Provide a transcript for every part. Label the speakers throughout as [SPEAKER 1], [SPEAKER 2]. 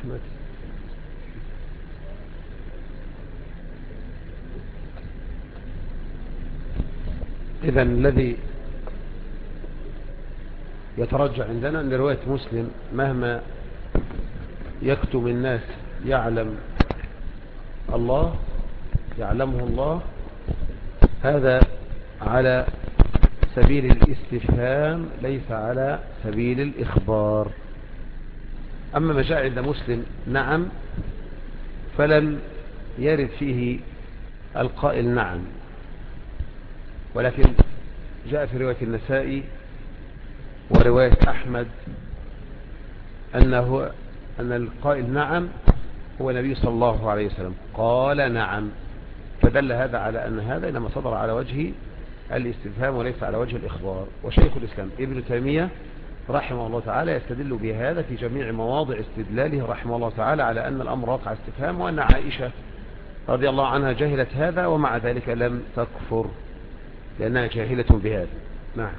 [SPEAKER 1] أحمد. إذن الذي يترجع عندنا أن رواية مسلم مهما يكتم الناس يعلمه الله، هذا على سبيل الاستفهام ليس على سبيل الإخبار. أما ما جاء عند مسلم نعم فلم يرد فيه القائل نعم، ولكن جاء في رواية النسائي ورواية أحمد أن القائل نعم هو النبي صلى الله عليه وسلم قال نعم، فدل هذا على أن هذا إنما صدر على وجه الاستفهام وليس على وجه الإخبار. وشيخ الإسلام ابن تيمية رحمه الله تعالى يستدل بهذا في جميع مواضع استدلاله رحمه الله تعالى على أن الأمر واقع استفهام، وأن عائشة رضي الله عنها جهلت هذا ومع ذلك لم تكفر لأنها جاهلة بهذا. نعم.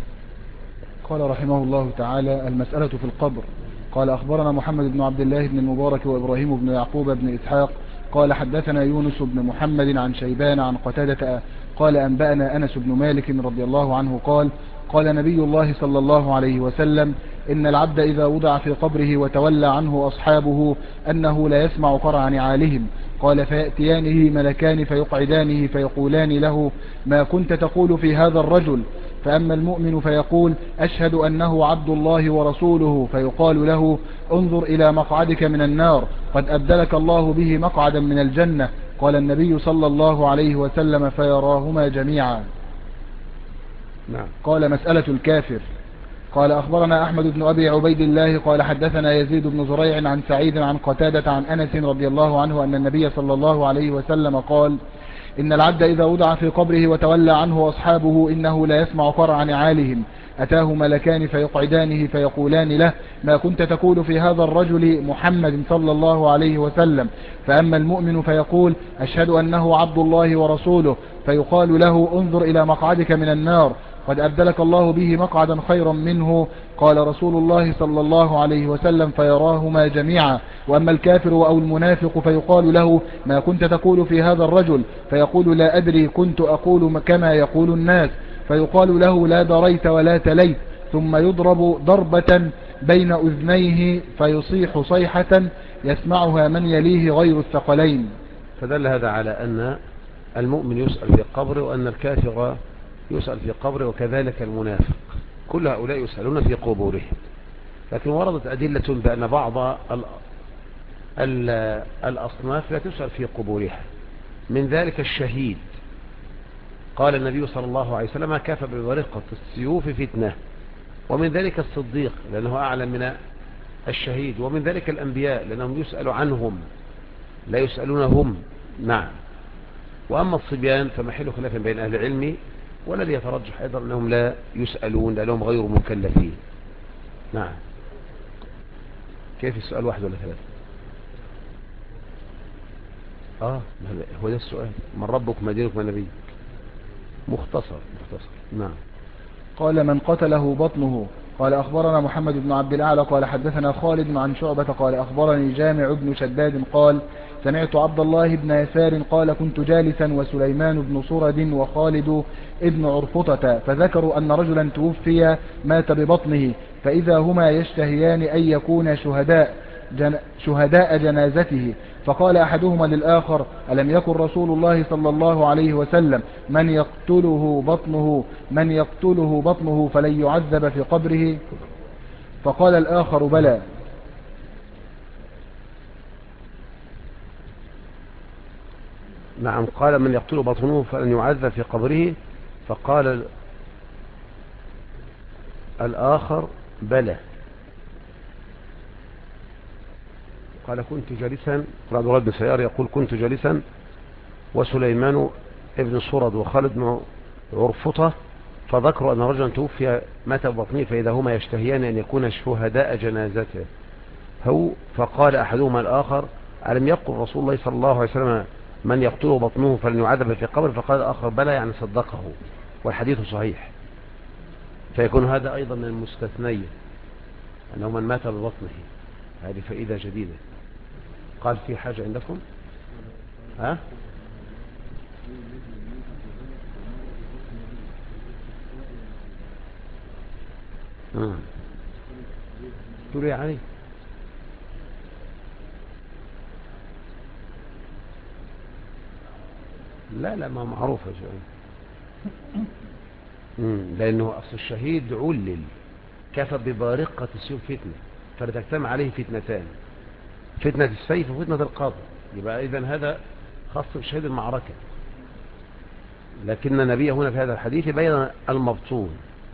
[SPEAKER 2] قال رحمه الله تعالى: المسألة في القبر. قال أخبرنا محمد بن عبد الله بن المبارك وإبراهيم بن يعقوب بن إسحاق قال حدثنا يونس بن محمد عن شيبان عن قتادة قال أنبأنا أنس بن مالك رضي الله عنه قال نبي الله صلى الله عليه وسلم: إن العبد إذا وضع في قبره وتولى عنه أصحابه أنه لا يسمع قرع نعالهم. قال فيأتيانه ملكان فيقعدانه فيقولان له: ما كنت تقول في هذا الرجل؟ فأما المؤمن فيقول: أشهد أنه عبد الله ورسوله، فيقال له: انظر إلى مقعدك من النار، قد أبدلك الله به مقعدا من الجنة. قال النبي صلى الله عليه وسلم: فيراهما جميعا.
[SPEAKER 1] نعم.
[SPEAKER 2] قال مسألة الكافر. قال أخبرنا أحمد بن أبي عبيد الله قال حدثنا يزيد بن زريع عن سعيد عن قتادة عن أنس رضي الله عنه أن النبي صلى الله عليه وسلم قال: إن العبد إذا وضع في قبره وتولى عنه أصحابه إنه لا يسمع قرع نعالهم، أتاه ملكان فيقعدانه فيقولان له: ما كنت تقول في هذا الرجل محمد صلى الله عليه وسلم؟ فأما المؤمن فيقول: أشهد أنه عبد الله ورسوله، فيقال له: انظر إلى مقعدك من النار، قد أبدلك الله به مقعدا خيرا منه. قال رسول الله صلى الله عليه وسلم: فيراهما جميعا. وأما الكافر أو المنافق فيقال له: ما كنت تقول في هذا الرجل؟ فيقول: لا أدري، كنت أقول كما يقول الناس. فيقال له: لا دريت ولا تليت. ثم يضرب ضربة بين أذنيه فيصيح صيحة يسمعها من يليه غير الثقلين.
[SPEAKER 1] فدل هذا على أن المؤمن يسأل في القبر وأن الكافر يسأل في القبر وكذلك المنافق، كل هؤلاء يسألون في قبورهم. لكن وردت أدلة بأن بعض الأصناف لا تسأل في قبورها، من ذلك الشهيد. قال النبي صلى الله عليه وسلم: كفى ببرقة السيوف فتنة. ومن ذلك الصديق لأنه أعلم من الشهيد، ومن ذلك الأنبياء لأنهم يسأل عنهم لا يسألونهم. نعم. وأما الصبيان فمحل خلاف بين أهل العلم، والذي يترجح أيضا أنهم لا يسألون لأنهم غير مكلفين. نعم. كيف السؤال واحد ولا ثلاثة؟ هو ده السؤال: من ربك ما دينك ما نبيك. مختصر. نعم.
[SPEAKER 2] قال من قتله بطنه. قال أخبرنا محمد بن عبد الأعلى قال حدثنا خالد عن شعبة قال أخبرني جامع بن شداد قال سمعت عبد الله بن يسار قال كنت جالسا وسليمان بن صرد وخالد ابن عرفطة، فذكروا أن رجلا توفي مات ببطنه، فإذا هما يشتهيان أن يكون شهداء جنازته. فقال أحدهما للآخر: ألم يكن رسول الله صلى الله عليه وسلم من يقتله بطنه فلن يعذب في قبره؟ فقال الآخر: بلى.
[SPEAKER 1] نعم. قال: من يقتل بطنه فلن يعذب في قبره. فقال الآخر: بلى. قال: كنت جالسا. عبد الله بن سيار يقول: كنت جالسا وسليمان ابن صرد وخالد بن عرفطة، فذكروا أن رجلا توفي مات ببطنه، فإذا هما يشتهيان أن يكون شهداء جنازته. فقال أحدهما الآخر: ألم يقل رسول الله صلى الله عليه وسلم من يقتله بطنه فلن يعذب في قبر؟ فقال الآخر: بلى، يعني صدقه، والحديث صحيح. فيكون هذا أيضا من المستثنية، أنه من مات ببطنه. هذه فائدة جديدة. قال في حاجة عندكم؟ ها؟ تقول يعني لا ما معروفة شيء. لأنه أصل الشهيد علل كفى ببارقة السيوف فتنة، فلتجتمع عليه فتنتان، فتنة السيف وفتنة القاضي، يبقى إذن هذا خاص بشهيد المعركة. لكن النبي هنا في هذا الحديث بين المبطون.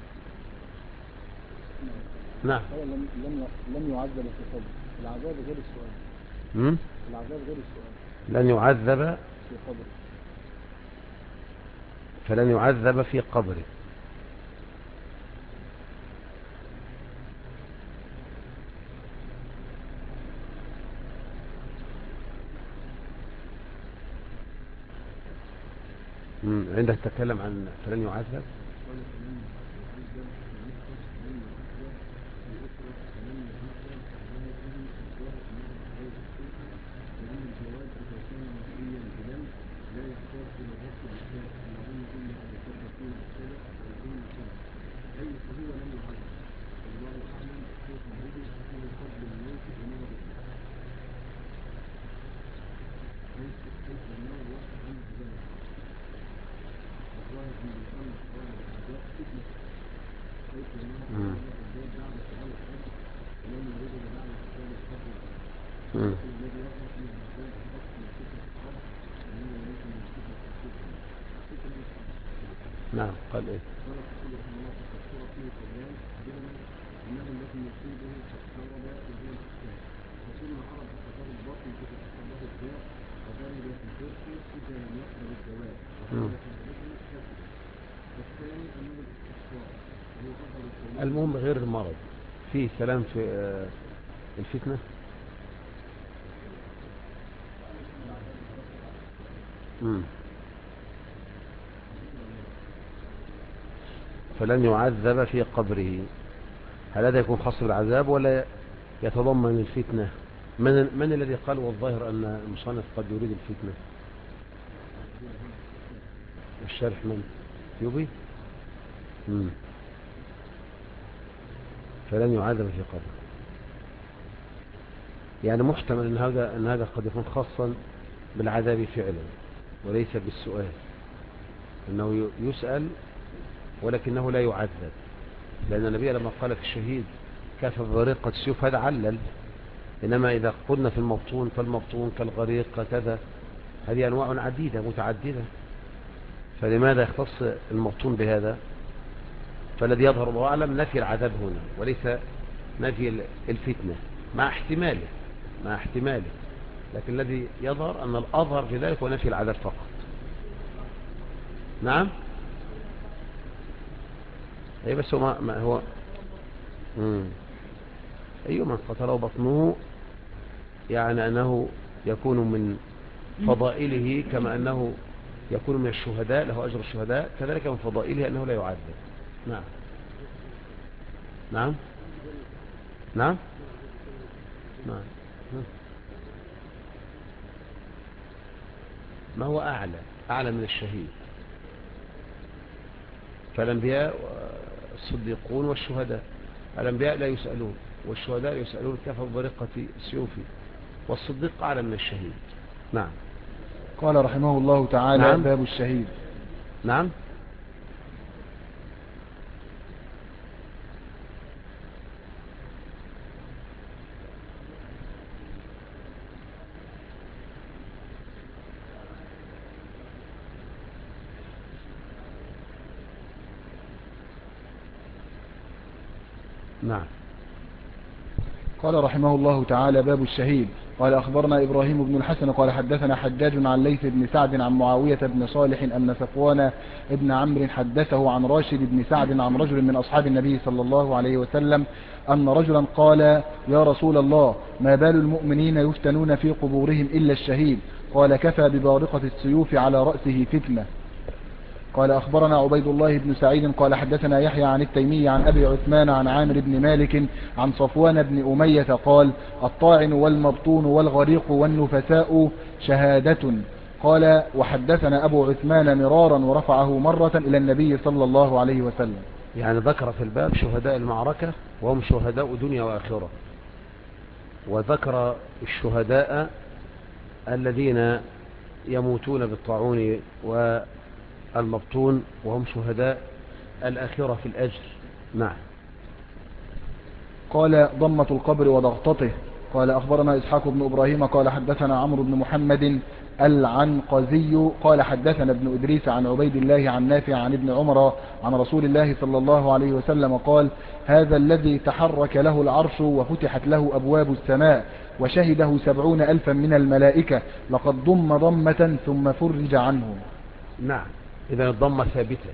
[SPEAKER 1] نعم.
[SPEAKER 2] لم يعذب في قبره. العذاب غير السؤال. العذاب غير السؤال.
[SPEAKER 1] لن يعذب
[SPEAKER 2] في قبره.
[SPEAKER 1] فلن يعذب في قبره. عندك تتكلم عن فلن يعذب. نعم. قال ايه؟ المهم غير المرض فيه كلام في الفتنة. فلن يعذب في قبره، هل هذا يكون خاص بالعذاب ولا يتضمن الفتنة؟ من الذي قال والظاهر أن المصنف قد يريد الفتنة؟ الشرح من يوبي. فلن يعذب في قبره، يعني محتمل أن هذا قد يكون خاصا بالعذاب فعلا وليس بالسؤال، أنه يسأل ولكنه لا يعذب، لأن النبي لما قال في الشهيد كفى ببارقة السيوف هذا علل. إنما إذا قلنا في المبطون فالمبطون كالغريق كذا، هذه أنواع عديدة متعددة، فلماذا يختص المبطون بهذا؟ فالذي يظهر الله أعلم نفي العذاب هنا وليس نفي الفتنة، مع احتماله، لكن الذي يظهر أن الأظهر في ذلك هو نفي العذاب فقط. نعم. أي بس هو ما هو أيوة من قتله بطنه، يعني أنه يكون من فضائله كما أنه يكون من الشهداء له أجر الشهداء، كذلك من فضائله أنه لا يعذب. نعم. نعم. نعم. نعم. ما هو أعلى من الشهيد، فالأنبياء الصديقون والشهداء، الأنبياء لا يسألون والشهداء يسألون كفى ببارقة السيوف، والصديق أعلى من الشهيد. نعم.
[SPEAKER 2] قال رحمه الله تعالى.
[SPEAKER 1] نعم.
[SPEAKER 2] باب الشهيد.
[SPEAKER 1] نعم. نعم.
[SPEAKER 2] قال رحمه الله تعالى. باب الشهيد. قال أخبرنا إبراهيم بن الحسن قال حدثنا حجاج عن ليث بن سعد عن معاوية بن صالح أن صفوان بن عمرو حدثه عن راشد بن سعد عن رجل من أصحاب النبي صلى الله عليه وسلم أن رجلا قال يا رسول الله ما بال المؤمنين يفتنون في قبورهم إلا الشهيد؟ قال كفى ببارقة السيوف على رأسه فتنة. قال أخبرنا عبيد الله بن سعيد قال حدثنا يحيى عن التيمي عن أبي عثمان عن عامر بن مالك عن صفوان بن أمية قال الطاعن والمبطون والغريق والنفساء شهادة. قال وحدثنا أبو عثمان مرارا ورفعه مرة إلى النبي صلى الله عليه وسلم.
[SPEAKER 1] يعني ذكر في الباب شهداء المعركة وهم شهداء دنيا وآخرة، وذكر الشهداء الذين يموتون بالطاعون والمبطون وهم شهداء الآخرة في الأجر. نعم.
[SPEAKER 2] قال ضمة القبر وضغطته. قال أخبرنا إسحاق بن إبراهيم قال حدثنا عمرو بن محمد العنقزي قال حدثنا ابن إدريس عن عبيد الله عن نافع عن ابن عمر عن رسول الله صلى الله عليه وسلم قال هذا الذي تحرك له العرش وفتحت له أبواب السماء وشهده 70,000 من الملائكة لقد ضم ضمة ثم فرج عنه.
[SPEAKER 1] نعم، إذا الضمة ثابتة،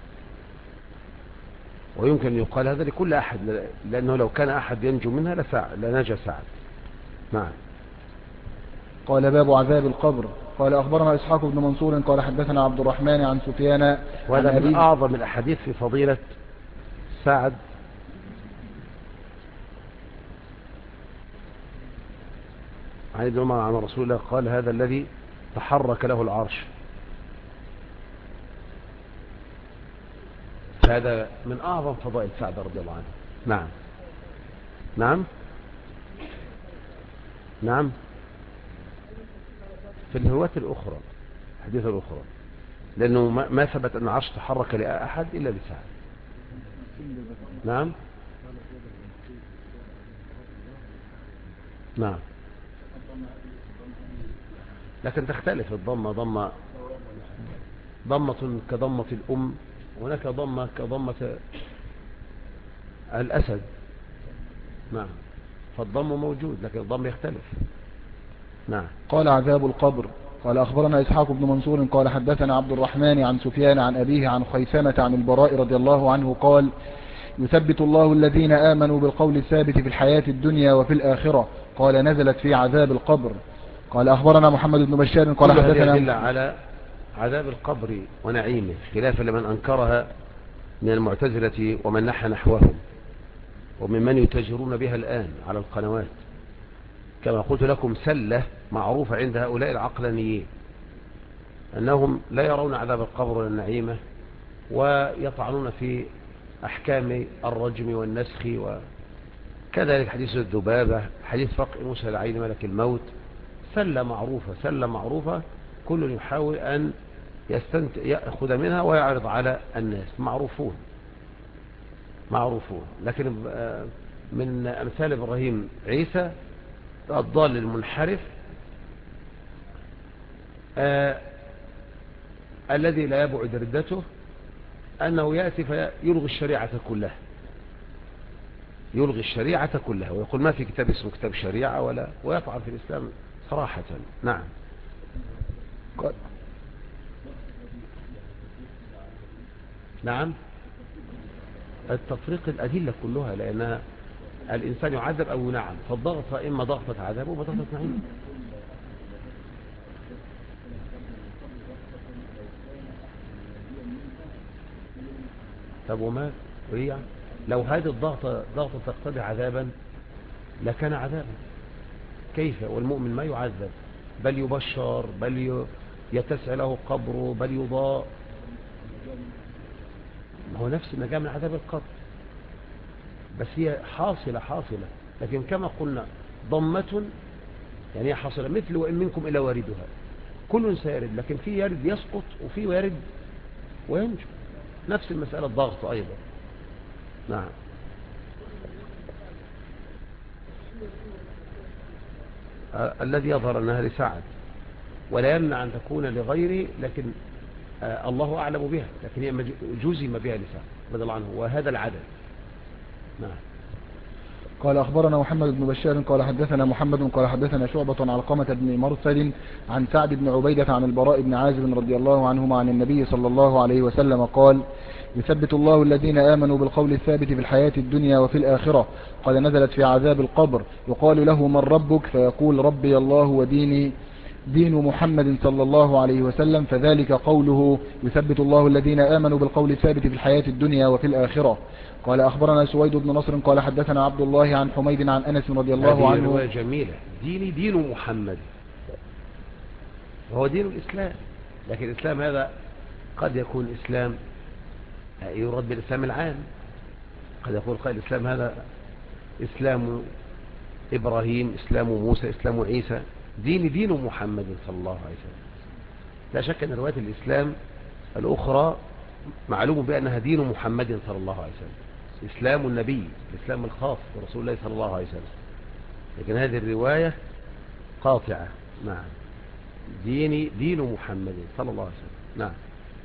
[SPEAKER 1] ويمكن أن يقال هذا لكل أحد، لأنه لو كان أحد ينجو منها لنجا سعد. نعم.
[SPEAKER 2] قال باب عذاب القبر. قال أخبرنا إسحاق بن منصور قال حدثنا عبد الرحمن عن سفيان
[SPEAKER 1] وهذا
[SPEAKER 2] عن
[SPEAKER 1] من أعظم الأحاديث في فضيلة سعد عن ابن عمر عن رسول الله قال هذا الذي تحرك له العرش. هذا من أعظم فضائل سعد رضي الله عنه. نعم. نعم. نعم. في الهواة الأخرى، الحديث الأخرى، لأنه ما ثبت أن العرش تحرك لأحد إلا لسعد. نعم. نعم. لكن تختلف الضمة، ضمة كضمة الأم، وهناك ضمة كضمة الأسد. نعم. فالضم موجود لكن الضم يختلف. نعم.
[SPEAKER 2] قال عذاب القبر. قال أخبرنا إسحاق بن منصور قال حدثنا عبد الرحمن عن سفيان عن أبيه عن خيثمة عن البراء رضي الله عنه قال يثبت الله الذين آمنوا بالقول الثابت في الحياة الدنيا وفي الآخرة. قال نزلت في عذاب القبر. قال أخبرنا محمد بن بشار قال حدثنا
[SPEAKER 1] يدل على عذاب القبر ونعيمه، خلافا لمن أنكرها من المعتزلة ومن نحى نحوهم وممن يتاجرون بها الآن على القنوات. كما قلت لكم سلة معروفة عند هؤلاء العقلانيين أنهم لا يرون عذاب القبر ولا النعيمة، ويطعنون في أحكام الرجم والنسخ، وكذلك حديث الذبابة، حديث فقر موسى العين ملك الموت. سلة معروفة كل يحاول أن يأخذ منها ويعرض على الناس، معروفون. لكن من أمثال إبراهيم عيسى الضال المنحرف الذي لا يبعد ردته أنه يأتي فيلغي الشريعة كلها، ويقول ما في كتاب اسمه كتاب شريعة ويطعن في الإسلام صراحة. نعم. نعم. التفريق الأدلة كلها، لأن الإنسان يعذب أو ينعم، فالضغط إما ضغطة عذاب وما ضغطة نعيم. طب وما هي لو هذه الضغطة تقتضي عذابا لكان عذابا. كيف والمؤمن ما يعذب، بل يبشر، بل يتسع له قبره، بل يضاء. ما هو نفس النجاة من عذاب القبر، بس هي حاصلة. لكن كما قلنا ضمة يعني هي حاصلة، مثل وإن منكم إلى واردها، كل سيرد، لكن في يرد يسقط وفي يرد وينجو. نفس المسألة الضغط أيضا. نعم. الذي يظهر أنها لسعد، ولا يمنع أن تكون لغيره، لكن الله أعلم بها، لكن هي جزم بها لسعد رضي الله عنه، وهذا العدد. نعم.
[SPEAKER 2] قال أخبرنا محمد بن بشار قال حدثنا محمد قال حدثنا شعبة عن علقمة بن مرثد عن سعد بن عبيدة عن البراء بن عازب رضي الله عنهما عن النبي صلى الله عليه وسلم قال يثبت الله الذين آمنوا بالقول الثابت في الحياة الدنيا وفي الآخرة. قال نزلت في عذاب القبر. يقال له من ربك؟ فيقول ربي الله وديني دين محمد صلى الله عليه وسلم، فذلك قوله يثبت الله الذين آمنوا بالقول الثابت في الحياة الدنيا وفي الآخرة. قال أخبرنا سويد بن نصر قال حدثنا عبد الله عن حميد عن أنس رضي الله
[SPEAKER 1] هذه
[SPEAKER 2] عنه.
[SPEAKER 1] رواية جميلة. ديني دين محمد، وهو دين الإسلام. لكن الإسلام هذا قد يكون إسلام يرد بالإسلام العام، قد يقول قائل الإسلام هذا إسلام إبراهيم، إسلام موسى، إسلام عيسى. ديني دين محمد صلى الله عليه وسلم. لا شك أن روايات الإسلام الأخرى معلوم بأنها دين محمد صلى الله عليه وسلم، إسلام النبي، الإسلام الخاص برسول الله صلى الله عليه وسلم. لكن هذه الرواية قاطعة. نعم، ديني دين محمد صلى الله عليه وسلم. نعم.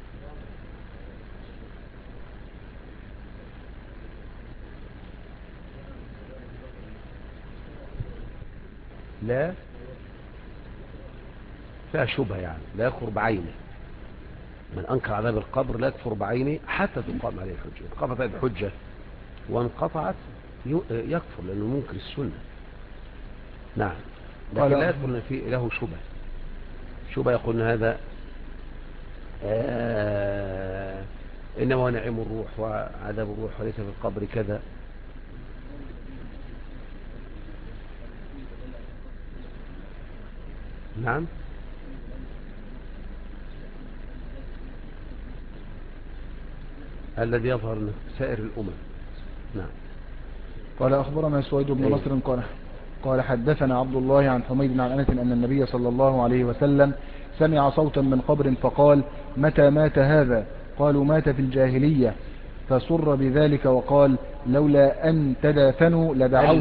[SPEAKER 1] لا فيها شبهة، يعني لا يكفر بعينه. من أنكر عذاب القبر لا يكفر بعينه حتى تقام عليه الحجة. انقطعت الحجة وانقطعت يكفر لأنه منكر السنة. نعم، لكن لا يدخل في له شبهة يقول إن هذا إنما نعيم الروح وعذاب الروح وليس في القبر كذا. نعم. الذي يظهر من سائر الأمم. نعم.
[SPEAKER 2] قال أخبرنا سويد بن نصر قال حدثنا عبد الله عن حميد عن أنس أن النبي صلى الله عليه وسلم سمع صوتا من قبر فقال متى مات هذا؟ قالوا مات في الجاهلية، فسر بذلك وقال لولا أن تدافنوا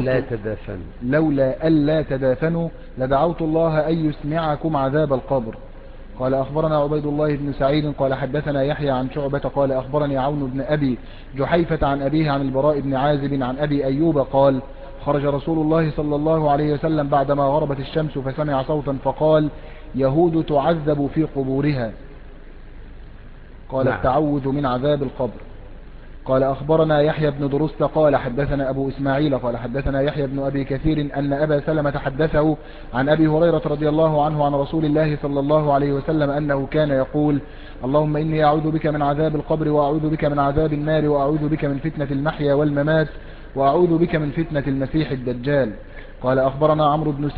[SPEAKER 2] لدعوت الله أن يسمعكم عذاب القبر. قال أخبرنا عبيد الله بن سعيد قال حدثنا يحيى عن شعبة قال أخبرني عون بن أبي جحيفة عن أبيه عن البراء بن عازب عن أبي أيوب قال خرج رسول الله صلى الله عليه وسلم بعدما غربت الشمس فسمع صوتا فقال يهود تعذب في قبورها. قال التعوذ من عذاب القبر. قال أخبرنا يحيى بن درست قال حدثنا أبو إسماعيل قال حدثنا يحيى بن أبي كثير أن أبا سلمة حدثه عن أبي هريرة رضي الله عنه عن رسول الله صلى الله عليه وسلم أنه كان يقول اللهم إني أعوذ بك من عذاب القبر وأعوذ بك من عذاب النار وأعوذ بك من فتنة المحيا والممات وأعوذ بك من فتنة المسيح الدجال. قال أخبرنا عمرو بن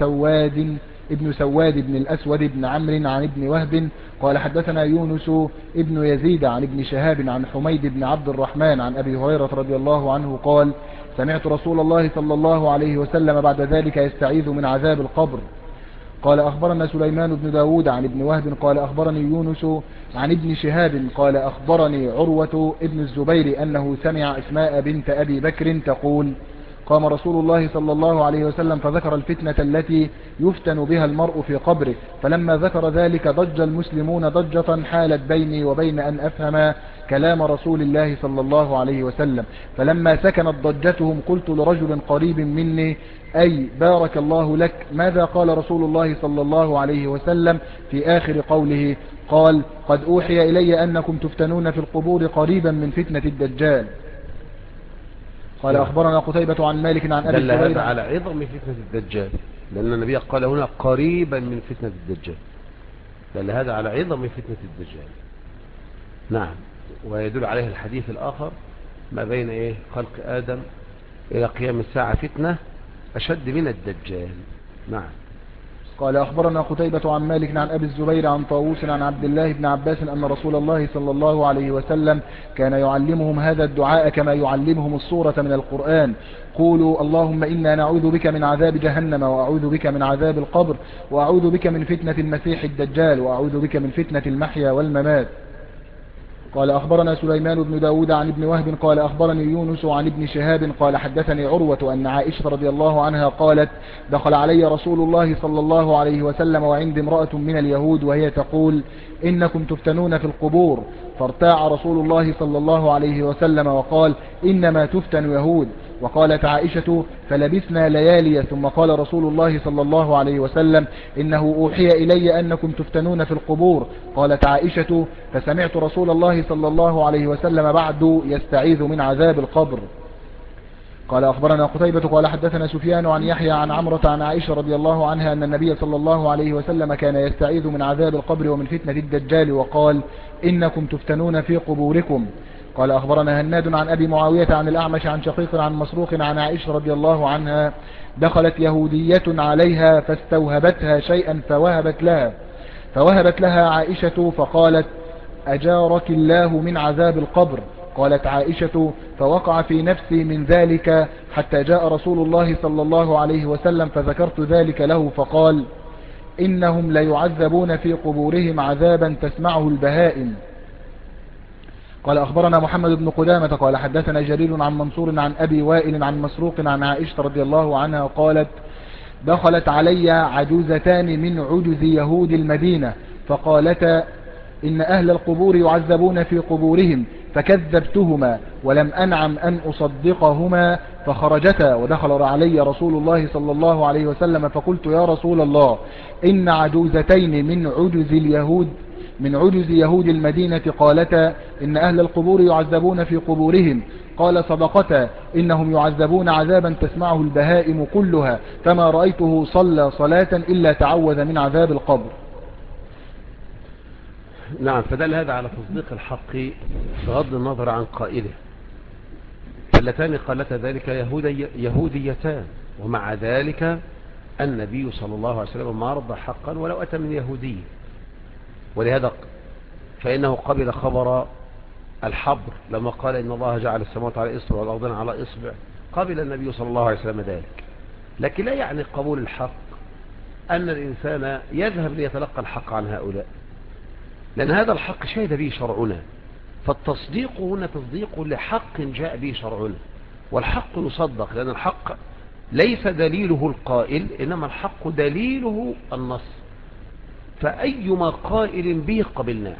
[SPEAKER 2] سواد بن الأسود بن عمرو عن ابن وهب قال حدثنا يونس ابن يزيد عن ابن شهاب عن حميد بن عبد الرحمن عن أبي هريرة رضي الله عنه قال سمعت رسول الله صلى الله عليه وسلم بعد ذلك يستعيذ من عذاب القبر. قال أخبرنا سليمان بن داود عن ابن وهب قال أخبرني يونس عن ابن شهاب قال أخبرني عروة ابن الزبير أنه سمع أسماء بنت أبي بكر تقول قام رسول الله صلى الله عليه وسلم فذكر الفتنة التي يفتن بها المرء في قبره، فلما ذكر ذلك ضج المسلمون ضجة حالت بيني وبين أن أفهم كلام رسول الله صلى الله عليه وسلم، فلما سكنت ضجتهم قلت لرجل قريب مني أي بارك الله لك ماذا قال رسول الله صلى الله عليه وسلم في آخر قوله؟ قال قد أوحي إلي أنكم تفتنون في القبور قريبا من فتنة الدجال. قال أخبرنا قتيبة عن مالك عن أبي
[SPEAKER 1] دل هذا على عظم فتنة الدجال، لأن النبي قال هنا قريبا من فتنة الدجال، دل هذا على عظم فتنة الدجال. نعم، ويدل عليه الحديث الآخر ما بين خلق آدم إلى قيام الساعة فتنة أشد من الدجال. نعم.
[SPEAKER 2] قال أخبرنا قتيبة عن مالك عن أبي الزبير عن طاووس عن عبد الله بن عباس أن رسول الله صلى الله عليه وسلم كان يعلمهم هذا الدعاء كما يعلمهم السورة من القرآن: قولوا اللهم إنا نعوذ بك من عذاب جهنم وأعوذ بك من عذاب القبر وأعوذ بك من فتنة المسيح الدجال وأعوذ بك من فتنة المحيا والممات. قال أخبرنا سليمان بن داود عن ابن وهب قال أخبرني يونس عن ابن شهاب قال حدثني عروة أن عائشة رضي الله عنها قالت دخل علي رسول الله صلى الله عليه وسلم وعندي امرأة من اليهود وهي تقول إنكم تفتنون في القبور، فارتاع رسول الله صلى الله عليه وسلم وقال إنما تفتن يهود. وقالت عائشة فلبثنا ليالي ثم قال رسول الله صلى الله عليه وسلم إنه أوحي إلي أنكم تفتنون في القبور. قالت عائشة فسمعت رسول الله صلى الله عليه وسلم بعد يستعيذ من عذاب القبر. قال أخبرنا قتيبة قال حدثنا سفيان عن يحيى عن عمرة عن عائشة رضي الله عنها أن النبي صلى الله عليه وسلم كان يستعيذ من عذاب القبر ومن فتنة الدجال وقال إنكم تفتنون في قبوركم. قال أخبرنا هناد عن أبي معاوية عن الأعمش عن شقيق عن مسروق عن عائشة رضي الله عنها دخلت يهودية عليها فاستوهبتها شيئا فوهبت لها عائشة فقالت أجارك الله من عذاب القبر. قالت عائشة فوقع في نفسي من ذلك حتى جاء رسول الله صلى الله عليه وسلم فذكرت ذلك له فقال إنهم ليعذبون في قبورهم عذابا تسمعه البهائم. قال أخبرنا محمد بن قدامة قال حدثنا جرير عن منصور عن أبي وائل عن مسروق عن عائشة رضي الله عنها قالت دخلت علي عجوزتان من عجز يهود المدينة فقالتا إن أهل القبور يعذبون في قبورهم فكذبتهما ولم أنعم أن أصدقهما فخرجتا ودخل علي رسول الله صلى الله عليه وسلم فقلت يا رسول الله إن عجوزتين من عجز يهود المدينة قالتا إن أهل القبور يعذبون في قبورهم. قال صدقتا إنهم يعذبون عذابا تسمعه البهائم كلها فما رأيته صلى صلاة إلا تعوذ من عذاب القبر.
[SPEAKER 1] نعم، فدل هذا على تصديق الحق بغض النظر عن قائله. فاللتان قالتا ذلك يهوديتان، ومع ذلك النبي صلى الله عليه وسلم ما رضى حقا ولو أتى من يهودي، ولهذا فإنه قبل خبر الحبر لما قال إن الله جعل السماوات على إصبع والأرضين على إصبع، قبل النبي صلى الله عليه وسلم ذلك. لكن لا يعني قبول الحق أن الإنسان يذهب ليتلقى الحق عن هؤلاء، لأن هذا الحق شهد به شرعنا، فالتصديق هنا تصديق لحق جاء به شرعنا، والحق يصدق لأن الحق ليس دليله القائل إنما الحق دليله النص، فأيما قائل به قبلنا.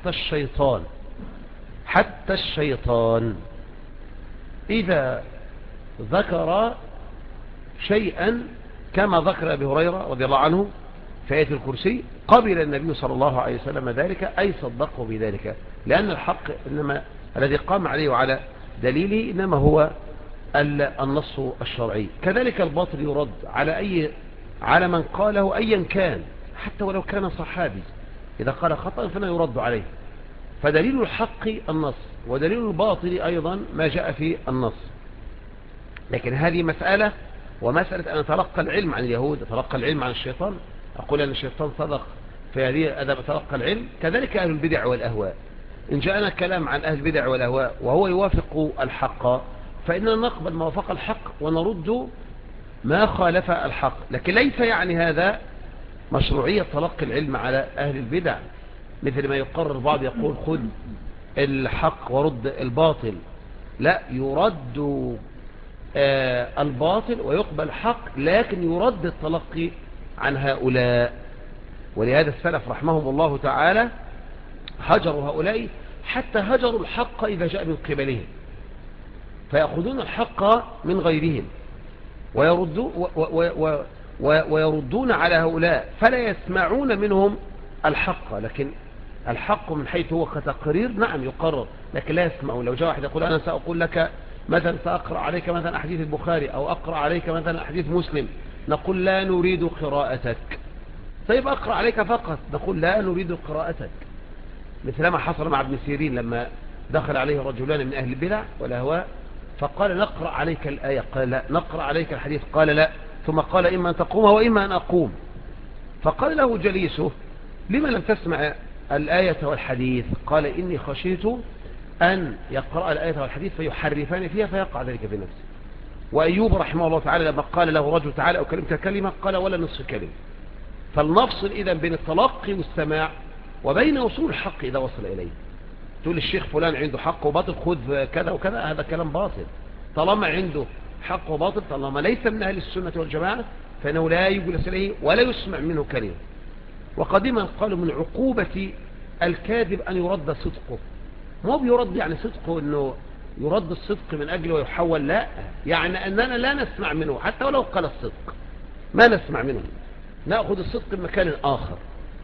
[SPEAKER 1] حتى الشيطان إذا ذكر شيئا كما ذكر أبي هريرة رضي الله عنه في آية الكرسي قبل النبي صلى الله عليه وسلم ذلك، أي صدقه بذلك، لأن الحق إنما الذي قام عليه وعلى دليله إنما هو النص الشرعي. كذلك الباطل يرد على من قاله أيا كان، حتى ولو كان صحابي، إذا قال خطأ فلا يرد عليه. فدليل الحق النص، ودليل الباطل أيضا ما جاء في النص. لكن هذه مسألة، ومسألة أن أتلقى العلم عن اليهود أتلقى العلم عن الشيطان، أقول أن الشيطان صدق في هذه أدب تلقى العلم. كذلك أهل البدع والأهواء، إن جاءنا كلام عن أهل البدع والأهواء وهو يوافق الحق فإننا نقبل ما وافق الحق ونرد ما خالف الحق. لكن ليس يعني هذا مشروعية تلقي العلم على أهل البدع، مثل ما يقرر بعض يقول خذ الحق ورد الباطل. لا، يرد الباطل ويقبل الحق، لكن يرد التلقي عن هؤلاء. ولهذا السلف رحمهم الله تعالى هجروا هؤلاء حتى هجروا الحق إذا جاء من قبلهم، فيأخذون الحق من غيرهم ويردون على هؤلاء فلا يسمعون منهم الحق. لكن الحق من حيث هو كتقرير نعم يقرر، لكن لا يسمعون. لو جاء واحد يقول أنا سأقول لك مثلا سأقرأ عليك مثلا أحاديث البخاري أو أقرأ عليك مثلا أحاديث مسلم، نقول لا نريد قراءتك. طيب أقرأ عليك فقط، نقول لا نريد قراءتك. مثل ما حصل مع ابن سيرين لما دخل عليه رجلان من أهل البدع والأهواء فقال نقرأ عليك الآية، قال لا. نقرأ عليك الحديث، قال لا. ثم قال إما أن تقوم وإما أن أقوم. فقال له جليسه لما لم تسمع الآية والحديث؟ قال إني خشيت أن يقرأ الآية والحديث فيحرفان فيها فيقع ذلك في نفسه. وأيوب رحمه الله تعالى لما قال له رجل تعالى أو كلمة كلمة قال ولا نصف كلمة. فلنفصل إذا بين التلقي والسماع وبين وصول الحق إذا وصل إليه. تقول الشيخ فلان عنده حق وباطل خذ كذا وكذا، هذا كلام باطل. طالما عنده حق وباطل، طالما ليس من أهل السنة والجماعة فإنه لا يجلس إليه ولا يسمع منه كلمة. وقديما قالوا من عقوبة الكاذب أن يرد صدقه. ما بيرد يعني صدقه أنه يرد الصدق من أجله ويحول، لا، يعني أننا لا نسمع منه حتى ولو قال الصدق، ما نسمع منه، نأخذ الصدق من مكان آخر.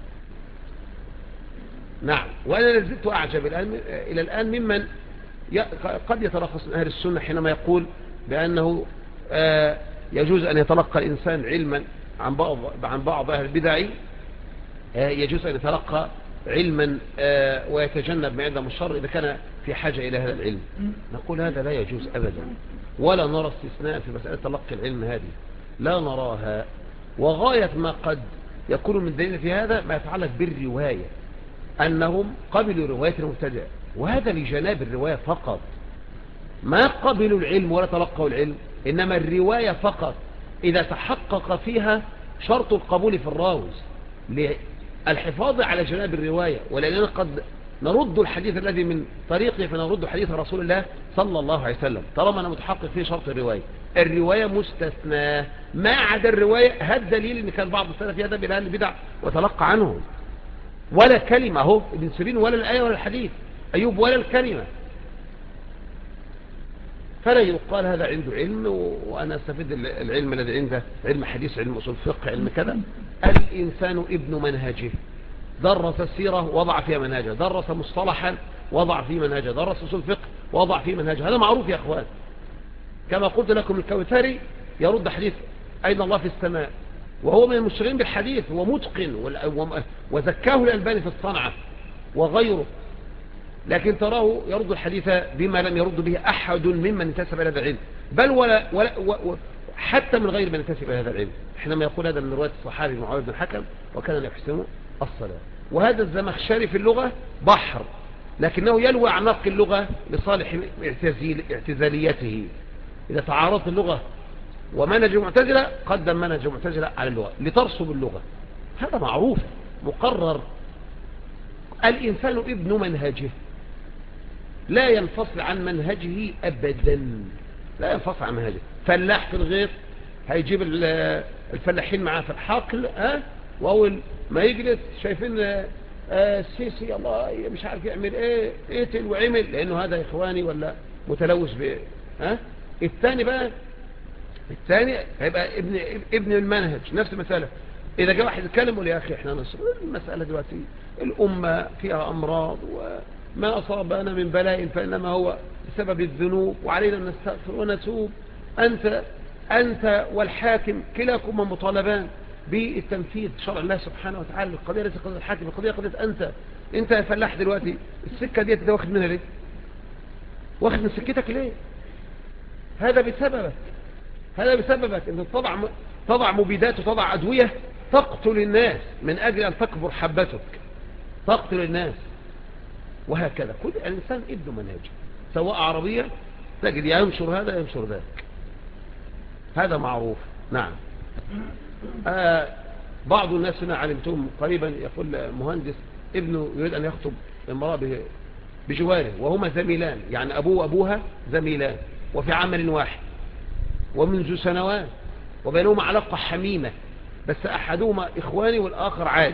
[SPEAKER 1] نعم. وأنا لازلت أعجب إلى الآن ممن قد يترخص من أهل السنة حينما يقول بأنه يجوز أن يتلقى الإنسان علما عن بعض أهل البدع، يجوز أن يتلقى علما ويتجنب ما عندهم الشر إذا كان في حاجة إلى هذا العلم. نقول هذا لا يجوز أبدا، ولا نرى استثناء في مسألة تلقي العلم هذه، لا نراها. وغاية ما قد يكون من دليل في هذا ما يتعلق بالرواية، أنهم قبلوا رواية المبتدع، وهذا لجناب الرواية فقط، ما قبلوا العلم ولا تلقوا العلم، إنما الرواية فقط إذا تحقق فيها شرط القبول في الراوي للحفاظ على جناب الرواية، ولأننا قد نرد الحديث الذي من طريقه فنرد حديث رسول الله صلى الله عليه وسلم طالما أنا متحقق فيه شرط الرواية مستثنى. ما عدا الرواية هذا دليل إن كان بعض السلف يذهب إلى أهل البدع وتلقى عنهم، ولا كلمة هو ابن سيرين ولا الآية ولا الحديث، أيوب ولا الكلمة. فلا يقال هذا عنده علم وأنا أستفيد العلم الذي عنده علم حديث، علم أصول فقه، علم كذا. الإنسان ابن منهجه، درس السيرة وضع فيها منهجه، درس مصطلحا وضع فيه منهجه، درس أصول فقه وضع فيه منهجه. هذا معروف يا أخوان. كما قلت لكم الكوثري يرد حديث أين الله في السماء، وهو من المشتغلين بالحديث ومتقن، وزكاه الألباني في الصنعة وغيره، لكن تراه يرد الحديث بما لم يرد به أحد ممن انتسب إلى هذا العلم، بل حتى من غير من انتسب إلى هذا العلم، حينما يقول هذا من رواية الصحابي معاوية بن الحكم وكان يحسن الصلاة. وهذا الزمخشري في اللغة بحر، لكنه يلوي أعناق اللغة لصالح اعتزاليته. إذا تعارضت اللغة ومنهج المعتزلة قدم منهج المعتزلة على اللغة لترسب اللغة، هذا معروف مقرر. الإنسان ابن منهجه، لا ينفصل عن منهجه أبدا، لا ينفصل عن منهجه. فلاح في الغيط هيجيب الفلاحين معاه في الحقل، وأول ما يجلس شايفين السيسي الله مش عارف يعمل ايه اقتل وعمل، لأنه هذا إخواني ولا متلوث ب الثاني بقى، الثاني هيبقى ابن المنهج. نفس المسألة، إذا جاء واحد يتكلم يقول يا أخي احنا نصر المسألة دلوقتي الأمة فيها أمراض وما أصابنا من بلاء فإنما هو بسبب الذنوب وعلينا أن نستغفر ونتوب. أنت والحاكم كلاكما مطالبان بالتنفيذ شرع الله سبحانه وتعالى. القضية ليس قضية الحاكم، القضية قضية أنت يا فلاح دلوقتي السكة دي واخد منها ليه؟ واخد من سكتك ليه؟ هذا بسببك أن تضع مبيدات وتضع أدوية تقتل الناس من أجل أن تكبر حبتك، تقتل الناس. وهكذا كل الإنسان ابن منهج، سواء عربية تجد ينشر هذا ينشر ذاك، هذا معروف. نعم. بعض الناس هنا علمتهم قريبا يقول مهندس ابنه يريد أن يخطب امرأة بجواره وهما زميلان، يعني أبوه وأبوها زميلان وفي عمل واحد ومنذ سنوات وبينهما علاقة حميمة، بس أحدهما إخواني والآخر عادي،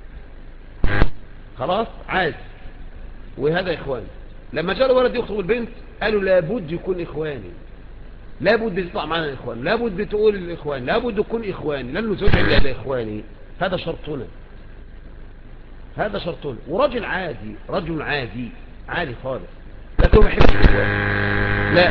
[SPEAKER 1] خلاص عادي، وهذا إخواني. لما جاء الولد يخطب البنت قالوا لابد يكون إخواني، لابد يطلع معنا إخواني، لابد تقول الإخوان، لابد يكون إخواني، لن نزوج إلا إخواني، هذا شرطنا، هذا شرطنا. ورجل عادي، رجل عادي خالص، لكن ما يحبش إخواني، لا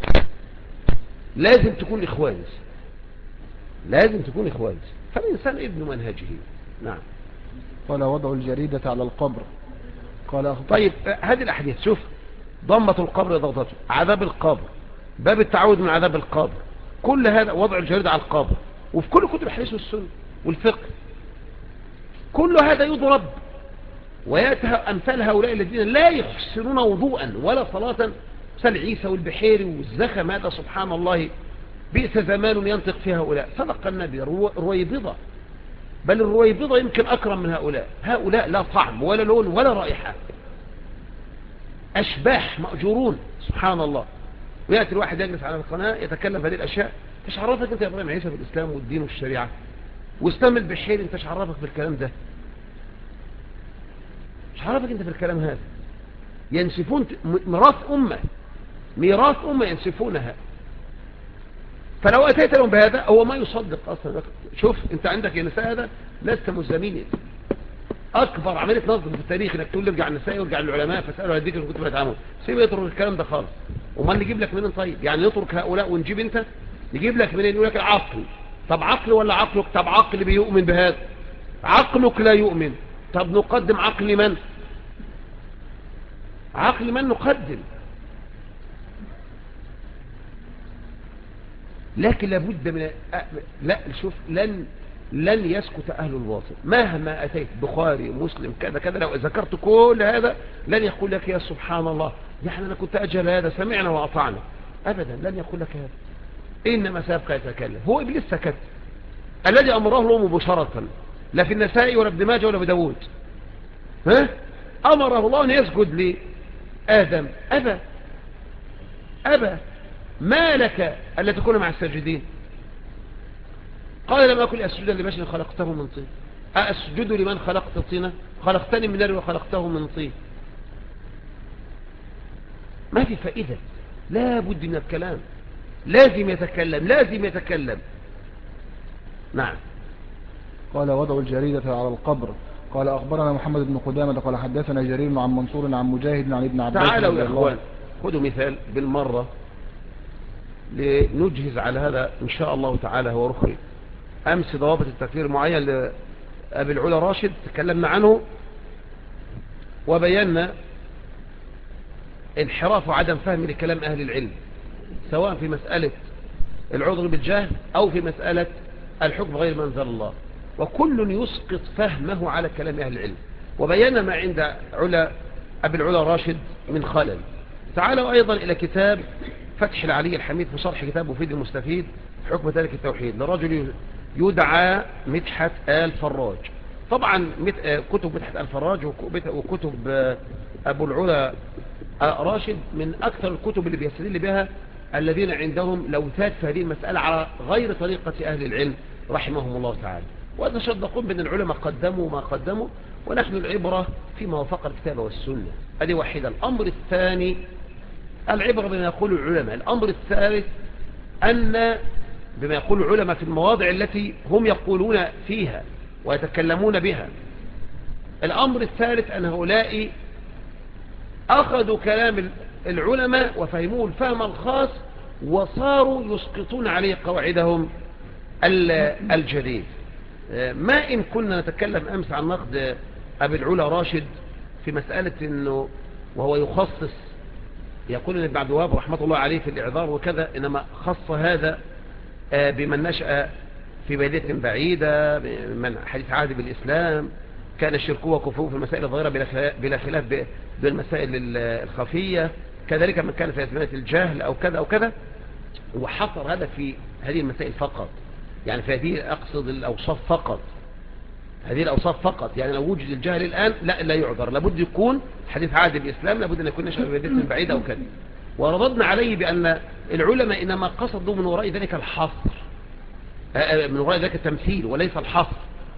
[SPEAKER 1] لازم تكون إخواني، لازم تكون إخواني. فالإنسان ابن منهجه. نعم.
[SPEAKER 2] قال وضع الجريدة على القبر. قال
[SPEAKER 1] طيب هذه الأحاديث شوف، ضمة القبر ضغطته، عذاب القبر، باب التعود من عذاب القبر، كل هذا وضع الجريدة على القبر، وفي كل كتب الحديث والسنة والفقه كل هذا يضرب. ويأتي أمثال هؤلاء الذين لا يحسنون وضوءا ولا صلاة، مثل عيسى والبحيري والزخم، هذا سبحان الله بئس زمان ينطق فيه هؤلاء. صدق النبي، رويبضة، بل الرويبضة يمكن أكرم من هؤلاء لا طعم ولا لون ولا رائحة، أشباح مأجورون سبحان الله. ويأتي الواحد يجلس على القناة يتكلم هذه الأشياء. ايش عرفك أنت يا إبراهيم عيسى بالإسلام والدين والشريعة واسلام البحيري؟ أنت ايش عرفك بالكلام ده؟ ايش عرفك أنت في الكلام هذا؟ ينسفون ميراث أمة ينسفونها. فلو أتيت لهم بهذا هو ما يصدق أصلا. شوف أنت عندك النساء هذا لست ملزمين، أكبر عملية نظم في التاريخ إنك تقول ارجع النساء وارجع للعلماء فاسألوا هديك الكتب يتعامون، سيبوا يترك الكلام ده خالص. وما نجيب لك منين؟ طيب يعني نترك هؤلاء ونجيب انت؟ نجيب لك منين؟ يقول لك العقل. طب عقل ولا عقلك؟ طب عقل بيؤمن بهذا، عقلك لا يؤمن. طب نقدم عقل من؟ عقل من نقدم؟ لكن لابد من لا شوف، لن يسكت أهل الباطل مهما أتيت بخاري مسلم كذا كذا. لو ذكرت كل هذا لن يقول لك يا سبحان الله يعني أنا كنت أجل هذا، سمعنا وأطعنا. أبدا لن يقول لك هذا، إنما سيبقى يتكلم. هو إبليس سكت الذي أمره له مباشرة، لا في النسائي ولا ابن ماجه ولا بداود، أمره الله أن يسجد لآدم، أبى. ما لك ألا تكون مع الساجدين؟ قال لم أكن أسجد لبشر خلقته من طين، أسجد لمن خلقت طينة؟ خلقتني من نار وخلقته من طين. ما في فائدة، لا بد من الكلام، لازم يتكلم. نعم.
[SPEAKER 2] قال وضع الجريدة على القبر. قال أخبرنا محمد بن قدامة قال حدثنا جرير عن منصور عن مجاهد عن ابن عباس.
[SPEAKER 1] تعالوا يا أخوان خذوا مثال بالمرة لنجهز على هذا إن شاء الله تعالى. هو رخي أمس ضوابط التكفير معين لأبي العلا راشد تكلمنا عنه وبينا انحراف وعدم فهم لكلام أهل العلم، سواء في مسألة العذر بالجهل أو في مسألة الحكم غير ما أنزل الله، وكل يسقط فهمه على كلام أهل العلم. وبينا ما عند أبي العلا راشد من خلل. تعالوا أيضا إلى كتاب فتح العلي الحميد في شرح كتاب مفيد المستفيد في حكم تارك التوحيد لرجل يدعى مدحت آل فراج. طبعا كتب مدحت آل فراج وكتب أبو العلا راشد من أكثر الكتب اللي بيستدل بها الذين عندهم لوثات في هذه المسألة على غير طريقة أهل العلم رحمهم الله تعالى، ويتصدقون بأن العلماء قدموا ما قدموا، ونحن العبرة فيما وفق الكتاب والسنة. هذه واحدة. الأمر الثاني العبرة بما يقول العلماء. الأمر الثالث أن بما يقول العلماء في المواضع التي هم يقولون فيها ويتكلمون بها. الأمر الثالث أن هؤلاء أخذوا كلام العلماء وفهموه الفهم الخاص وصاروا يسقطون عليه قواعدهم الجديد. ما إن كنا نتكلم أمس عن نقد أبي العلا راشد في مسألة أنه وهو يخصص، يقول ان ابن عبد الوهاب رحمة الله عليه في الإعذار وكذا إنما خص هذا بمن نشأ في بادية بعيدة، من حديث عهد بالإسلام كان شركه وكفره في المسائل الظاهرة بلا خلاف بالمسائل الخفية، كذلك من كان في أزمنة الجهل أو كذا أو كذا، وحصر هذا في هذه المسائل فقط، يعني في هذه أقصد الأوصاف فقط، هذه الأوصاف فقط. يعني لو وجد الجهل الآن لا يعذر، لابد يكون حديث عهد بالإسلام، لابد أن يكون نشأ في بادية بعيدة أو كذا. ورددنا عليه بأن العلماء إنما قصدوا من وراء ذلك الحصر، من وراء ذلك التمثيل وليس الحصر،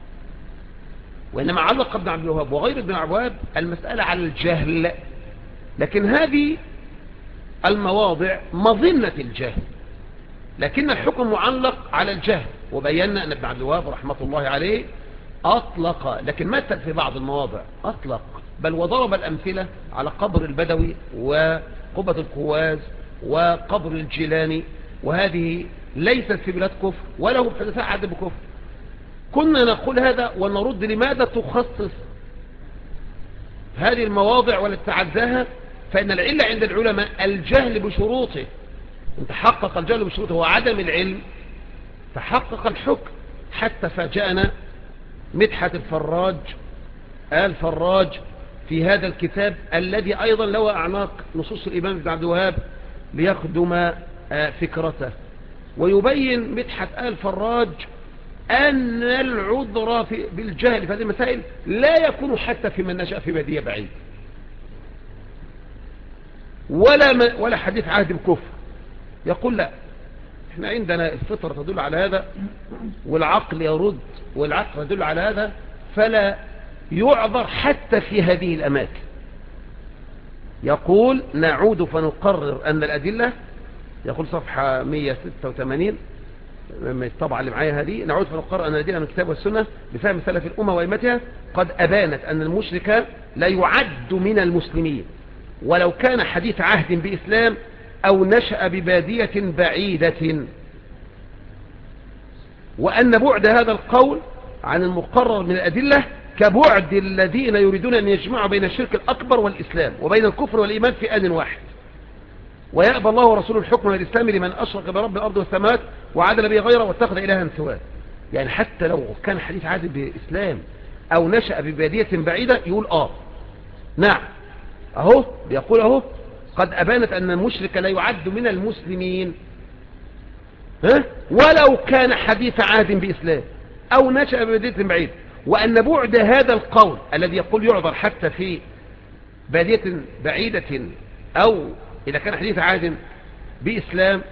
[SPEAKER 1] وإنما علق ابن عبد الوهاب وغير ابن عبد الوهاب المسألة على الجهل، لكن هذه المواضع مظنة الجهل، لكن الحكم معلق على الجهل. وبينا أن ابن عبد الوهاب رحمة الله عليه أطلق، لكن مثل في بعض المواضع أطلق، بل وضرب الأمثلة على قبر البدوي وقبة القواز وقبر الجيلاني، وهذه ليست في بلاد كفر ولا هم حدثاء عهد بكفر. كنا نقول هذا ونرد لماذا تخصص هذه المواضع ولا تتعداها، فإن العلة عند العلماء الجهل بشروطه، ان تحقق الجهل بشروطه وعدم العلم تحقق الحكم. حتى فاجأنا مدحت آل فراج في هذا الكتاب الذي أيضا له أعناق نصوص الإمام ابن عبد الوهاب ليخدم فكرته. ويبين مدحت آل فراج أن العذر بالجهل في هذه المسائل لا يكون حتى في من نشأ في بادية بعيد، ولا حديث عهد بكفر. يقول لا، احنا عندنا الفطرة تدل على هذا والعقل يرد والعقل يدل على هذا، فلا يعذر حتى في هذه الأماكن. يقول نعود فنقرر أن الأدلة، يقول صفحة 186 الطبعة اللي معايا هذه، نعود فنقرر أن الأدلة من الكتاب والسنة بفهم سلف الأمة وأئمتها قد أبانت أن المشرك لا يعد من المسلمين ولو كان حديث عهد بإسلام أو نشأ ببادية بعيدة، وأن بعد هذا القول عن المقرر من الأدلة كبعد الذين يريدون أن يجمعوا بين الشرك الأكبر والإسلام وبين الكفر والإيمان في آن واحد، ويأبى الله ورسوله الحكم من الإسلام لمن أشرك برب الأرض والسماوات وعدل به غيره واتخذ إلها سواه. يعني حتى لو كان حديث عادل بإسلام أو نشأ ببادية بعيدة يقول نعم، أهو بيقول أهو قد أبانت أن المشرك لا يعد من المسلمين ولو كان حديث عهد بإسلام أو نشأ ببادية بعيدة، وأن بعد هذا القول الذي يقول يعذر حتى في بادية بعيدة أو إذا كان حديث عهد بإسلام،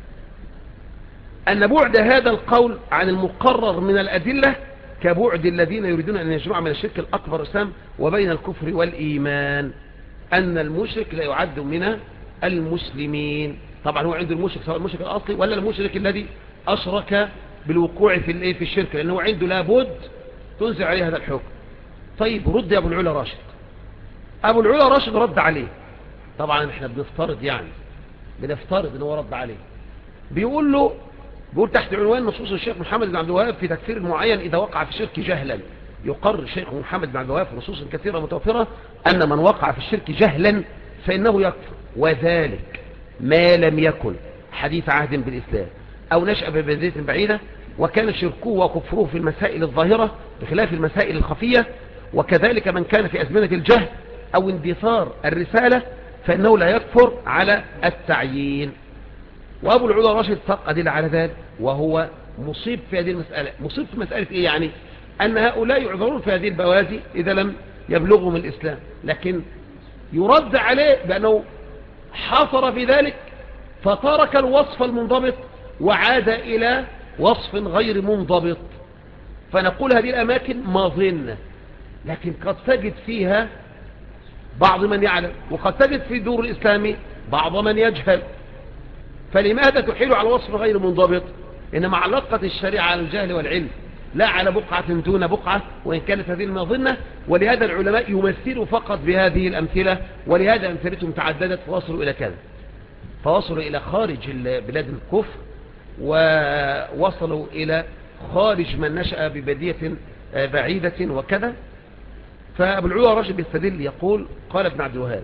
[SPEAKER 1] أن بعد هذا القول عن المقرر من الأدلة كبعد الذين يريدون أن يجمعوا من الشرك الأكبر والإسلام وبين الكفر والإيمان، أن المشرك لا يعد من المسلمين. طبعا هو عنده المشرك سواء المشرك الأصلي ولا المشرك الذي أشرك بالوقوع في الشرك، لأنه عنده لابد تنزع عليه هذا الحكم. طيب رد يا أبو العلا راشد. أبو العلا راشد رد عليه، طبعا احنا بنفترض أنه رد عليه، بيقول تحت عنوان نصوص الشيخ محمد بن عبد الوهاب في تكفير المعين إذا وقع في الشرك جهلا. يقرر الشيخ محمد بن عبد الوهاب في نصوص كثيرة متوفرة أن من وقع في الشرك جهلا فإنه يكفر، وذلك ما لم يكن حديث عهد بالإسلام أو نشأ ببادية بعيدة، وكان شركه وكفره في المسائل الظاهرة بخلاف المسائل الخفية، وكذلك من كان في أزمنة الجهل أو اندثار الرسالة فإنه لا يكفر على التعيين. وأبو العلا راشد ساق أدلة على ذلك، وهو مصيب في هذه المسألة. مصيب في مسألة إيه؟ يعني أن هؤلاء يعذرون في هذه البوادي إذا لم يبلغوا من الإسلام، لكن يرد عليه بأنه حصر في ذلك فترك الوصف المنضبط وعاد إلى وصف غير منضبط. فنقول هذه الأماكن مظنة، لكن قد تجد فيها بعض من يعلم، وقد تجد في دور الإسلام بعض من يجهل. فلماذا تحيل على وصف غير منضبط؟ إنما علقت الشريعة على الجهل والعلم لا على بقعة دون بقعة، وإن كانت هذه المظنة. ولهذا العلماء يمثلوا فقط بهذه الأمثلة، ولهذا أمثلتهم تعددت فوصلوا إلى كذا، فوصلوا إلى خارج بلاد الكفر، ووصلوا إلى خارج من نشأ ببادية بعيدة وكذا. فأبو العلا راشد بيستدل يقول قال ابن عبد الوهاب،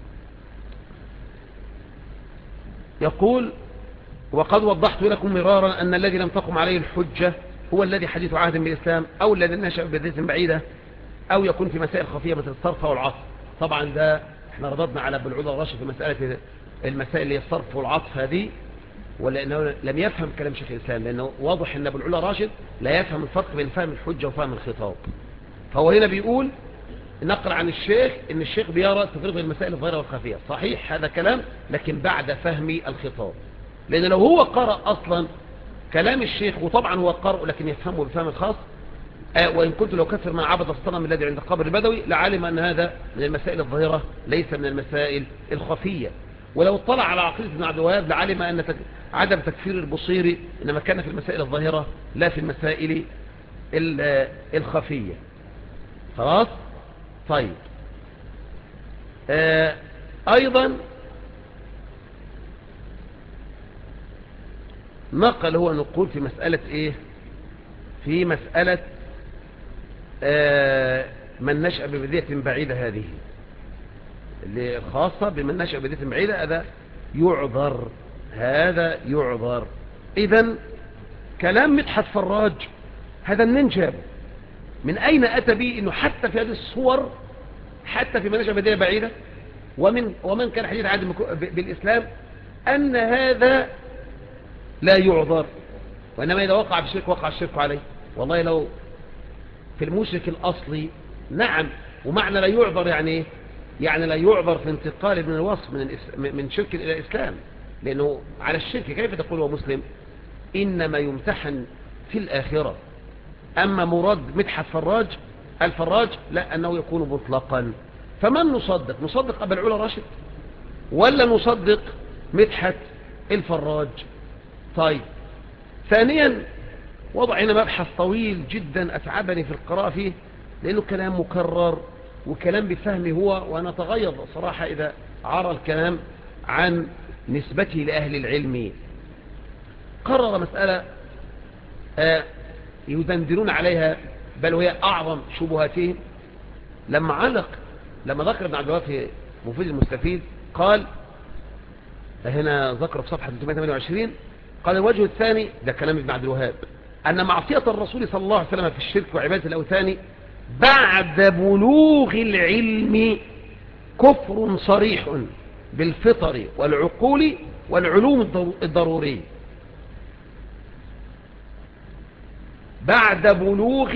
[SPEAKER 1] يقول وقد وضحت لكم مرارا أن الذي لم تقم عليه الحجة هو الذي حديث عهد بالإسلام أو الذي نشأ ببادية بعيدة أو يكون في مسائل خفية مثل الصرف والعطف. طبعا ده احنا رددنا على ابو العلا راشد في مسألة المسائل اللي هي الصرف والعطف هذه، ولأنه لم يفهم كلام شيخ الإسلام، لأنه واضح أن ابو العلا راشد لا يفهم الفرق بين فهم الحجة وفهم الخطاب. فهو هنا بيقول نقل عن الشيخ ان الشيخ بيرى تفريق المسائل الظاهرة والخفية. صحيح هذا كلام، لكن بعد فهم الخطاب، لأن لو هو قرأ أصلا كلام الشيخ، وطبعا هو قرأ لكن يفهمه بفهم الخاص، وإن كنت لو كثر ما عبد الصنم الذي عند قبر البدوي لعلم أن هذا من المسائل الظاهرة ليس من المسائل الخفية. ولو اطلع على عقيدة ابن عبد الوهاب لعلم أن عدم تكفير البصيري إنما كان في المسائل الظاهرة لا في المسائل الخفية. خلاص؟ طيب أيضا نقل هو نقول في مسألة إيه؟ في مسألة من نشأ ببادية بعيدة، هذه اللي خاصة بمن نشأ ببادية بعيدة، هذا يعذر. إذن كلام مدحت فراج هذا منين جابه؟ من أين أتى به إنه حتى في هذه الصور، حتى في من نشأ ببادية بعيدة ومن كان حديث عهد بالإسلام، أن هذا لا يعذر، وإنما إذا وقع بالشرك وقع الشرك عليه. والله لو في المشرك الأصلي نعم، ومعنى لا يعذر يعني ايه؟ يعني لا يعذر في انتقال من الوصف من شرك إلى إسلام، لأنه على الشرك كيف تقول هو مسلم؟ إنما يمتحن في الآخرة. أما مراد مدحت الفراج لا، أنه يكون مطلقا. فمن نصدق أبا العلا راشد ولا نصدق مدحت الفراج؟ طيب ثانيا وضع هنا مبحث طويل جدا أتعبني في القراءة فيه، لأنه كلام مكرر وكلام بفهمي هو، وأنا أتغيظ صراحة إذا عرى الكلام عن نسبته لأهل العلم قرر مسألة يدندنون عليها، بل وهي أعظم شبهاتهم. لما ذكر ابن عبد الوهاب في مفيد المستفيد قال، هنا ذكر في صفحة 328، قال الوجه الثاني، ده كلام ابن عبد الوهاب، أن معصية الرسول صلى الله عليه وسلم في الشرك وعبادة الأوثان بعد بلوغ العلم كفر صريح بالفطر والعقول والعلوم الضرورية. بعد بلوغ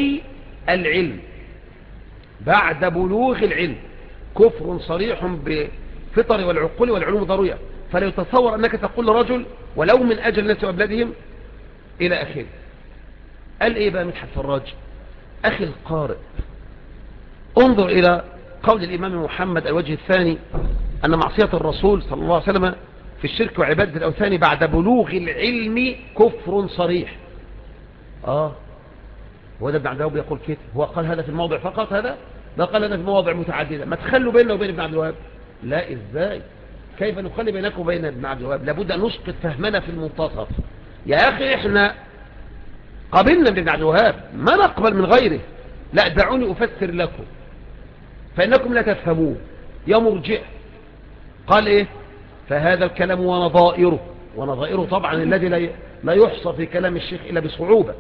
[SPEAKER 1] العلم كفر صريح بالفطر والعقول والعلوم الضرورية، فلا يتصور أنك تقول لرجل ولو من أجل الناس وأبلادهم إلى آخره. قال إيه بقى مدحت فراج؟ أخي القارئ، انظر إلى قول الإمام محمد الوجه الثاني، أن معصية الرسول صلى الله عليه وسلم في الشرك وعبادة الأوثان بعد بلوغ العلم كفر صريح. هو ده ابن عبد الوهاب يقول كده؟ هو قال هذا في الموضع فقط؟ هذا ده قال هذا في مواضع متعددة. ما تخلوا بيننا وبين ابن عبد الوهاب؟ لا، إزاي؟ كيف نخلي بينكم وبين ابن عبد الوهاب؟ لابد أن نسقط فهمنا في المنتصف. يا أخي إحنا قبلنا من ابن عبد الوهاب، ما نقبل من غيره. لا، دعوني أفسر لكم فإنكم لا تفهمون يا مرجئ. قال إيه؟ فهذا الكلام ونظائره طبعا الذي لا يحصى في كلام الشيخ إلا بصعوبة.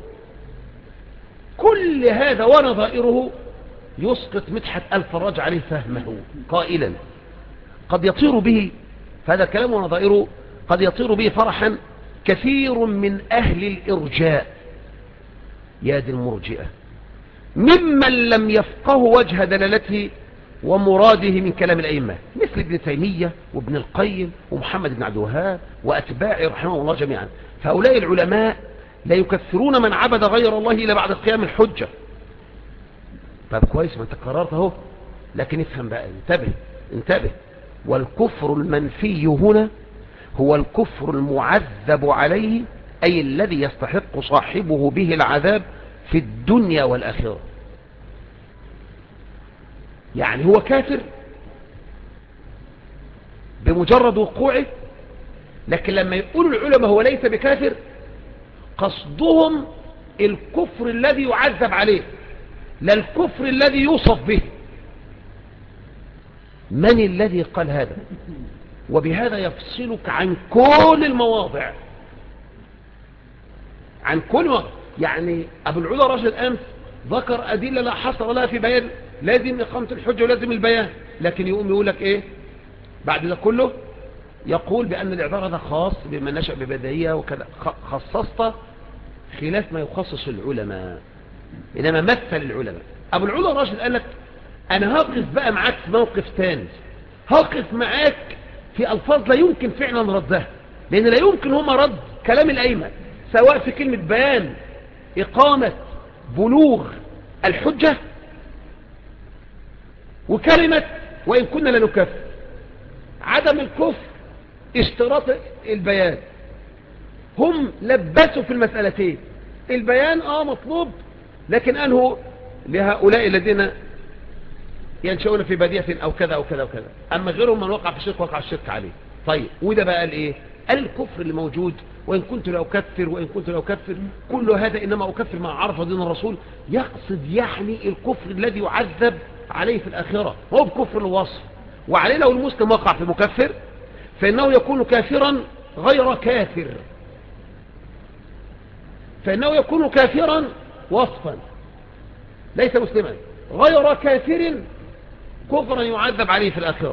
[SPEAKER 1] كل هذا ونظائره يسقط مدحت الفراج عليه فهمه قائلا قد يطير به، فهذا الكلام ونظائره قد يطير به فرحا كثير من أهل الإرجاء، يا دي المرجئة، ممن لم يفقهوا وجه دلالته ومراده من كلام الأئمة، مثل ابن تيمية وابن القيم ومحمد بن عبد الوهاب وأتباعه رحمه الله جميعا. فهؤلاء العلماء لا يكفرون من عبد غير الله إلا بعد قيام الحجة. طب كويس، ما انت قررت اهو، لكن افهم بقى، انتبه. والكفر المنفي هنا هو الكفر المعذب عليه، أي الذي يستحق صاحبه به العذاب في الدنيا والآخرة. يعني هو كافر بمجرد وقوعه، لكن لما يقول العلماء هو ليس بكافر، قصدهم الكفر الذي يعذب عليه، لا الكفر الذي يوصف به. من الذي قال هذا؟ وبهذا يفصلك عن كل المواضع، يعني أبو العلا راشد أمس ذكر أدلة لا حصر لها في بيان لازم إقامة الحجة ولازم البيان، لكن يقول لك إيه بعد ده كله؟ يقول بأن الإعذار هذا خاص بمن نشأ ببداية وكذا، خصصت خلاف ما يخصص العلماء، إنما مثل العلماء. أبو العلا راشد قال لك أنا هقف بقى معاك في موقف تاني، هقف معاك في ألفاظ لا يمكن فعلا ردها، لأن لا يمكن هما رد كلام الأئمة، سواء في كلمة بيان إقامة بلوغ الحجة وكلمة وإن كنا لنكفر. عدم الكفر اشتراط البيان، هم لبسوا في المسألتين. البيان مطلوب، لكن أنه لهؤلاء الذين ينشؤون في بادية أو كذا أو كذا أو كذا، أما غيرهم من وقع في الشرك وقع الشرك عليه. طيب وده بقى قال إيه؟ قال الكفر اللي موجود وإن كنت لا أكفر كل هذا إنما أكفر مع عرف دين الرسول، يقصد يعني الكفر الذي يعذب عليه في الآخرة، هو بكفر الوصف. وعليه لو المسلم وقع في مكفر فإنه يكون كافرا غير كافر، فإنه يكون كافرا وصفا، ليس مسلما، غير كافر كفرا يعذب عليه في الآخرة.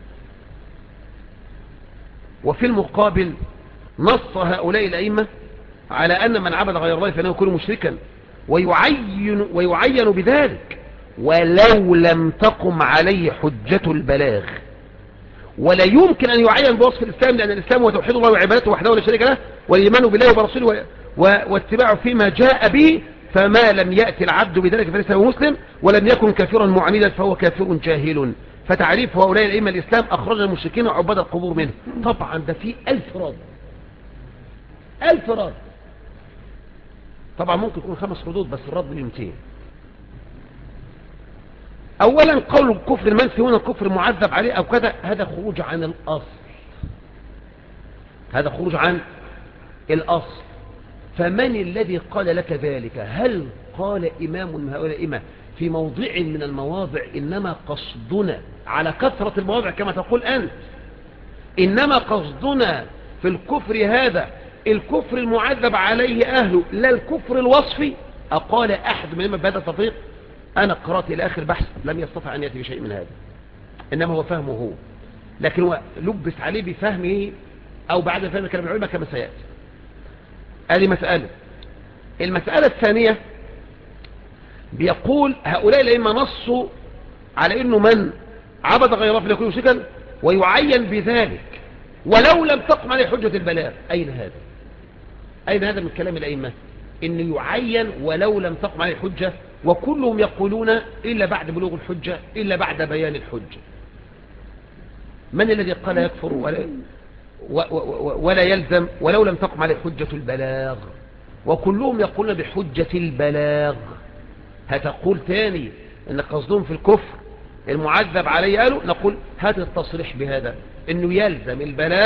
[SPEAKER 1] وفي المقابل نص هؤلاء الأئمة على أن من عبد غير الله فإنه يكون مشركا ويعين بذلك ولو لم تقم عليه حجة البلاغ. ولا يمكن أن يعين بوصف الإسلام، لأن الإسلام هو توحيد الله وعبادته وحده ولا شريك له، والإيمان بالله وبرسوله واتباعه فيما جاء به، فما لم يأتي العبد بذلك فليس هو مسلم، ولم يكن كافرا معاندا فهو كافر جاهل. فتعريف هؤلاء الأئمة الإسلام أخرج المشركين وعباد القبور منه. طبعا ده فيه 1000 رد، 1000 رد. طبعا ممكن يكون 5 ردود بس الرد ب200. أولا قول الكفر المنفي هنا الكفر معذب عليه أو كذا، هذا خروج عن الأصل. هذا خروج عن الأصل. فمن الذي قال لك ذلك؟ هل قال إمام من هؤلاء الأئمة في موضع من المواضع إنما قصدنا على كثرة المواضع كما تقول أنت، إنما قصدنا في الكفر هذا الكفر المعذب عليه أهله لا الكفر الوصفي؟ أقال أحد من بهذا التطبيق؟ أنا قرأت إلى آخر بحث لم يستطع أن يأتي بشيء من هذا، إنما هو فهمه هو، لكن هو لبس عليه بفهمه أو بعد فهم كلام العلماء كما سيأتي. هذه مسألة. المسألة الثانية بيقول هؤلاء الأئمة نصوا على أنه من عبد غير الله فليكون مشركا ويعين بذلك ولو لم تقم عليه حجة البلاغ. أين هذا؟ أين هذا من كلام الأئمة إنه يعين ولو لم تقم عليه حجة؟ وكلهم يقولون إلا بعد بلوغ الحجة، إلا بعد بيان الحجة. من الذي قال يكفر ولا يلزم ولو لم تقم عليه حجة البلاغ؟ وكلهم يقولون بحجة البلاغ. هتقول تاني ان قصدهم في الكفر المعذب عليه قالوا، نقول هات التصريح بهذا انه يلزم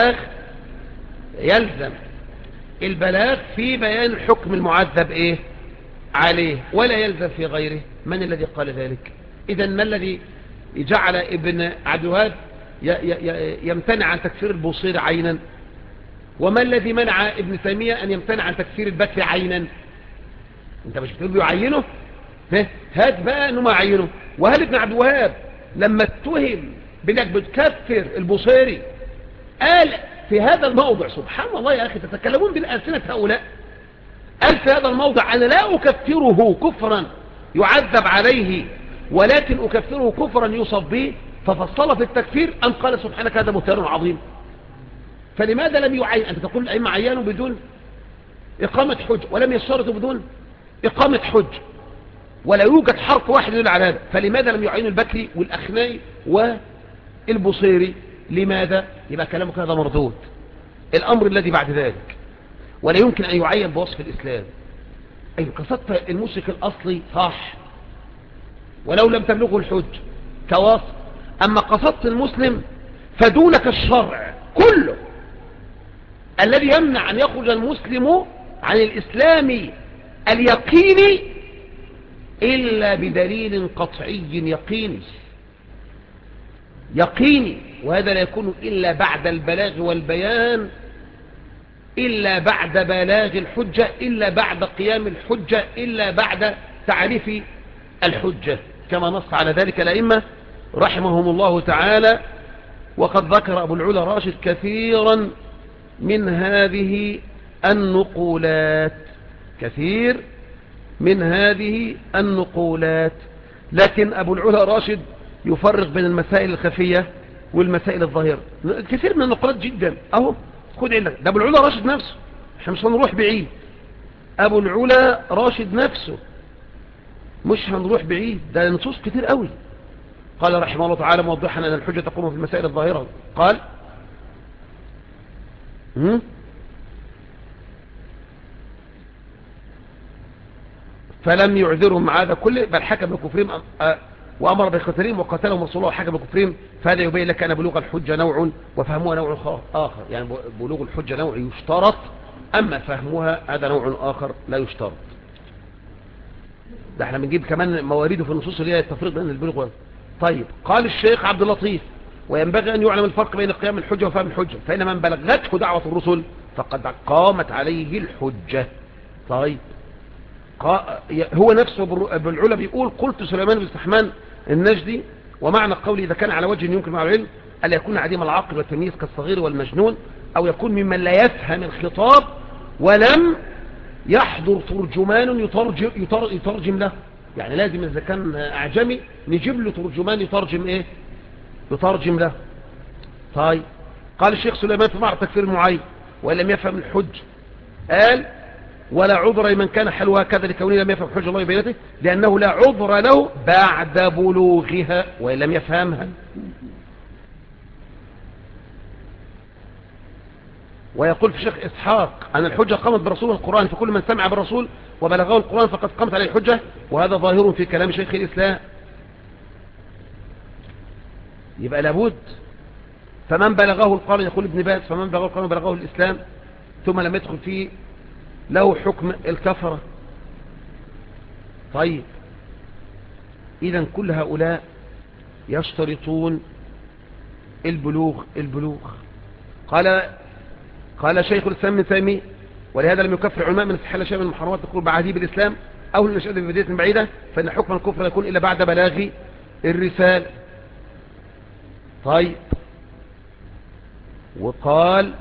[SPEAKER 1] البلاغ في بيان الحكم المعذب ايه عليه ولا يلزم في غيره. من الذي قال ذلك؟ اذا ما الذي جعل ابن عبد الوهاب يمتنع عن تكفير البوصيري عينا؟ وما الذي منع ابن تيمية ان يمتنع عن تكفير البكري عينا؟ انت مش بتقول يعينه؟ هات بقى انه ما عينه. وهل ابن عبد الوهاب لما اتهم بانك بتكفر البوصيري قال في هذا الموضع، سبحان الله يا اخي تتكلمون بالألسنة هؤلاء، قال في هذا الموضع انا لا اكفره كفرا يعذب عليه ولكن اكفره كفرا يوصف به، ففصل في التكفير ام قال سبحانك هذا بهتان عظيم؟ فلماذا لم يعين؟ انت تقول الائمه عينوا بدون اقامه حج ولم يشترطوا بدون اقامه حج ولا يوجد حرف واحد يدل على هذا، فلماذا لم يعينوا البكري والأخنائي والبصيري؟ لماذا؟ يبقى كلامك هذا مردود. الأمر الذي بعد ذلك ولا يمكن أن يعين بوصف الإسلام. أي قصدت المشرك الأصلي صح ولو لم تبلغه الحج كوصف، أما قصدت المسلم فدونك الشرع كله الذي يمنع أن يخرج المسلم عن الإسلام اليقيني إلا بدليل قطعي يقيني، وهذا لا يكون إلا بعد البلاغ والبيان، إلا بعد بلاغ الحجة، إلا بعد قيام الحجة، إلا بعد تعريف الحجة، كما نص على ذلك الأئمة رحمهم الله تعالى. وقد ذكر أبو العلا راشد كثيرا من هذه النقولات، كثير من هذه النقولات. لكن أبو العلا راشد يفرق بين المسائل الخفية والمسائل الظاهرة. كثير من النقولات جدا اهو خد عندك، ده أبو العلا راشد نفسه، احنا مش هنروح بعيد. أبو العلا راشد نفسه مش هنروح بعيد، ده نصوص كتير قوي. قال رحمه الله تعالى موضحا أن الحجة تقوم في المسائل الظاهرة، قال فلم يعذرهم مع هذا كله بل حكم بكفرهم وأمر بقتلهم وقتلهم رسول الله وحكم بكفرهم. فهذا يبين لك أن بلوغ الحجة نوع وفهمها نوع آخر، يعني بلوغ الحجة نوع يشترط، أما فهمها هذا نوع آخر لا يشترط. ده احنا بنجيب كمان مواريده في النصوص اللي هي التفريق بين البلوغ. طيب قال الشيخ عبد اللطيف وينبغي أن يعلم الفرق بين قيام الحجة وفهم الحجة، فإن من بلغته دعوة الرسل فقد قامت عليه الحجة. طيب هو نفسه بالعلا بيقول قلت سليمان بن سحمان النجدي ومعنى قولي إذا كان على وجه يمكن مع العلم ألا يكون عديم العقل والتمييز كالصغير والمجنون، أو يكون ممن لا يفهم الخطاب ولم يحضر ترجمان يترجم له. يعني لازم إذا كان أعجمي نجيب له ترجمان يترجم له. طيب قال الشيخ سليمان في معنى تكفير المعين وإن لم يفهم الحج، قال ولا عذر لمن كان حلوها كذا لكونه لم يفهم حج الله بينته، لأنه لا عذر له بعد بلوغها وإن لم يفهمها. ويقول في الشيخ إسحاق أن الحجة قامت برسول القرآن، فكل من سمع بالرسول وبلغه القرآن فقد قامت عليه الحجة، وهذا ظاهر في كلام شيخ الإسلام. يبقى لابد فمن بلغه القرن يقول ابن باز، فمن بلغه القرن بلغه الإسلام، ثم لم يدخل فيه له حكم الكفرة. طيب إذن كل هؤلاء يشترطون البلوغ. قال شيخ الإسلام ابن تيمية: ولهذا لم يكفر علماء من استحل شيء من المحرمات تقول بعديه بالإسلام أو لنشأة ببداية بعيدة، فإن حكم الكفر يكون إلا بعد بلاغ الرسالة. طيب، وقال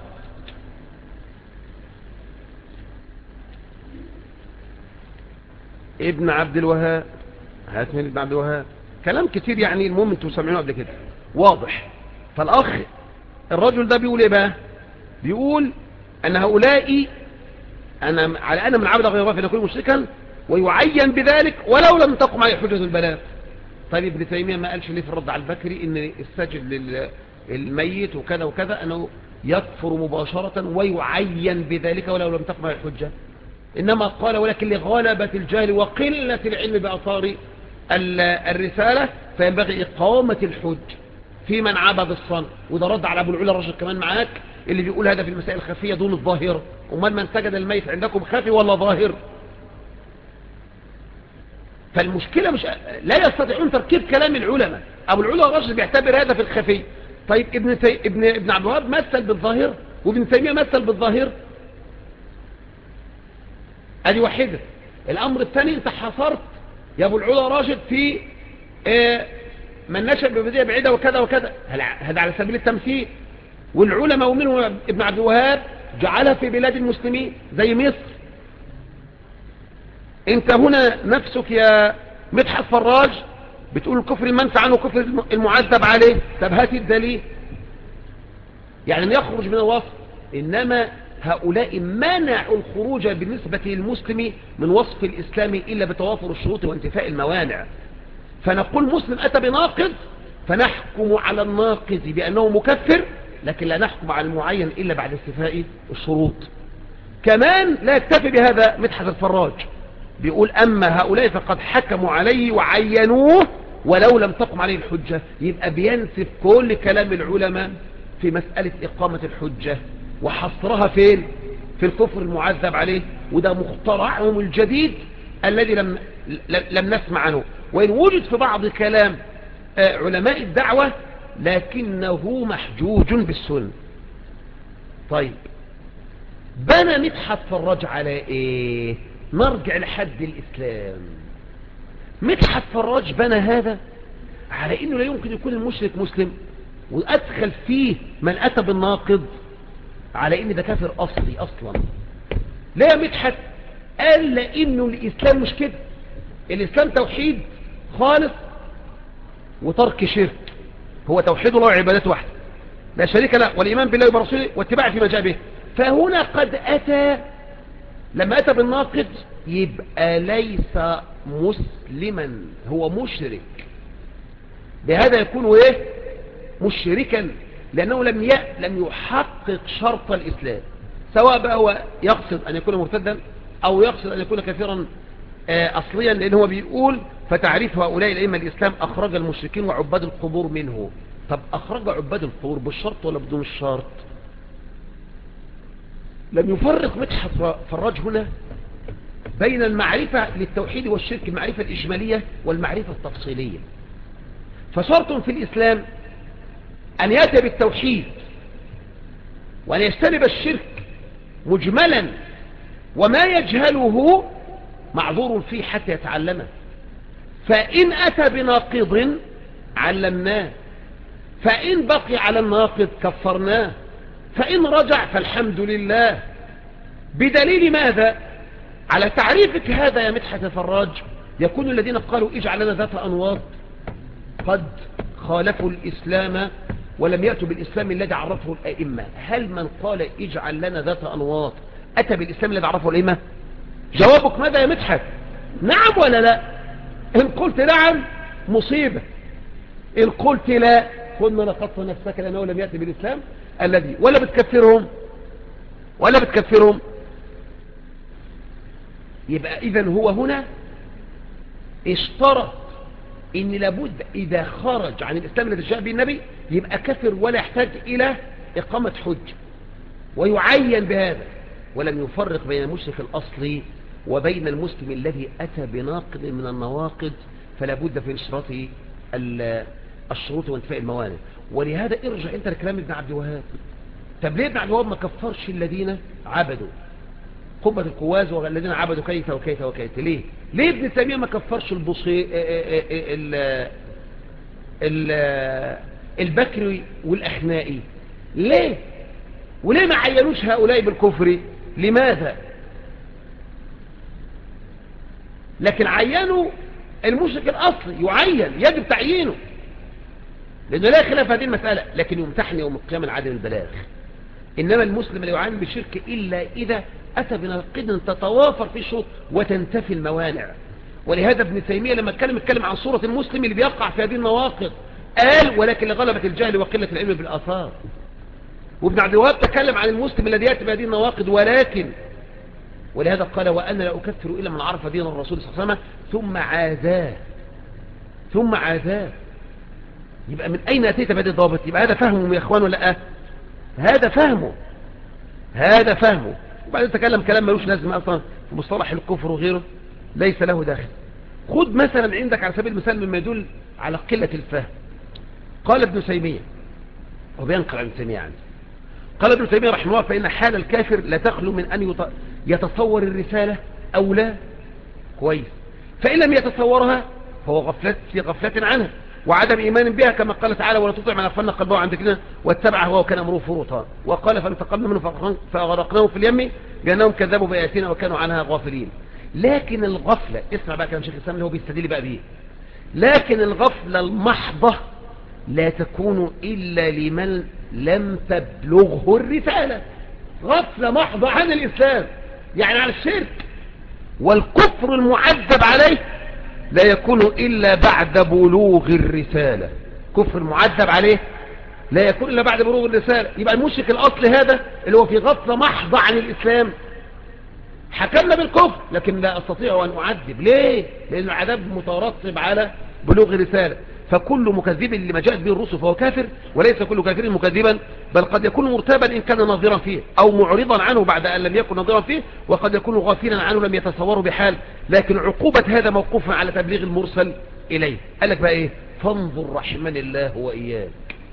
[SPEAKER 1] ابن عبد الوهاب، هاتمين ابن عبد الوهاب كلام كتير يعني، المهم انتوا سامعينه قبل كده واضح. فالأخ الرجل ده بيقول ايه بقى؟ بيقول ان هؤلاء على أن من عبد غير الله فإن يكون مشركا ويعين بذلك ولو لم تقم عليه حجة البلاغ. طيب ابن تيمية ما قالش ليه في الرد على البكري ان الساجد للميت وكذا وكذا أنه يكفر مباشرة ويعين بذلك ولو لم تقم عليه الحجة؟ إنما قال ولكن لغلبة الجهل وقلة العلم بأثار الرسالة فينبغي إقامة الحج في من عبد الصنم. وده رد على أبو العلا الرجل كمان معاك اللي بيقول هذا في المسائل الخفية دون الظاهرة. ومن من سجد الميت عندكم خفي ولا ظاهر؟ فالمشكلة مش لا يستطيعون تركيب كلام العلماء. أبو العلا الرجل بيعتبر هذا في الخفي. طيب ابن عبد الوهاب مثل بالظاهر وابن تيمية مثل بالظاهر، ادي واحدة. الامر الثاني انت حصرت يا ابو العلا راشد في من نشأ ببداية بعيدة وكذا وكذا، هذا على سبيل التمثيل. والعلماء ومنهم ابن عبد الوهاب جعلها في بلاد المسلمين زي مصر. انت هنا نفسك يا مدحت فراج بتقول الكفر المنفى عنه كفر المعذب عليه. طب هات الدليل يعني يخرج من الوصف. انما هؤلاء منعوا الخروج بالنسبة للمسلم من وصف الإسلام إلا بتوافر الشروط وانتفاء الموانع. فنقول مسلم أتى بناقض فنحكم على الناقض بأنه مكفر، لكن لا نحكم على المعين إلا بعد استيفاء الشروط. كمان لا يكتفي بهذا مدحت الفراج، بيقول أما هؤلاء فقد حكموا عليه وعينوه ولو لم تقم عليه الحجة. يبقى بينسف كل كلام العلماء في مسألة إقامة الحجة وحصرها فين؟ في الكفر المعذب عليه. وده مخترعهم الجديد الذي لم نسمع عنه، وإن وجد في بعض كلام علماء الدعوة لكنه محجوج بالسنة. طيب بنى مدحت فراج على ايه؟ نرجع لحد الإسلام. مدحت فراج بنى هذا على انه لا يمكن يكون المشرك مسلم، وادخل فيه من اتى بالناقض على ان ده كافر اصلي اصلا. لا يا مدحت، قال لانه الاسلام مش كده. الاسلام توحيد خالص وترك شرك، هو توحيد الله وعبادته واحده لا شريك له، والايمان بالله وبرسوله واتباع فيما جاء به. فهنا قد اتى، لما اتى بالناقض يبقى ليس مسلما، هو مشرك. بهذا يكون ايه؟ مشركا، لانه لم يحقق شرط الاسلام، سواء بقى هو يقصد ان يكون مرتدا او يقصد ان يكون كافرا اصليا. لان هو بيقول فتعريف هؤلاء الائمه الاسلام اخرج المشركين وعباد القبور منه. طب اخرج عباد القبور بالشرط ولا بدون الشرط؟ لم يفرق مدحت فراج هنا بين المعرفة للتوحيد والشرك، المعرفة الإجمالية والمعرفة التفصيلية. فشرط في الإسلام أن يأتي بالتوحيد وأن يجتنب الشرك مجملا، وما يجهله معذور فيه حتى يتعلمه. فإن أتى بناقض علمناه، فإن بقي على الناقض كفرناه، فإن رجع فالحمد لله. بدليل ماذا؟ على تعريفك هذا يا مدحت فراج يكون الذين قالوا اجعل لنا ذات أنواط قد خالفوا الإسلام ولم يأتوا بالإسلام الذي عرفه الأئمة. هل من قال اجعل لنا ذات أنواط أتى بالإسلام الذي عرفه الأئمة؟ جوابك ماذا يا مدحت؟ نعم ولا لا؟ إن قلت نعم مصيبة، إن قلت لا كنا نقص نفسك لأنه لم يأتي بالإسلام الذي ولا بتكفرهم. يبقى إذن هو هنا اشترط إن لابد إذا خرج عن الإسلام الذي جاء به النبي يبقى كافر ولا يحتاج إلى إقامة حج، ويعين بهذا. ولم يفرق بين المشرك الأصلي وبين المسلم الذي أتى بناقض من النواقض، فلا بد في إشراط الشروط وانتفاء الموانع. ولهذا ارجع انت لكلام ابن عبد الوهاب. طب ليه ابن عبد الوهاب ما كفرش الذين عبدوا قبة القواز والذين عبدوا كيت وكيت وكيت؟ ليه ابن تيمية ما كفرش البكري والأخنائي؟ ليه؟ وليه ما عينوش هؤلاء بالكفر؟ لماذا؟ لكن عينوا المشرك الأصلي، يعين، يجب تعيينه، لأنه لا خلاف هذه المسألة. لكن يمتحن يوم القيامة العدل البلاغ. إنما المسلم لا يعين بالشرك إلا إذا أتى بنقيض تتوافر في الشروط وتنتفي الموانع. ولهذا ابن تيمية لما اتكلم عن صورة المسلم اللي بيقع في هذه النواقض قال: ولكن لغلبة الجهل وقلة العلم بالآثار. وابن عبد الوهاب تكلم عن المسلم الذي يأتي بهذه النواقض ولهذا قال: وأنا لا أكفر إلا من عرف دين الرسول صلى الله عليه وسلم ثم عاداه. يبقى من أين أتيت بهذه الضوابط؟ يبقى هذا فهمه يا إخوان ولا هذا فهمه. وبعدين تكلم كلام ملوش لازمة أصلا في مصطلح الكفر وغيره ليس له داخل. خد مثلا عندك على سبيل المثال مما يدل على قلة الفهم. قال ابن تيمية، وبينقل عن ابن تيمية عنه، قال ابن تيمية رحمه الله: فإن حال الكافر لا تخلو من أن يتصور الرسالة أو لا. كويس. فإن لم يتصورها فهو في غفلة عنها وعدم إيمان بها، كما قال تعالى: ولا تطع من أغفلنا قلبه عن ذكرنا واتبع هواه وكان أمره فرطا. وقال: فانتقمنا منه فأغرقناه في اليم بأنهم كذبوا بآياتنا وكانوا عنها غافلين. لكن الغفلة، اسمع بقى كلام شيخ الإسلام اللي هو بيستدل بقى بيه، لكن الغفلة المحضة لا تكون إلا لمن لم تبلغه الرسالة. غفلة محضة عن الإسلام يعني على الشرك. والكفر المعذب عليه لا يكون إلا بعد بلوغ الرسالة. كفر المعذب عليه لا يكون إلا بعد بلوغ الرسالة. يبقى المشرك الأصل هذا اللي هو في غفلة محضة عن الإسلام حكمنا بالكفر، لكن لا أستطيع أن أعذب. ليه؟ لأن العذاب مترتب على بلوغ الرسالة. فكل مكذب لما جاءت به الرسل فهو كافر، وليس كل كافر مكذبا، بل قد يكون مرتابا إن كان ناظرا فيه، أو معرضا عنه بعد أن لم يكن ناظرا فيه، وقد يكون غافلا عنه لم يتصوره بحال. لكن عقوبة هذا موقوف على تبليغ المرسل إليه. قال لك بقى إيه؟ فانظر رحمني الله وإياك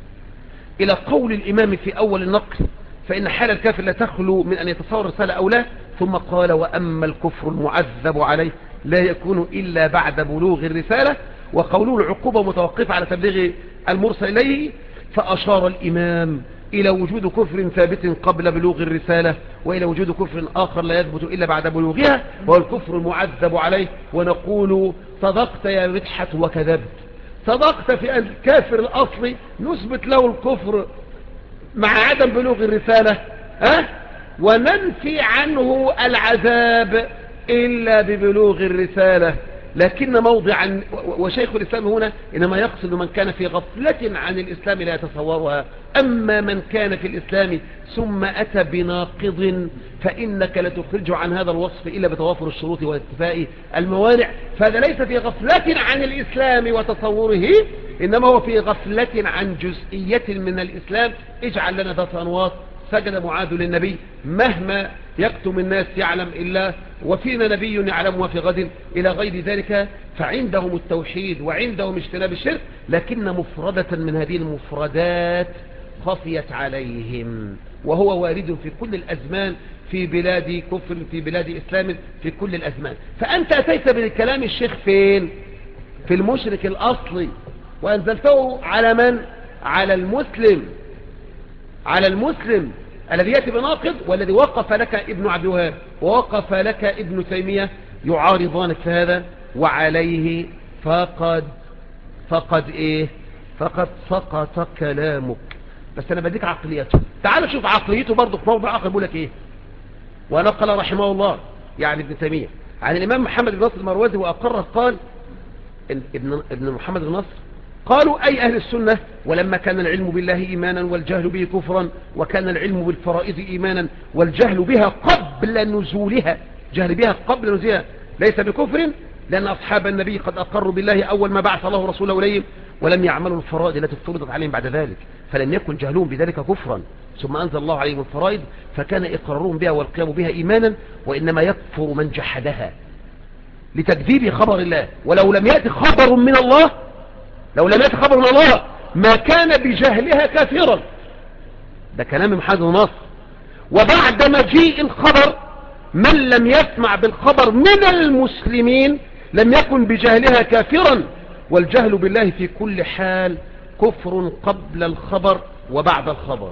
[SPEAKER 1] إلى قول الإمام في أول النقل: فإن حال الكافر لا تخلو من أن يتصور رسالة أو لا. ثم قال: وأما الكفر المعذب عليه لا يكون إلا بعد بلوغ الرسالة. وقوله العقوبة متوقفة على تبليغ المرسل إليه، فأشار الإمام إلى وجود كفر ثابت قبل بلوغ الرسالة، وإلى وجود كفر آخر لا يثبت إلا بعد بلوغها، وهو الكفر المعذب عليه. ونقول: صدقت يا مدحت وكذبت. صدقت في أن الكافر الأصلي نثبت له الكفر مع عدم بلوغ الرسالة، وننفي عنه العذاب إلا ببلوغ الرسالة. لكن موضعا، وشيخ الإسلام هنا إنما يقصد من كان في غفلة عن الإسلام لا يتصورها. أما من كان في الإسلام ثم أتى بناقض فإنك لتخرج عن هذا الوصف إلا بتوافر الشروط واتفاء الموانع. فهذا ليس في غفلة عن الإسلام وتصوره، إنما هو في غفلة عن جزئية من الإسلام. اجعل لنا ذات أنواط. سجد معاذ للنبي: مهما يكتم الناس يعلم إلا، وفينا نبي يعلم وفي غد، إلى غير ذلك. فعندهم التوحيد وعندهم اجتناب الشرك، لكن مفردة من هذه المفردات خفيت عليهم، وهو وارد في كل الأزمان، في بلاد كفر، في بلاد إسلام، في كل الأزمان. فأنت أتيت بالكلام الشيخ فين؟ في المشرك الأصلي، وأنزلته على من؟ على المسلم الذي يأتي بناقض، والذي وقف لك ابن عبد الوهاب ووقف لك ابن تيمية يعارضانك في هذا. وعليه فقد سقط كلامك. بس أنا بديك عقليته. تعال شوف عقليته برضه في موضع آخر. بقول لك إيه؟ ونقل رحمه الله يعني ابن تيمية عن الإمام محمد بن نصر المروزي وأقره، قال ابن محمد بن نصر: قالوا أي أهل السنة: ولما كان العلم بالله إيمانا والجهل به كفرا، وكان العلم بالفرائض إيمانا والجهل بها قبل نزولها، جهل بها قبل نزولها ليس بكفر، لأن أصحاب النبي قد أقروا بالله أول ما بعث الله رسوله إليهم ولم يعملوا الفرائض التي افترضت عليهم بعد ذلك، فلم يكن جهلهم بذلك كفرا، ثم أنزل الله عليهم الفرائض فكان إقرارهم بها والقيام بها إيمانا، وإنما يكفر من جحدها لتكذيب خبر الله. ولو لم يأتي خبر من الله، لو لم يأتي خبر من الله ما كان بجهلها كافرا. ده كلام محمد بن نصر. وبعد مجيء الخبر من لم يسمع بالخبر من المسلمين لم يكن بجهلها كافرا، والجهل بالله في كل حال كفر قبل الخبر وبعد الخبر.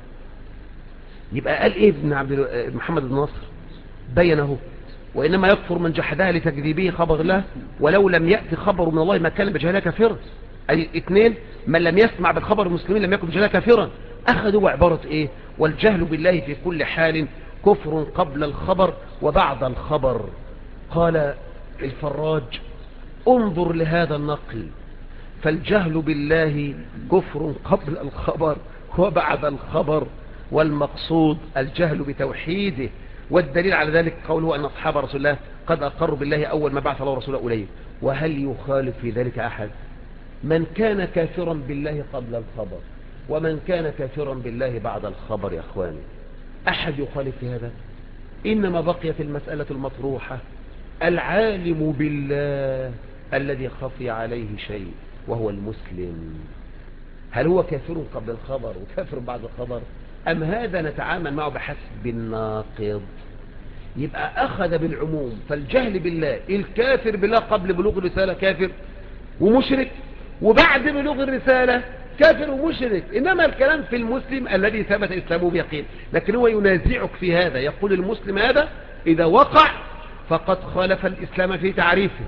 [SPEAKER 1] يبقى قال ايه ابن محمد بن نصر؟ بينه وإنما يكفر من جحدها لتكذيبه خبر الله، ولو لم يأتي خبر من الله ما كان بجهلها كافرا. أي اثنين، من لم يسمع بالخبر المسلمين لم يكن بجهلها كافرا. أخذوا عبارة ايه؟ والجهل بالله في كل حال كفر قبل الخبر وبعد الخبر. قال الفراج انظر لهذا النقل، فالجهل بالله كفر قبل الخبر وبعد الخبر، والمقصود الجهل بتوحيده. والدليل على ذلك قوله أن أصحاب رسول الله قد أقروا بالله أول ما بعث الله رسوله إليه. وهل يخالف في ذلك أحد؟ من كان كافرا بالله قبل الخبر ومن كان كافرا بالله بعد الخبر يا أخواني، أحد يخالف في هذا؟ إنما بقيت المسألة المطروحة العالم بالله الذي خفي عليه شيء وهو المسلم، هل هو كافر قبل الخبر وكافر بعد الخبر، أم هذا نتعامل معه بحسب الناقض؟ يبقى أخذ بالعموم، فالجهل بالله الكافر بالله قبل بلوغ الرسالة كافر ومشرك، وبعد بلوغ الرسالة كافر ومشرك. إنما الكلام في المسلم الذي ثبت إسلامه بيقين. لكن هو ينازعك في هذا، يقول المسلم هذا إذا وقع فقد خالف الإسلام في تعريفه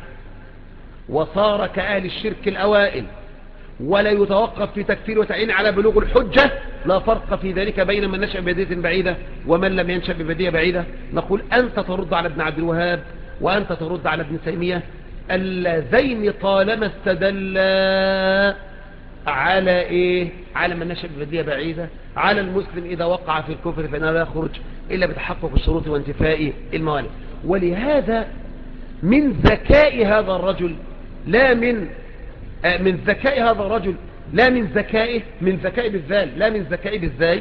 [SPEAKER 1] وصار كأهل الشرك الأوائل، ولا يتوقف في تكفير وتعيين على بلوغ الحجة. لا فرق في ذلك بين من نشأ ببدية بعيدة ومن لم ينشأ ببدية بعيدة. نقول أنت ترد على ابن عبد الوهاب وأنت ترد على ابن تيمية، اللذين طالما استدلا على إيه؟ على من نشأ ببدية بعيدة، على المسلم إذا وقع في الكفر فإنه لا يخرج إلا بتحقق الشروط وانتفاء الموانع. ولهذا من ذكاء هذا الرجل لا من ذكاء هذا الرجل لا من ذكائه، من ذكائه بالذال لا من ذكائه بالذاي،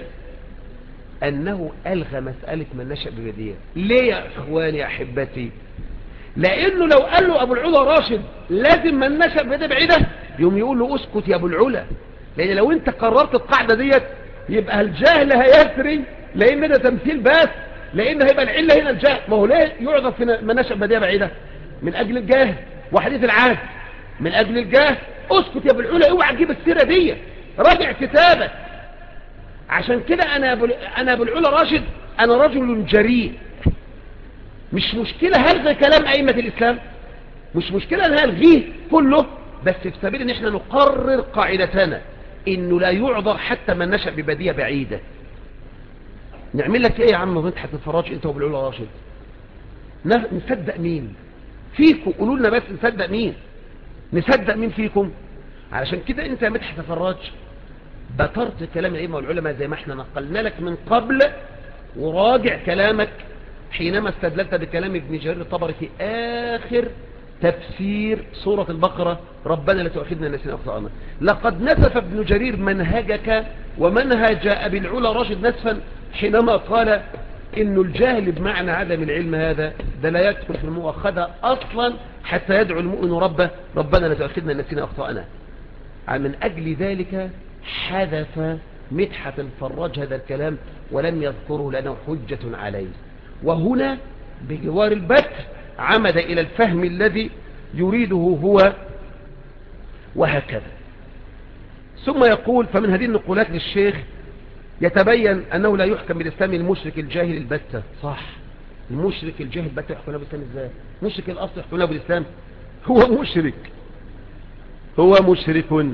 [SPEAKER 1] أنه ألغى مسألة من نشأ ببدية. ليه يا إخواني يا أحبتي؟ لأنه لو قال له أبو العلا راشد لازم من نشأ ببدية بعيدة، يوم يقول له أسكت يا أبو العلا، لأن لو أنت قررت القاعدة ديت يبقى الجهل هيسري، لأن ده تمثيل بس، لأن هيبقى العلة هنا الجهل. ما هو ليه يعرف في من نشأ ببدية بعيدة؟ من أجل الجهل. وحديث العهد من أجل الجهل. اسكت يا ابو العلا، اوعى تجيب السيره دي، راجع كتابك. عشان كده انا ابو العلا راشد، انا رجل جريء. مش مشكله هلغي كلام ائمه الاسلام، مش مشكله ان هلغيه كله، بس في سبيل ان احنا نقرر قاعدتنا انه لا يعذر حتى من نشأ ببديه بعيده. نعمل لك ايه يا عم مدحت الفراج انت وابو العلا راشد؟ نصدق مين فيكم؟ قولوا لنا بس نصدق مين، نصدق مين فيكم؟ علشان كده انت يا مدحت الفراج بطرت كلام الائمه والعلماء زي ما احنا نقلنا لك من قبل، وراجع كلامك حينما استدللت بكلام ابن جرير الطبري في آخر تفسير سورة البقرة: ربنا لا تؤاخذنا إن نسينا أخطأنا. لقد نسف ابن جرير منهجك ومنهج أبي العلا راشد نسفا حينما قال إن الجاهل بمعنى عدم العلم هذا ده لا يدخل في المؤاخذة أصلا حتى يدعو المؤمن ربه ربنا لا تؤاخذنا إن نسينا أخطأنا. من أجل ذلك حذف مدحت الفراج هذا الكلام ولم يذكره لأنه حجة عليه. وهنا بجوار البت عمد إلى الفهم الذي يريده هو، وهكذا. ثم يقول: فمن هذه النقولات للشيخ يتبين أنه لا يحكم بالإسلام المشرك الجاهل البتة. صح، المشرك الجاهل البتة يحكم له بالإسلام إزاي؟ مشرك الأصل يحكم له بالإسلام؟ هو مشرك، هو مشرك.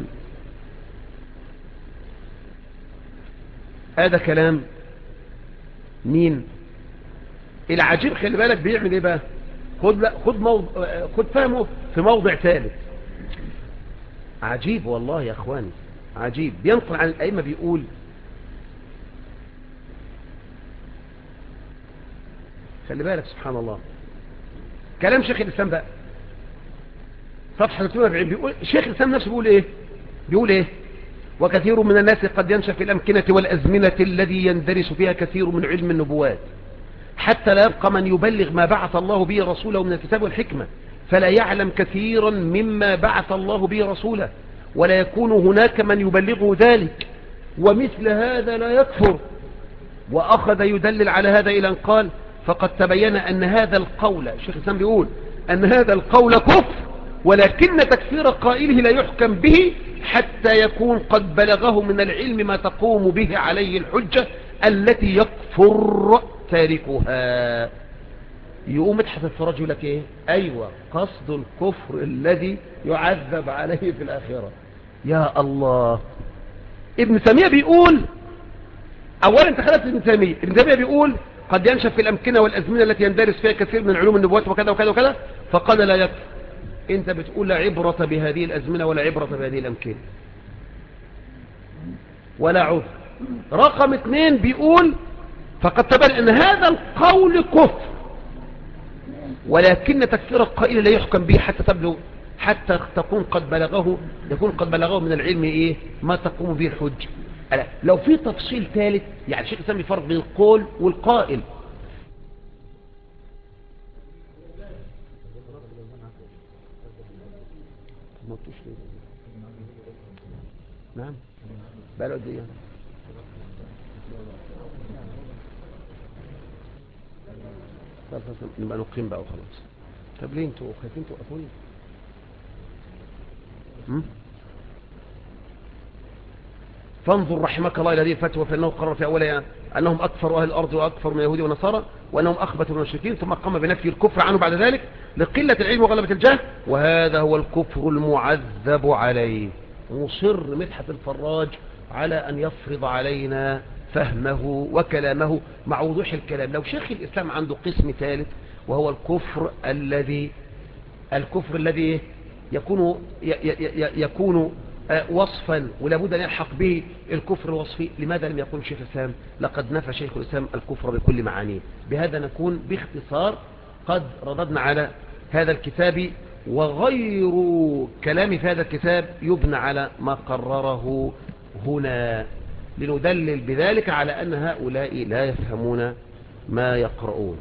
[SPEAKER 1] هذا كلام مين؟ العجيب خلي بالك بيعمل ايه بقى؟ خد فهمه في موضع ثالث. عجيب والله يا اخواني، عجيب. بينقل عن الائمه بيقول: خلي بالك سبحان الله كلام شيخ الاسلام بقى، صفحة 340 بيقول شيخ الإسلام نفسه بيقول إيه وكثير من الناس قد ينشأ في الأمكنة والأزمنة الذي يندرس فيها كثير من علم النبوات حتى لا يبقى من يبلغ ما بعث الله به رسوله من الكتاب والحكمة فلا يعلم كثيرا مما بعث الله به رسوله ولا يكون هناك من يبلغه ذلك ومثل هذا لا يكفر. وأخذ يدلل على هذا إلى أن قال فقد تبين أن هذا القول الشيخ الإسلام بيقول أن هذا القول كفر ولكن تكفير قائله لا يحكم به حتى يكون قد بلغه من العلم ما تقوم به عليه الحجة التي يكفر تاركها. يقوم مدحت الفراج يقول لك ايه ايوه قصد الكفر الذي يعذب عليه في الآخرة. يا الله ابن تيمية بيقول اولا انت خلفت ابن تيمية بيقول قد ينشف في الأمكنة والأزمنة التي يندرس فيها كثير من علوم النبوات وكذا وكذا وكذا فقال لا يكفر. انت بتقول لا عبرة بهذه الأزمنة ولا عبرة بهذه الأمكنة ولا عذر. رقم 2 بيقول فقد تبين أن هذا القول كفر ولكن تكفير القائل لا يحكم به حتى يكون قد بلغه من العلم ايه ما تقوم به الحج. لو في تفصيل ثالث يعني الشيخ الإسلام يفرق بين القول والقائل. نعم بقى له قد ايه نبقى نقيم بقى وخلاص. طب ليه انتوا خايفين توقفوني؟ فانظر رحمك الله الى هذه الفتوى فانه قرر في اولها انهم اكثر اهل الارض واكثر من اليهود والنصارى وانهم اخبث من المشركين ثم قام بنفي الكفر عنه بعد ذلك لقله العلم وغلبه الجهل وهذا هو الكفر المعذب عليه. مصر مدحت الفراج على ان يفرض علينا فهمه وكلامه مع وضوح الكلام. لو شيخ الاسلام عنده قسم ثالث وهو الكفر الذي يكون وصفا ولابد أن يلحق به الكفر الوصفي، لماذا لم يقول شيخ الإسلام لقد نفى شيخ الإسلام الكفر بكل معانيه؟ بهذا نكون باختصار قد رددنا على هذا الكتاب وغير كلام في هذا الكتاب يبنى على ما قرره هنا لندلل بذلك على أن هؤلاء لا يفهمون ما يقرؤون.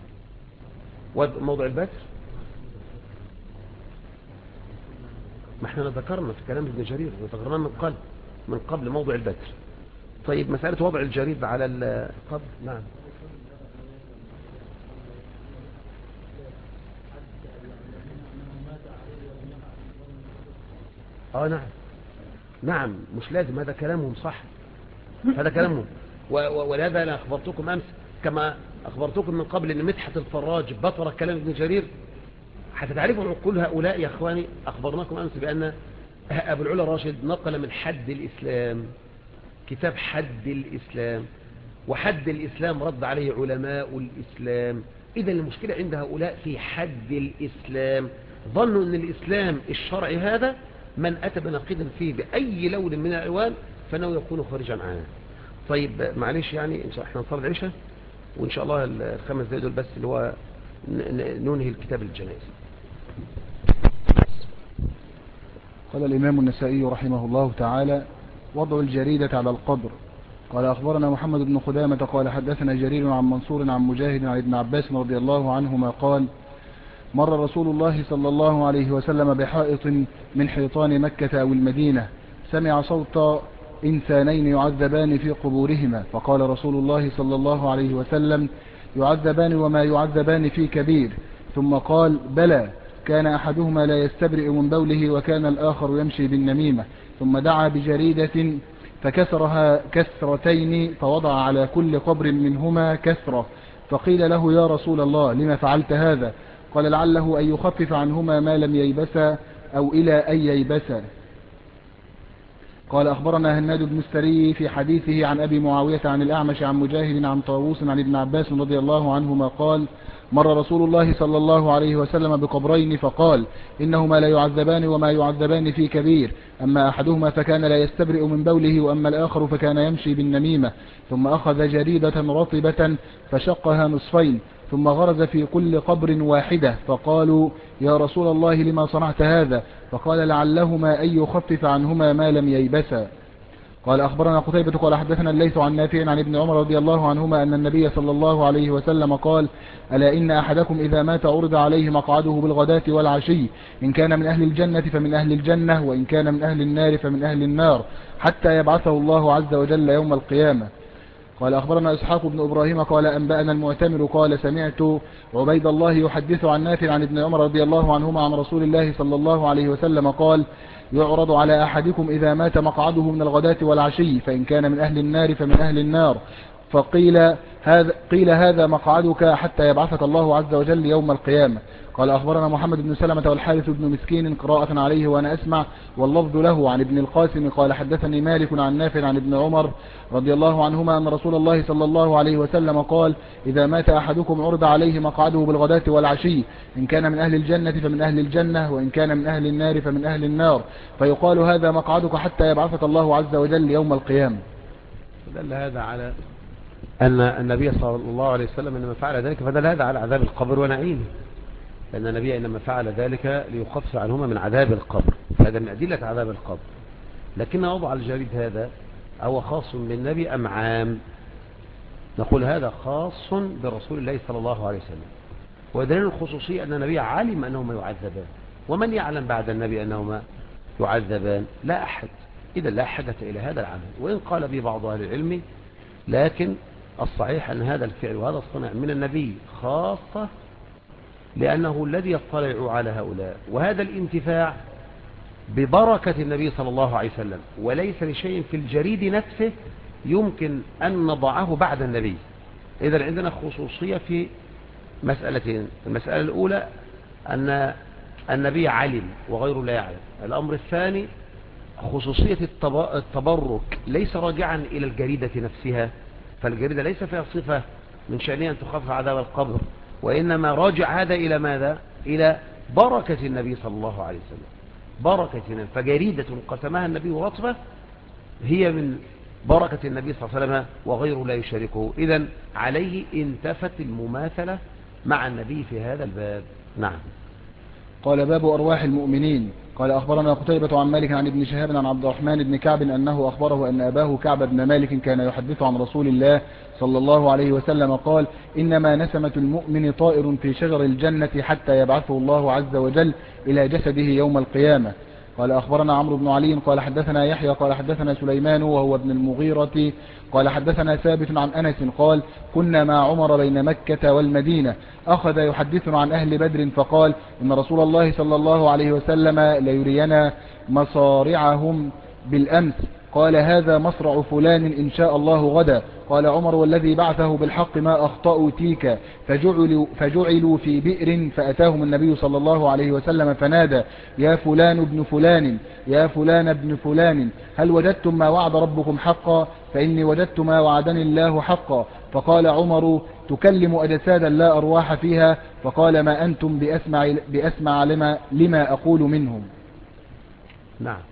[SPEAKER 1] موضع البتر ما احنا ذكرنا في كلام ابن جرير وذكرناه من قبل موضع البتر. طيب مسألة وضع الجريد على القبر. نعم نعم مش لازم هذا كلامهم صح هذا كلامهم ولهذا أنا أخبرتكم أمس كما أخبرتكم من قبل أن مدحت الفراج بطر كلام ابن جرير حتى تعرفوا عقول هؤلاء يا أخواني. أخبرناكم أمس بأن أبو العلا راشد نقل من حد الإسلام كتاب حد الإسلام وحد الإسلام رد عليه علماء الإسلام. إذا المشكلة عند هؤلاء في حد الإسلام ظنوا أن الإسلام الشرعي هذا من أتى بنقيض فيه بأي لون من الألوان فإنه يكون خارجا عنه. طيب معلش يعني احنا نصلي العشاء وإن شاء الله الخمس دقايق دول بس اللي هو ننهي الكتاب الجنائز.
[SPEAKER 2] قال الإمام النسائي رحمه الله تعالى وضع الجريدة على القبر. قال أخبرنا محمد بن خدامة قال حدثنا جرير عن منصور عن مجاهد عن ابن عباس رضي الله عنهما قال مر رسول الله صلى الله عليه وسلم بحائط من حيطان مكة أو المدينة سمع صوت إنسانين يعذبان في قبورهما فقال رسول الله صلى الله عليه وسلم يعذبان وما يعذبان في كبير ثم قال بلى كان أحدهما لا يستبرئ من بوله وكان الآخر يمشي بالنميمة ثم دعا بجريدة فكسرها كسرتين فوضع على كل قبر منهما كسرة فقيل له يا رسول الله لما فعلت هذا؟ قال لعله أن يخفف عنهما ما لم ييبسا أو إلى أن ييبسا. قال أخبرنا هناد بن السري في حديثه عن أبي معاوية عن الأعمش عن مجاهد عن طاووس عن ابن عباس رضي الله عنهما قال مر رسول الله صلى الله عليه وسلم بقبرين فقال إنهما لا يعذبان وما يعذبان في كبير أما أحدهما فكان لا يستبرئ من بوله وأما الآخر فكان يمشي بالنميمة ثم أخذ جريدة رطبة فشقها نصفين ثم غرز في كل قبر واحدة، فقالوا يا رسول الله لما صنعت هذا؟ فقال لعلهما أن يخفف عنهما ما لم ييبسا. قال أخبرنا قتيبة قال حدثنا الليث عن نافع عن ابن عمر رضي الله عنهما أن النبي صلى الله عليه وسلم قال ألا إن أحدكم إذا مات عرض عليه مقعده بالغداة والعشي، إن كان من أهل الجنة فمن أهل الجنة، وإن كان من أهل النار فمن أهل النار، حتى يبعثه الله عز وجل يوم القيامة. قال أخبرنا إسحاق بن إبراهيم قال أنبأنا المعتمر قال سمعت عبيد الله يحدث عن نافع عن ابن عمر رضي الله عنهما عن رسول الله صلى الله عليه وسلم قال يعرض على أحدكم إذا مات مقعده من الغداة والعشي، فإن كان من أهل النار فمن أهل النار، قيل هذا مقعدك حتى يبعثك الله عز وجل يوم القيامة. قال أخبرنا محمد بن سلمة والحارث بن مسكين قراءة عليه وأنا أسمع، واللفظ له عن ابن القاسم قال حدثني مالك عن نافع عن ابن عمر رضي الله عنهما أن رسول الله صلى الله عليه وسلم قال إذا مات أحدكم عرض عليه مقعده بالغداة والعشي، إن كان من أهل الجنة فمن أهل الجنة، وإن كان من أهل النار فمن أهل النار، فيقال هذا مقعدك حتى يبعثك الله عز وجل يوم القيامة.
[SPEAKER 1] دل هذا على أن النبي صلى الله عليه وسلم إنما فعل ذلك، فدل هذا على عذاب القبر ونعيمه، لأن النبي إنما فعل ذلك ليخفف عنهما من عذاب القبر، فهذا من أدلة عذاب القبر. لكن وضع الجريد هذا هو خاص بالنبي أم عام؟ نقول هذا خاص برسول الله صلى الله عليه وسلم، ودليل الخصوصية أن النبي علم أنهما يعذبان، ومن يعلم بعد النبي أنهما يعذبان؟ لا أحد. إذا لا حاجة إلى هذا العمل، وإن قال به بعض أهل العلم، لكن الصحيح أن هذا الفعل وهذا الصنع من النبي خاصة، لأنه الذي يطلع على هؤلاء، وهذا الانتفاع ببركة النبي صلى الله عليه وسلم، وليس لشيء في الجريد نفسه يمكن أن نضعه بعد النبي. إذا عندنا خصوصية في مسألتين: المسألة الأولى أن النبي علم وغيره لا يعلم. الأمر الثاني خصوصية التبرك ليس راجعا إلى الجريدة نفسها، فالجريدة ليس فيها صفة من شأنها أن تخفف عذاب القبر، وإنما راجع هذا إلى ماذا؟ إلى بركة النبي صلى الله عليه وسلم، بركة. فجريدة قسمها النبي رطبة هي من بركة النبي صلى الله عليه وسلم، وغيره لا يشاركه. إذن عليه انتفت المماثلة مع النبي في هذا الباب. نعم.
[SPEAKER 2] قال باب أرواح المؤمنين. قال أخبرنا قتيبة عن مالك عن ابن شهاب عن عبد الرحمن بن كعب أنه أخبره أن أباه كعب بن مالك كان يحدث عن رسول الله صلى الله عليه وسلم قال إنما نسمة المؤمن طائر في شجر الجنة حتى يبعثه الله عز وجل إلى جسده يوم القيامة. قال أخبرنا عمرو بن علي قال حدثنا يحيى قال حدثنا سليمان وهو ابن المغيرة قال حدثنا ثابت عن أنس قال كنا مع عمر بين مكة والمدينة، أخذ يحدثنا عن أهل بدر فقال إن رسول الله صلى الله عليه وسلم ليرينا مصارعهم بالأمس، قال هذا مصرع فلان إن شاء الله غدا. قال عمر والذي بعثه بالحق ما أخطأوا تيك، فجعلوا في بئر، فأتاهم النبي صلى الله عليه وسلم فنادى يا فلان ابن فلان يا فلان ابن فلان هل وجدتم ما وعد ربكم حقا؟ فإني وجدت ما وعدني الله حقا. فقال عمر تكلم أجسادا لا أرواح فيها؟ فقال ما أنتم بأسمع لما أقول منهم.
[SPEAKER 1] نعم.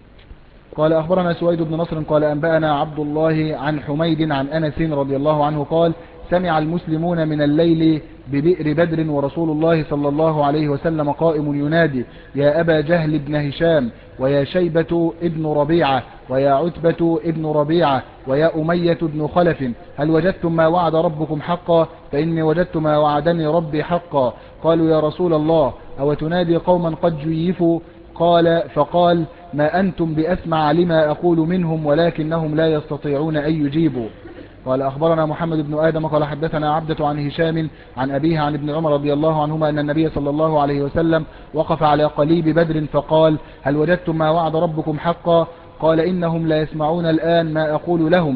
[SPEAKER 2] قال أخبرنا سويد بن نصر قال أنبأنا عبد الله عن حميد عن أنس رضي الله عنه قال سمع المسلمون من الليل ببئر بدر ورسول الله صلى الله عليه وسلم قائم ينادي يا أبا جهل بن هشام ويا شيبة ابن ربيعة ويا عتبة ابن ربيعة ويا أمية بن خلف هل وجدتم ما وعد ربكم حقا؟ فإني وجدت ما وعدني ربي حقا. قالوا يا رسول الله أو تنادي قوما قد جيفوا؟ فقال ما أنتم بأسمع لما أقول منهم ولكنهم لا يستطيعون أن يجيبوا. قال أخبرنا محمد بن آدم قال حدثنا عبدة عن هشام عن أبيه عن ابن عمر رضي الله عنهما أن النبي صلى الله عليه وسلم وقف على قليب بدر فقال هل وجدتم ما وعد ربكم حقا؟ قال إنهم لا يسمعون الآن ما أقول لهم،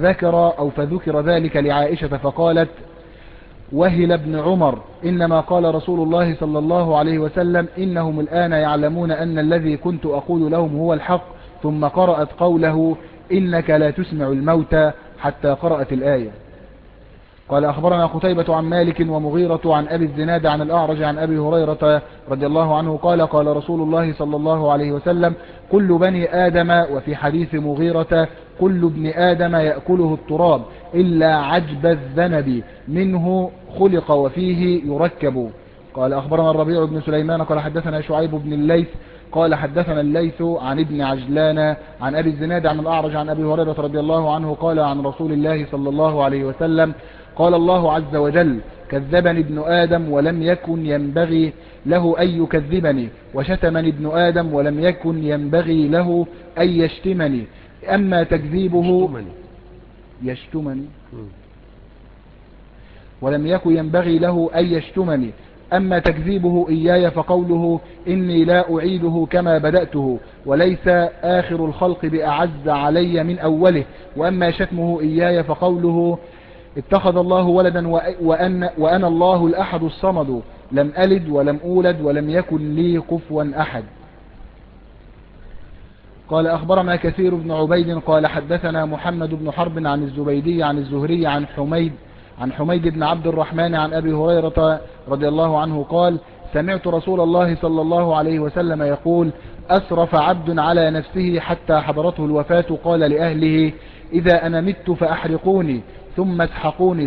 [SPEAKER 2] فذكر ذلك لعائشة فقالت وهل ابن عمر إنما قال رسول الله صلى الله عليه وسلم إنهم الآن يعلمون أن الذي كنت أقول لهم هو الحق. ثم قرأت قوله إنك لا تسمع الموتى حتى قرأت الآية. قال أخبرنا قتيبة عن مالك ومغيرة عن أبي الزناد عن الأعرج عن أبي هريرة رضي الله عنه قال قال رسول الله صلى الله عليه وسلم كل بني آدم، وفي حديث مغيرة كل ابن آدم يأكله التراب إلا عجب الذنب منه خلق وفيه يركب. قال أخبرنا الربيع بن سليمان قال حدثنا شعيب بن الليث قال حدثنا الليث عن ابن عجلان عن أبي الزناد عن الأعرج عن أبي هريرة رضي الله عنه قال عن رسول الله صلى الله عليه وسلم قال الله عز وجل كذبني ابن آدم ولم يكن ينبغي له أن يكذبني، وشتمني ابن آدم ولم يكن ينبغي له أن يشتمني. أما تكذيبه يشتمني ولم يكن ينبغي له أن يشتمني. أما تكذيبه إياي فقوله إني لا أعيده كما بدأته، وليس آخر الخلق بأعز علي من أوله. وأما شتمه إياي فقوله اتخذ الله ولدا وأنا الله الأحد الصمد لم ألد ولم أولد ولم يكن لي كفوا أحد. قال أخبرنا كثير بن عبيد قال حدثنا محمد بن حرب عن الزبيدي عن الزهري عن حميد بن عبد الرحمن عن أبي هريرة رضي الله عنه قال سمعت رسول الله صلى الله عليه وسلم يقول أسرف عبد على نفسه حتى حضرته الوفاة قال لأهله إذا أنا مت فأحرقوني ثم اسحقوني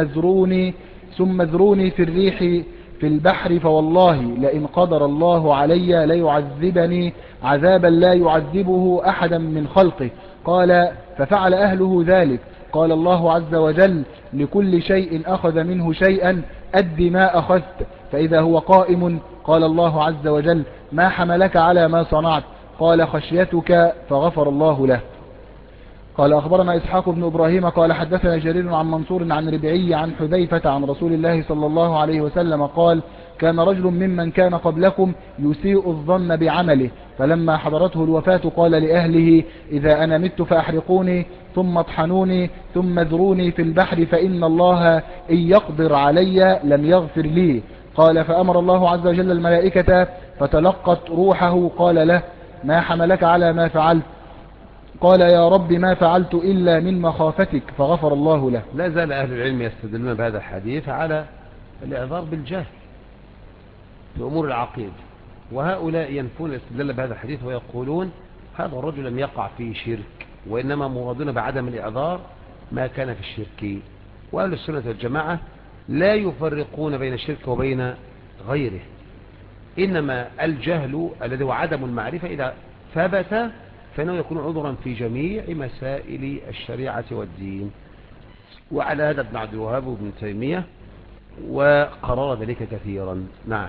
[SPEAKER 2] ثم ذروني في الريح في البحر، فوالله لئن قدر الله علي ليعذبني عذابا لا يعذبه أحدا من خلقه. قال ففعل أهله ذلك. قال الله عز وجل لكل شيء أخذ منه شيئا أد ما أخذت، فإذا هو قائم قال الله عز وجل ما حملك على ما صنعت؟ قال خشيتك، فغفر الله له. قال أخبرنا إسحاق بن إبراهيم قال حدثنا جرير عن منصور عن ربعي عن حذيفة عن رسول الله صلى الله عليه وسلم قال كان رجل ممن كان قبلكم يسيء الظن بعمله، فلما حضرته الوفاة قال لأهله إذا أنا مت فأحرقوني ثم اطحنوني ثم ذروني في البحر فإن الله إن يقدر علي لم يغفر لي. قال فأمر الله عز وجل الملائكة فتلقت روحه. قال له ما حملك على ما فعلت؟ قال يا رب ما فعلت إلا من مخافتك، فغفر الله له.
[SPEAKER 1] لا زال أهل العلم يستدلون بهذا الحديث على الإعذار بالجهل في أمور العقيدة، وهؤلاء ينفون الاستدلال بهذا الحديث ويقولون هذا الرجل لم يقع في شرك، وإنما مرادون بعدم الإعذار ما كان في الشرك. وأهل السنة والجماعة لا يفرقون بين الشرك وبين غيره، إنما الجهل الذي هو عدم المعرفة إذا ثبت فإنه يكون عذرا في جميع مسائل الشريعة والدين. وعلى هذا ابن عبد الوهاب وابن تيمية وقرر ذلك كثيرا. نعم.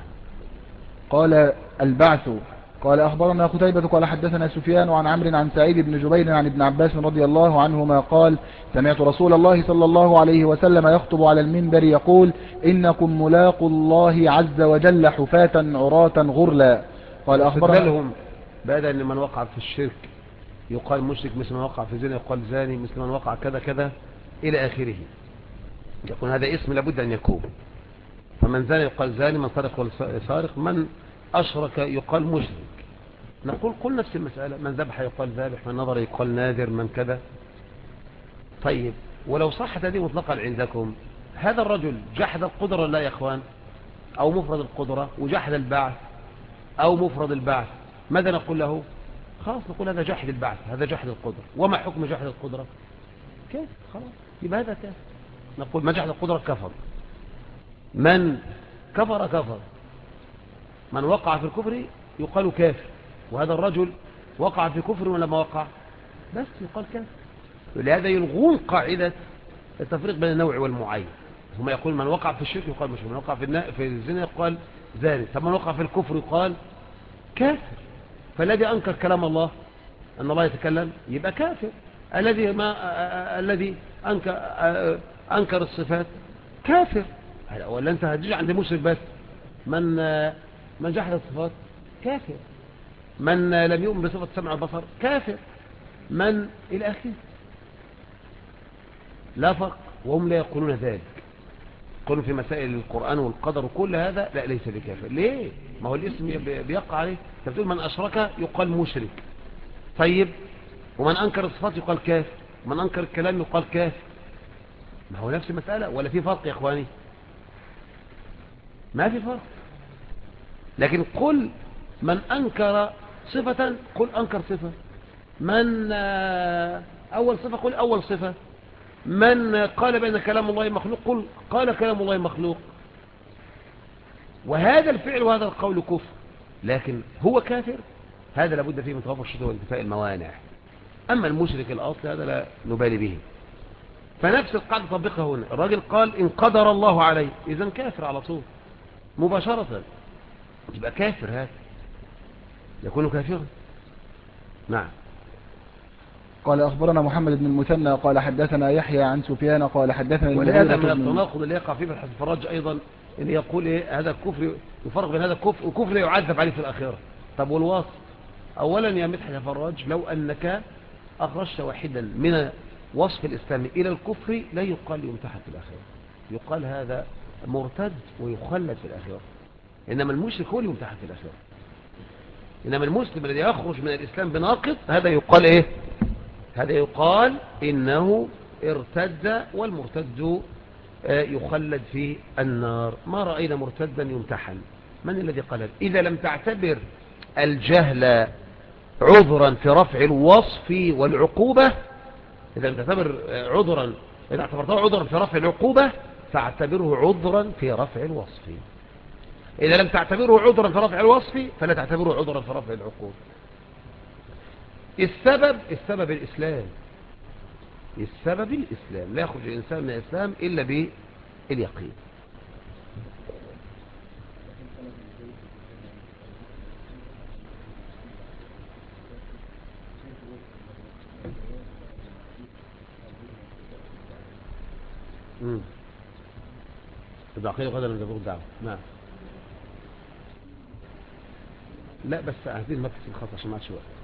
[SPEAKER 2] قال البعث. قال أخبرنا قتيبة قال حدثنا سفيان عن عمرو عن سعيد بن جبير عن ابن عباس رضي الله عنهما قال سمعت رسول الله صلى الله عليه وسلم يخطب على المنبر يقول إنكم ملاقوا الله عز وجل حفاة عراة غرلا. قال أخبرنا
[SPEAKER 1] بعد أن من وقع في الشرك يقال مشرك، مثل من وقع في الزنا يقال زاني، مثل من وقع كذا كذا إلى آخره. يكون هذا اسم لابد أن يكون، فمن زاني يقال زاني، من سرق يقال سارق، من أشرك يقال مشرك. نقول كل نفس المسألة، من ذبح يقال ذابح، من نظر يقال ناذر، من كذا. طيب ولو صحت هذه مطلقا عندكم، هذا الرجل جحد القدرة لا يا إخوان، أو مفرد القدرة، وجحد البعث أو مفرد البعث، ماذا نقول له؟ خلاص نقول هذا جحد البعث، هذا جحد القدرة. وما حكم جحد القدرة؟ كيف؟ خلاص يبقى هذا كافر. نقول ما جحد القدرة كفر، من كفر كفر، من وقع في الكفر يقال كافر. وهذا الرجل وقع في كفر ولا ما وقع؟ بس يقال كافر. ولهذا يلغون قاعدة التفريق بين النوع والمعين. هم يقول من وقع في الشرك يقال مشرك، من وقع في الزنا يقال زاني، طب من وقع في الكفر يقال كافر. فالذي أنكر كلام الله أن الله يتكلم يبقى كافر. الذي أنكر الصفات كافر. ولا أنت هتجي عند مشرك بس؟ من جحد الصفات كافر، من لم يؤمن بصفة السمع والبصر كافر، من إلى آخره. لا فرق، وهم لا يقولون ذلك. يقولون في مسائل القرآن والقدر وكل هذا لا، ليس بكافر. ليه؟ ما هو الاسم بيقع عليه. تقول من أشرك يقال مشرك، طيب ومن أنكر الصفات يقال كافر، ومن أنكر الكلام يقال كافر. ما هو نفس المسألة، ولا في فرق يا إخواني؟ ما في فرق. لكن قل من أنكر صفة قل أنكر صفة، من أول صفة قل أول صفة. من قال بأن كلام الله مخلوق قل قال كلام الله مخلوق، وهذا الفعل وهذا القول كفر. لكن هو كافر هذا لابد فيه من توافر الشروط وانتفاء الموانع. أما المشرك الأصل هذا لا نبالي به. فنفس القاعدة طبقها هنا. الراجل قال إن قدر الله عليه، إذن كافر على طول مباشرة، يبقى كافر، هذا يكون كافرا. نعم.
[SPEAKER 2] قال أخبرنا محمد بن المثنى قال حدثنا يحيى عن سفيان قال حدثنا
[SPEAKER 1] ولهذا من التناقض اللي يقع فيه في الفراج أيضا إن يقول إيه هذا الكفر، يفرق بين هذا الكفر وكفر يعذب عليه في الآخرة. طب والوصف؟ أولا يا مدحت يا فراج، لو أنك أخرجت واحدا من وصف الإسلام إلى الكفر لا يقال يمتحن في الآخرة، يقال هذا مرتد ويخلد في الآخرة. إنما المشرك هو اللي يمتحن في الآخرة. إنما المسلم الذي يخرج من الإسلام بناقض هذا يقال إيه؟ هذا يقال إنه ارتد، والمرتد يخلد في النار. ما رأينا مرتدا يمتحن. من الذي قال هذا؟ إذا لم تعتبر الجهل عذرا في رفع الوصف والعقوبة، إذا لم تعتبر عذرا، إذا اعتبرته عذرا في رفع العقوبة فاعتبره عذرا في رفع الوصف. إذا لم تعتبره عذرا في رفع الوصف فلا تعتبره عذرا في رفع العقوبة. السبب الإسلام. السبب الإسلام. لا يخرج الإنسان من الإسلام إلا باليقين. العقيدة غدا من جبور الدعوة. نعم. لا بس عايزين ما تكتب الخط عشان ما عادش وقت.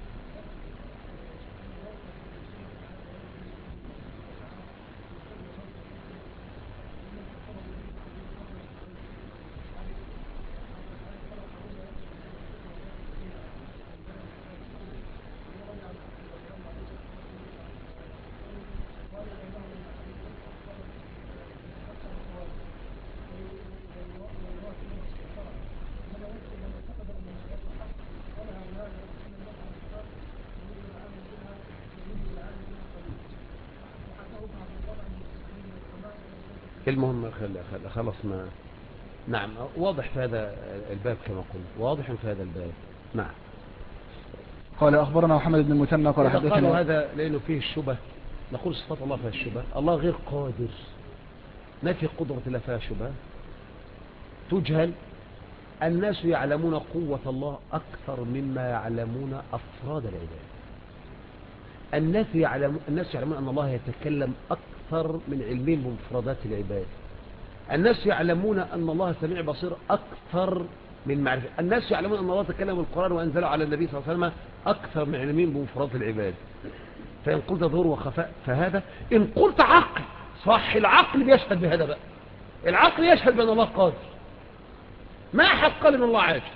[SPEAKER 1] المهم خلص ما. نعم واضح في هذا الباب كما قلت، واضح في هذا الباب. نعم.
[SPEAKER 2] قال أخبرنا محمد بن المثنى قال حدثنا.
[SPEAKER 1] قالوا هذا لأنه فيه الشبه، نقول صفات الله فيها الشبه. الله غير قادر، نفي قدرة الله فيها شبه، تجهل. الناس يعلمون قوة الله أكثر مما يعلمون أفراد العباد. الناس يعلمون أن الله يتكلم أكثر من علمهم بمفردات العباد. الناس يعلمون أن الله سميع بصير أكثر من معرفة. الناس يعلمون أن الله تكلم القرآن وأنزله على النبي صلى الله عليه وسلم أكثر من علمهم بمفردات العباد. فإن قلت ظهور وخفاء فهذا، إن قلت عقل صح، العقل بيشهد بهذا بقى. العقل يشهد بأن الله قادر. ما أحد قال أن الله عاجز،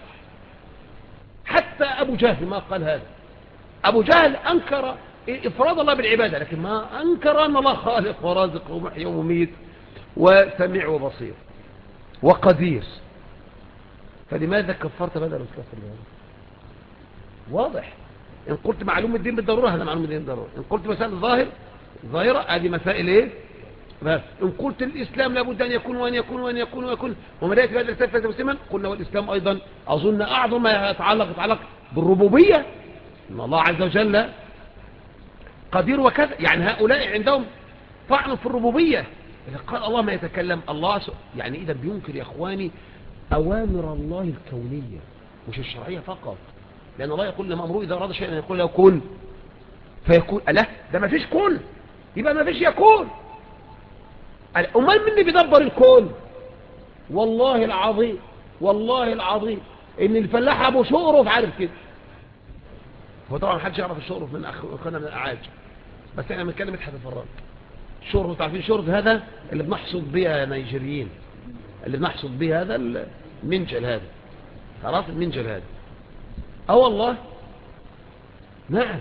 [SPEAKER 1] حتى أبو جهل ما قال هذا. أبو جهل أنكر إفراد الله بالعبادة، لكن ما أنكر أن الله خالق ورازق ومحيي ومميت وسميع وبصير وقدير. فلماذا كفرت بدل الكفر بهذا؟ واضح. إن قلت معلوم الدين بالضرورة هذا معلوم الدين بالضرورة. إن قلت مسائل ظاهرة هذه مسائل إيه بس. إن قلت الإسلام لابد أن يكون وأن يكون وأن يكون ويكون ومداية بهذا السلفة مسلما، قلنا والإسلام أيضا أظن أعظم ما يتعلق بالربوبية، إن الله عز وجل قدير وكذا. يعني هؤلاء عندهم طعن في الربوبية. إذا قال الله ما يتكلم الله يعني إذا بينكر يا إخواني أوامر الله الكونية مش الشرعية فقط. لأن الله يقول لما أمره إذا أراد شيئا يقول له كن فيكون. لا ده ما فيش كن يبقى ما فيش يكون. أمال من اللي بيدبر الكون؟ والله العظيم والله العظيم إن الفلاح أبو شقرف عارف كده. هو طبعا محدش يعرف الشقرف من أخونا من الأعاج، بس احنا بنتكلم مدحت الفراج. الشقرف تعرفين الشقرف هذا اللي بنحصد بيه يا نيجيريين، اللي بنحصد بيه هذا المنجل هذا، عرفت المنجل هذا؟ والله نعم.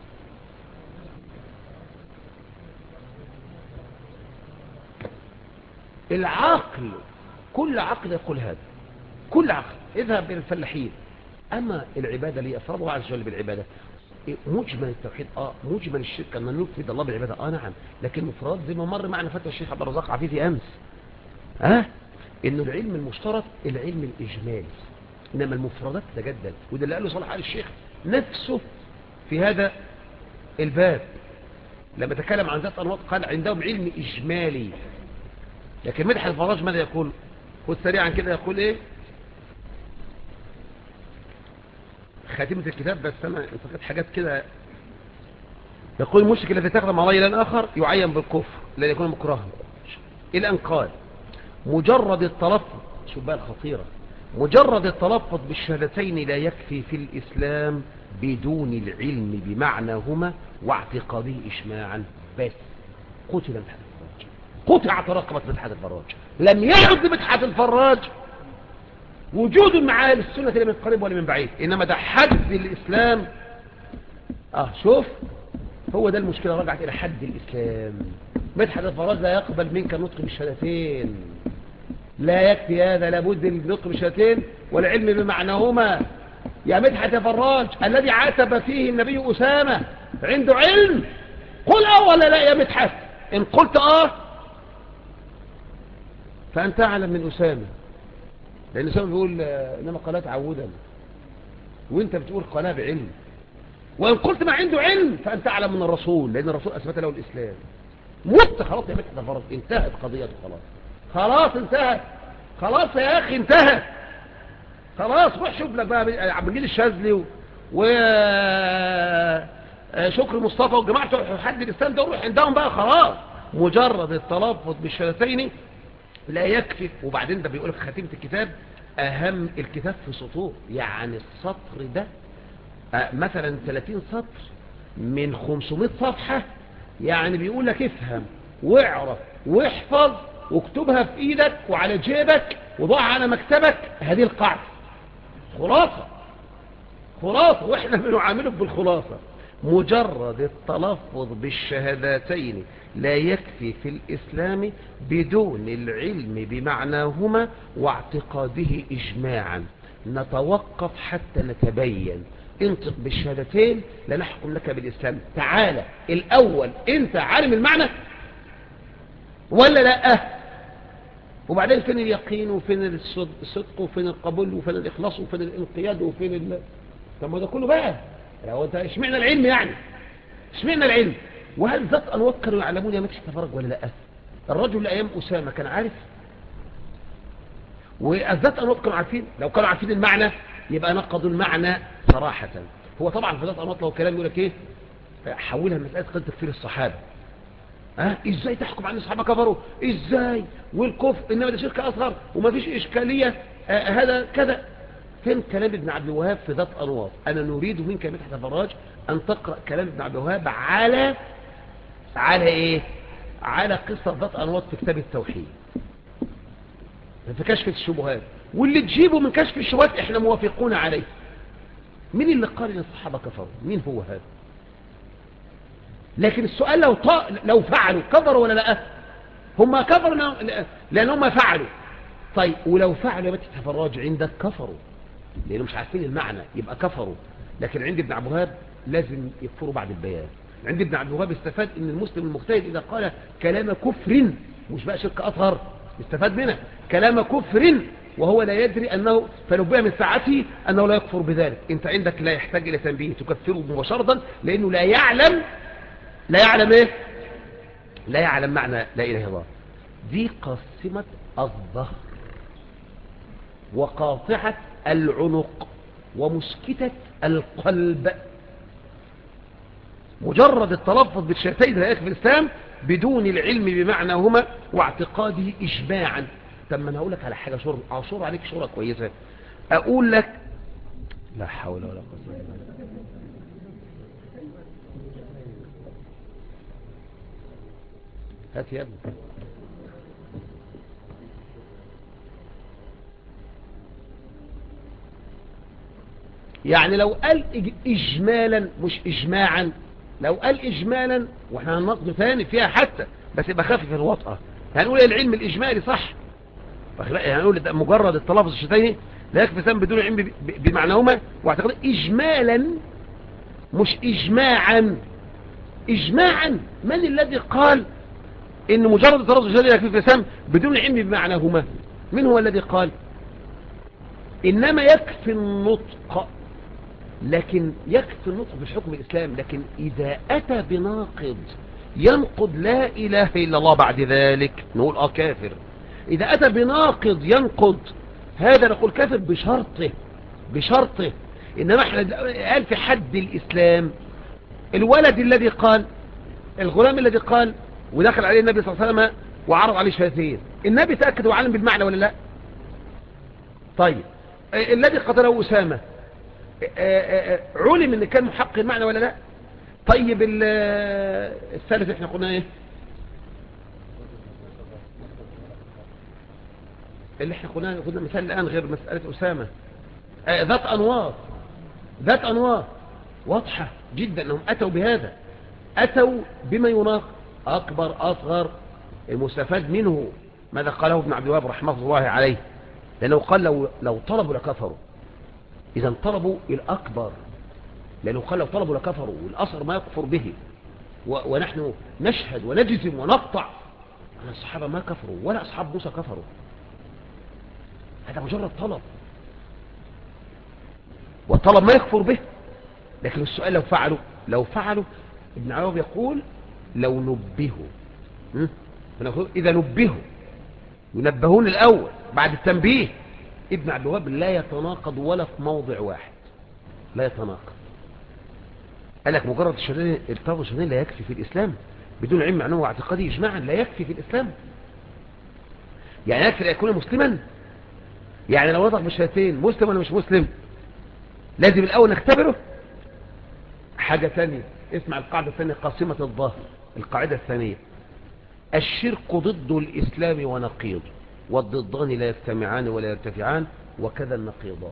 [SPEAKER 1] العقل كل عقل يقول هذا، كل عقل. اذهب الى الفلاحين. اما العبادة اللي افرضها عز وجل بالعبادة، مجمل التوحيد مجمل الشرك ان نفرد الله بالعباده نعم، لكن مفرد زي ما مر معنا فتوى الشيخ عبد الرزاق عفيفي امس انه العلم المشترك العلم الاجمالي، انما المفردات تجدد، وده اللي قاله صالح آل الشيخ نفسه في هذا الباب لما تكلم عن ذات انواط، قال عندهم علم اجمالي. لكن مدحت الفراج ماذا يقول؟ خد سريعا كده، يقول ايه خاتمة الكتاب، بس انا انتقدت حاجات كده. يقول المشرك الذي تقدم عليه الى اخر يعين بالكفر لان يكون مكرها، الى ان قال مجرد التلفظ، شوف بقى الخطيرة، مجرد التلفظ بالشهادتين لا يكفي في الاسلام بدون العلم بمعناهما واعتقاده اجماعا. بس قتل مدحت الفراج، قطعت رقبة مدحت الفراج، لم يعد مدحت الفراج وجود مع اهل السنة لا من قريب ولا من بعيد، انما ده حد الاسلام. شوف هو ده المشكلة، رجعت الى حد الاسلام. مدحت الفراج لا يقبل منك النطق بالشهادتين، لا يكفي هذا، لابد النطق بالشهادتين والعلم بمعناهما. يا مدحت الفراج الذي عاتب فيه النبي أسامة عنده علم، قل ولا لا يا مدحت؟ إن قلت فأنت أعلم من أسامة، لأن أسامة بيقول إنما قالها تعودا، وإنت بتقول قالها بعلم. وإن قلت ما عنده علم فأنت أعلم من الرسول، لأن الرسول أثبت له الإسلام. مت خلاص يا مدحت الفراج، انتهت قضيته خلاص، خلاص انتهت، خلاص يا أخي انتهت خلاص. روح شوف لك بقى عبد المجيد الشاذلي وشكر مصطفى وجماعة حد الإسلام ده، وروح عندهم بقى خلاص. مجرد التلفظ بالشهادتين لا يكفي. وبعدين ده بيقول لك خاتمة الكتاب أهم الكتاب في سطور، يعني السطر ده مثلا 30 سطر من 500 صفحة، يعني بيقول لك افهم واعرف واحفظ واكتبها في ايدك وعلى جيبك وضعها على مكتبك. هذه القاعدة خلاصة، واحنا بنعاملك بالخلاصة. مجرد التلفظ بالشهادتين لا يكفي في الإسلام بدون العلم بمعناهما واعتقاده إجماعا. نتوقف حتى نتبين. انطق بالشهادتين لا نحكم لك بالإسلام. تعالى الأول انت عالم المعنى ولا لا؟ وبعدين فين اليقين وفين الصدق وفين القبول وفين الإخلاص وفين الانقياد وفين طب ما ده كله بقى هو انت اشمعنى العلم؟ يعني اشمعنى العلم؟ وهل ذات انواط كانوا يعلمون يا مدحت الفراج ولا لا؟ الرجل ايام اسامه كان عارف، والذات انواط كانوا عارفين. لو كانوا عارفين المعنى يبقى نقضوا المعنى صراحه. هو طبعا في ذات انواط لو كلام يقول لك ايه، حولها مساله قد تكفير الصحابه. ازاي تحكم عن الصحابه كفروا؟ ازاي؟ والكفر انما ده شرك اصغر وما فيش اشكاليه، هذا كذا. فين كلام ابن عبد الوهاب في ذات انواط؟ انا نريد منك يا مدحت الفراج ان تقرا كلام ابن عبد الوهاب على ايه؟ على قصه ذات انواط في كتاب التوحيد في كشف الشبهات، واللي تجيبه من كشف الشبهات احنا موافقون عليه. مين اللي قال ان الصحابه كفروا؟ مين هو هذا؟ لكن السؤال لو فعلوا كفروا ولا لا؟ هم كفروا لان هم فعلوا. طيب ولو فعلوا يا مدحت الفراج عندك كفروا لانهم مش عارفين المعنى يبقى كفروا. لكن عند ابن عبد الوهاب لازم يكفروا بعد البيان. عند ابن عبد الوهاب استفاد ان المسلم المجتهد اذا قال كلام كفر، مش بقى شرك اصغر، استفاد منه كلام كفر وهو لا يدري انه فنبئ من ساعته انه لا يكفر بذلك. انت عندك لا يحتاج الى تنبيه، تكفره مباشره لانه لا يعلم ايه؟ لا يعلم معنى لا اله الا الله. دي قاسمة الظهر وقاطعة العنق ومسكتة القلب. مجرد التلفظ بالشهادتين لا يكفي الإسلام بدون العلم بمعناهما واعتقاده إجماعا. طب ما انا هقول لك على حاجة عصور عليك شورة كويسة. أقول لك لا حول ولا قوة إلا بالله. هات يا ابني. يعني لو قال إجمالا مش إجماعا، لو قال إجمالا وإحنا هننقض ثاني فيها حتى بس يبقى خافف الوطأة. هنقول العلم الإجمالي صح، هنقول مجرد التلفظ الشتين لا يكفي سام بدون علم بمعناهما واعتقاد إجمالا مش إجماعا. إجماعا من الذي قال إن مجرد تلفظ الشهادتين يكفي في الإسلام بدون علم بمعناهما؟ من هو الذي قال؟ إنما يكفي النطق، لكن يكفي النطق بالحكم الإسلام، لكن إذا أتى بناقض ينقض لا إله إلا الله بعد ذلك نقول كافر. إذا أتى بناقض ينقض هذا نقول كافر بشرطه. إنما احنا قال في حد الإسلام الولد الذي قال، الغلام الذي قال ودخل عليه النبي صلى الله عليه وسلم وعرض عليه شهادتين، النبي تأكد وعلم بالمعنى ولا لا؟ طيب الذي قتله أسامة علم ان كان محقق المعنى ولا لا؟ طيب الثالث احنا قلنا ايه اللي احنا قلنا مثال الان غير مسألة أسامة؟ ذات انوار واضحة جدا انهم اتوا بهذا، اتوا بما يناقض اكبر اصغر. المستفاد منه ماذا قاله ابن عبد الوهاب رحمه الله عليه، لانه قال لو طلبوا لكفروا. اذا طلبوا الاكبر، لانه قال لو طلبوا لكفروا، والاصغر ما يكفر به. ونحن نشهد ونجزم ونقطع ان الصحابة ما كفروا ولا اصحاب موسى كفروا، هذا مجرد طلب، والطلب ما يكفر به. لكن السؤال لو فعلوا ابن عواب يقول لو نبهوا، إذا نبهوا ينبهون الأول بعد التنبيه. ابن عبد الوهاب لا يتناقض ولا في موضع واحد، لا يتناقض. قال لك مجرد الشهادتين لا يكفي في الإسلام بدون علم معنوي واعتقادي إجماعا، لا يكفي في الإسلام. يعني يكفي أن يكون مسلما؟ يعني لو نطق بالشهادتين مسلم ولا مش مسلم؟ لازم الأول نختبره. حاجة ثانية، اسمع القاعدة الثانية قاسمة الظاهر. القاعدة الثانية الشرك ضد الإسلام ونقيض، والضدان لا يجتمعان ولا يرتفعان، وكذا النقيضان.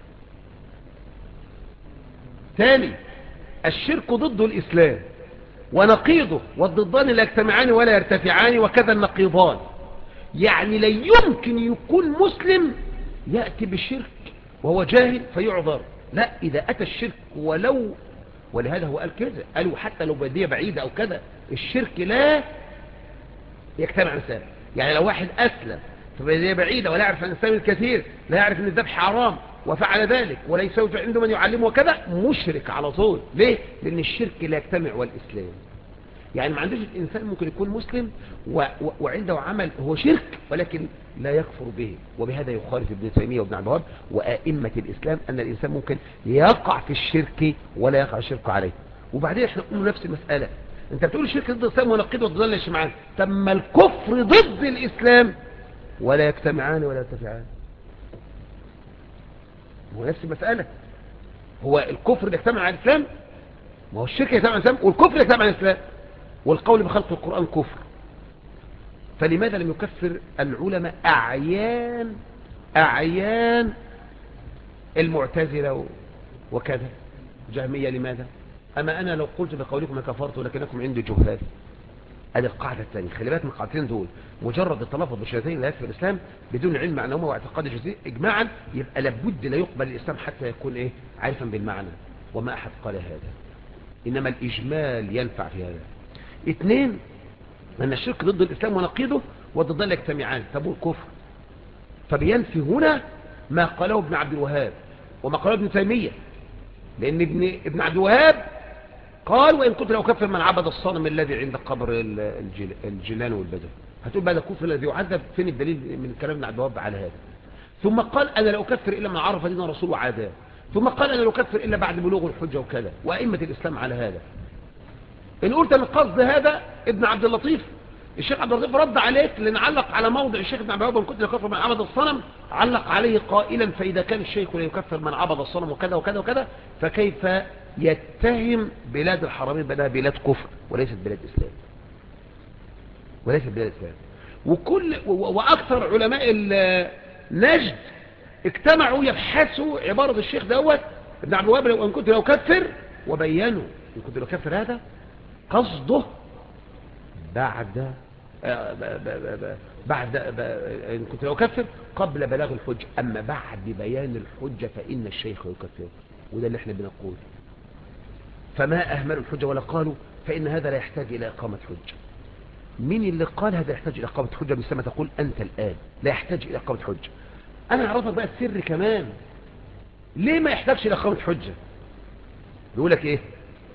[SPEAKER 1] ثاني الشرك ضد الإسلام ونقيضه، والضدان لا يجتمعان ولا يرتفعان، وكذا النقيضان. يعني لا يمكن يكون مسلم يأتي بالشرك وهو جاهل فيعذر، لا، إذا أتى الشرك ولهذا هو قال كذا، قالوا حتى لو بدية بعيدة أو كذا الشرك لا يجتمع الإنسان. يعني لو واحد أسلم في بدية بعيدة ولا يعرف عن الإسلام الكثير، لا يعرف أن الذبح حرام وفعل ذلك وليس عنده من يعلمه وكذا، مشرك على طول. ليه؟ لأن الشرك لا يجتمع والإسلام. يعني ما عندوش الإنسان ممكن يكون مسلم وعنده عمل هو شرك ولكن لا يكفر به. وبهذا يخالف ابن تيمية وابن عبد الوهاب وأئمة الإسلام أن الإنسان ممكن يقع في الشرك ولا يقع الشرك عليه. وبعدين احنا نقول نفس المسألة، انت بتقول الشرك ضد الإسلام ونقيض والضلال لا يجتمعان، تم الكفر ضد الإسلام ولا يجتمعان ولا يرتفعان. هو نفس المسألة، هو الكفر يجتمع على الإسلام، ما هو الشرك يجتمع على الإسلام والكفر يجتمع على الإسلام، والقول بخلق القرآن كفر. فلماذا لم يكفر العلماء أعيان المعتزلة وكذا جهمية؟ لماذا؟ أما أنا لو قلت بقولكم كفرت ولكنكم عندي جهال. هذه القاعدة الثانية، خلي بالك من القاعدتين دول. مجرد التلفظ بالشهادتين لا يكفي الإسلام بدون علم معناهما واعتقاد جزئي إجماعا، يبقى لابد لا يقبل الإسلام حتى يكون عارفا بالمعنى، وما أحد قال هذا، إنما الإجمال ينفع في هذا. اثنين، أن الشرك ضد الإسلام ونقيضه والضدان لا يجتمعان، طب الكفر. فبينفي هنا ما قاله ابن عبد الوهاب وما قاله ابن تيمية، لأن ابن عبد الوهاب قال وإن كنت لو أكفر من عبد الصنم الذي عند قبر الجيلان والبدر. هتقول بعد الكفر الذي يعذب، فين الدليل من كلام ابن عبد الوهاب على هذا؟ ثم قال أنا لا أكفر إلا من عرف دين الرسول وعاداه. ثم قال أنا لا أكفر إلا بعد بلوغ الحجة وكذا، وأئمة الإسلام على هذا. إن قلت من قصد هذا ابن عبد اللطيف، الشيخ عبد اللطيف رد عليك لأن علق على موضع الشيخ ابن عبد الوهاب وإن كنت لا أكفر من عبد الصنم، علق عليه قائلا فإذا كان الشيخ لا يكفر من عبد الصنم وكذا وكذا وكذا، فكيف يتهم بلاد الحرمين بأنها بلاد كفر وليست بلاد إسلام، وليست بلاد إسلام. وأكثر علماء النجد اجتمعوا يبحثوا عبارة الشيخ دوت ابن عبد الوهاب وإن كنت لا أكفر، وبينوا إن كنت لا أكفر هذا قصده بعد إن كنت لا أكفر قبل بلاغ الحجة، أما بعد بيان الحجة فإن الشيخ يكفر. وده اللي احنا بنقول. فما أهملوا الحجة ولا قالوا فإن هذا لا يحتاج إلى إقامة حجة. مين اللي قال هذا يحتاج إلى إقامة حجة؟ مثل ما تقول أنت الآن لا يحتاج إلى إقامة حجة. أنا أعرفك بقى السر كمان ليه ما يحتاجش إلى إقامة حجة. بيقول لك إيه؟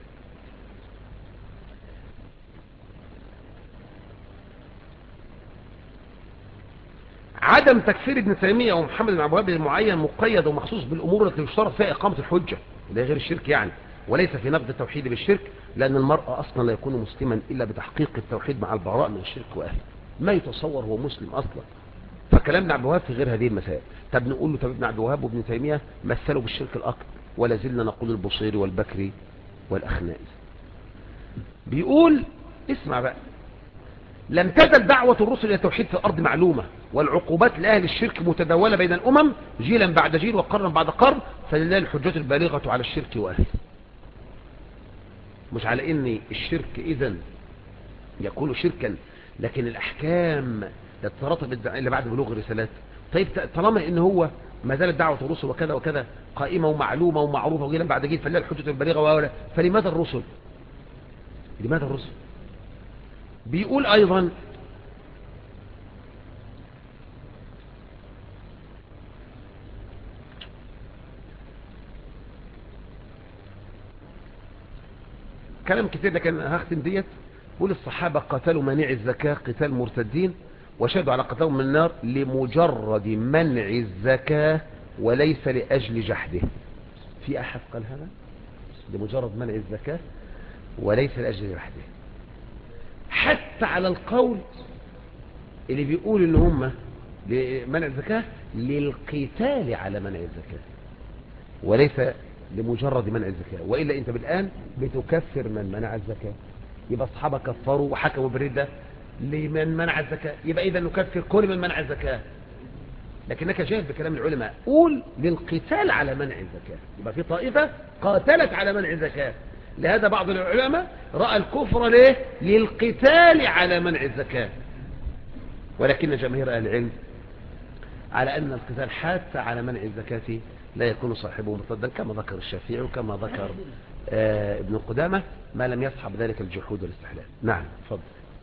[SPEAKER 1] عدم تكفير ابن تيمية ومحمد بن عبد الوهاب المعين مقيد ومخصوص بالأمور التي يشترط فيها إقامة الحجة، ده غير الشرك يعني، وليس في نقد التوحيد بالشرك، لأن المرء أصلا لا يكون مسلما إلا بتحقيق التوحيد مع البراء من الشرك وأهله. ما يتصور هو مسلم أصلا. فكلام ابن عبد الوهاب في غير هذه المسائل. طب نقول له طب ابن عبد الوهاب وابن تيمية مثلوا بالشرك الأكبر، ولا زلنا نقول البصيري والبكري والأخنائي. بيقول اسمع بقى، لم تزل دعوة الرسل إلى التوحيد في الأرض معلومة، والعقوبات لأهل الشرك متداولة بين الأمم جيلا بعد جيل وقرنا بعد قرن، فلله الحجة البالغة على الشرك وأهله. مش على إن الشرك إذن يكون شركا لكن الأحكام تترتب اللي بعد بلوغ الرسالات. طيب طالما إن هو ما زالت دعوة الرسل وكذا وكذا قائمة ومعلومة ومعروفة وجيلا بعد جيل، فلله الحجة البالغة وأهله، فلماذا الرسل؟ لماذا الرسل؟ بيقول أيضا كلام كتير لكن هختم ديت. بيقول الصحابة قتلوا مانع الزكاة قتال مرتدين وشهدوا على قتلهم من النار لمجرد منع الزكاة وليس لأجل جحده. في أحد قال هذا؟ لمجرد منع الزكاة وليس لأجل جحده. حتى على القول اللي بيقول ان هم لمنع الزكاة للقتال على منع الزكاة وليس لمجرد منع الزكاة، وإلا أنت بالآن بتكفر من منع الزكاة. يبقى الصحابة كفروا وحكموا بالردة لمن منع الزكاة، يبقى إذا نكفر كل من منع الزكاة. لكنك جاهل بكلام العلماء، قول للقتال على منع الزكاة، يبقى في طائفة قاتلت على منع الزكاة. لهذا بعض العلماء رأى الكفر ليه؟ للقتال على منع الزكاة. ولكن جماهير أهل العلم على أن القتال حتى على منع الزكاة لا يكون صاحبه مرتدا، كما ذكر الشافعي وكما ذكر ابن قدامة، ما لم يصحب ذلك الجحود والاستحلال. نعم تفضل.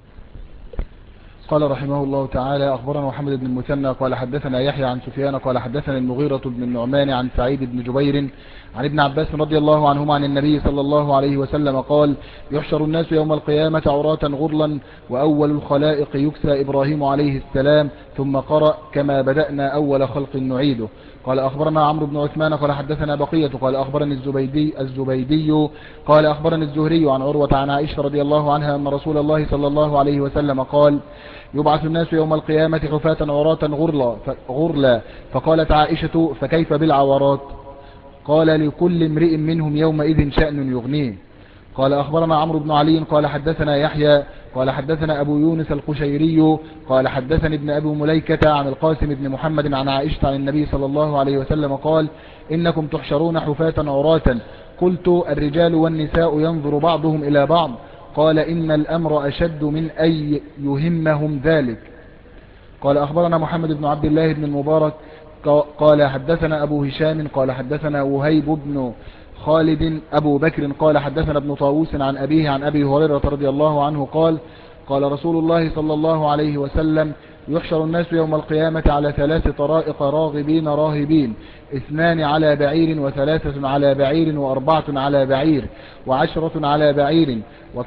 [SPEAKER 2] قال رحمه الله تعالى: أخبرنا محمد بن المثنى قال حدثنا يحيى عن سفيان قال حدثنا المغيرة بن النعمان عن سعيد بن جبير عن ابن عباس رضي الله عنهما عن النبي صلى الله عليه وسلم قال: يحشر الناس يوم القيامة عراة غرلا، وأول الخلائق يكسى إبراهيم عليه السلام، ثم قرأ: كما بدأنا أول خلق نعيده. قال أخبرنا عمرو بن عثمان قال حدثنا بقية قال أخبرني الزبيدي قال أخبرني الزهري عن عروة عن عائشة رضي الله عنها أن رسول الله صلى الله عليه وسلم قال: يبعث الناس يوم القيامة حفاة عراة غرلا. فقالت عائشة: فكيف بالعورات؟ قال: لكل امرئ منهم يومئذ شأن يغنيه. قال أخبرنا عمرو بن علي قال حدثنا يحيى قال حدثنا أبو يونس القشيري قال حدثني ابن أبي مليكة عن القاسم بن محمد عن عائشة عن النبي صلى الله عليه وسلم قال: إنكم تحشرون حفاة عراة. قلت: الرجال والنساء ينظر بعضهم إلى بعض؟ قال: إن الأمر أشد من أن يهمهم ذلك. قال أخبرنا محمد بن عبد الله بن المبارك قال حدثنا أبو هشام قال حدثنا وهيب بن خالد أبو بكر قال حدثنا ابن طاووس عن أبيه عن أبي هريرة رضي الله عنه قال: قال رسول الله صلى الله عليه وسلم: يحشر الناس يوم القيامة على 3 طرائق راغبين راهبين، 2 على بعير، و3 على بعير، و4 على بعير، و10 على بعير،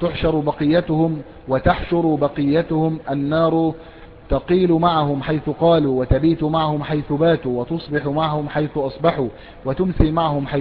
[SPEAKER 2] وتحشر بقيتهم النار، تقيل معهم حيث قالوا، وتبيت معهم حيث باتوا، وتصبح معهم حيث أصبحوا، وتمسي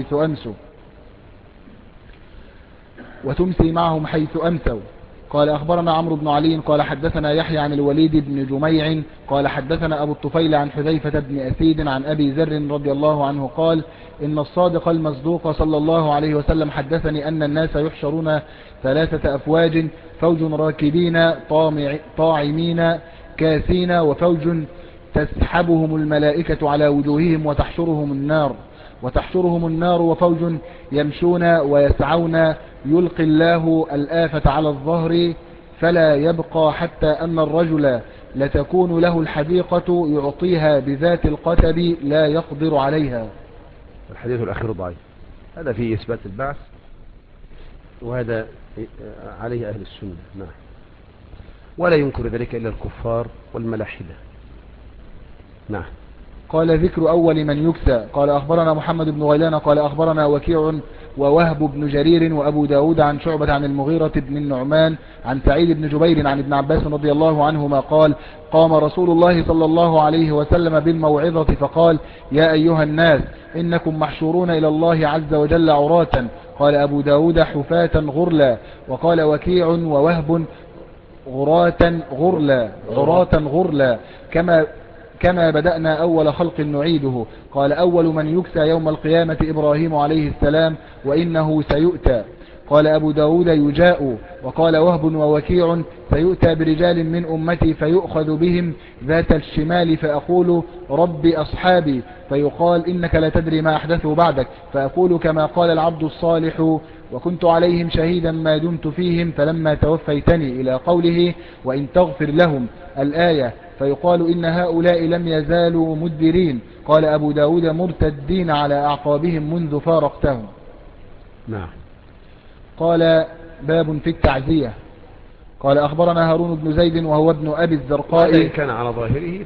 [SPEAKER 2] معهم حيث أمسوا. قال أخبرنا عمرو بن علي قال حدثنا يحيى عن الوليد بن جميع قال حدثنا أبو الطفيل عن حذيفة بن أسيد عن أبي ذر رضي الله عنه قال: إن الصادق المصدوق صلى الله عليه وسلم حدثني أن الناس يحشرون 3 أفواج: فوج راكبين طاعمين كاسين، وفوج تسحبهم الملائكة على وجوههم وتحشرهم النار، وفوج يمشون ويسعون يلقي الله الآفة على الظهر فلا يبقى، حتى أن الرجل لتكون له الحديقة يعطيها بذات القتب لا يقدر عليها.
[SPEAKER 1] الحديث الأخير ضعيف، هذا فيه إثبات البعث وهذا عليه أهل السنة. نعم. ولا ينكر ذلك إلا الكفار والملاحدة. نعم.
[SPEAKER 2] قال ذكر أول من يكسى. قال أخبرنا محمد بن غيلان قال أخبرنا وكيع ووهب بن جرير وأبو داود عن شعبة عن المغيرة بن النعمان عن سعيد بن جبير عن ابن عباس رضي الله عنهما قال قام رسول الله صلى الله عليه وسلم بالموعظة فقال يا أيها الناس إنكم محشورون إلى الله عز وجل عراة. قال أبو داود حفاة غرلا. وقال وكيع ووهب عراة غرلا كما بدأنا أول خلق نعيده. قال أول من يكسى يوم القيامة إبراهيم عليه السلام وإنه سيؤتى. قال أبو داود يجاء. وقال وهب ووكيع سيؤتى برجال من أمتي فيؤخذ بهم ذات الشمال فأقول رب أصحابي فيقال إنك لا تدري ما أحدثوا بعدك فأقول كما قال العبد الصالح وكنت عليهم شهيدا ما دمت فيهم فلما توفيتني إلى قوله وإن تغفر لهم الآية فيقال إن هؤلاء لم يزالوا مدبرين. قال أبو داود مرتدين على أعقابهم منذ فارقتهم.
[SPEAKER 1] نعم.
[SPEAKER 2] قال باب في التعزية. قال أخبرنا هارون بن زيد وهو ابن أبي الزرقاء.
[SPEAKER 1] إن كان على ظاهره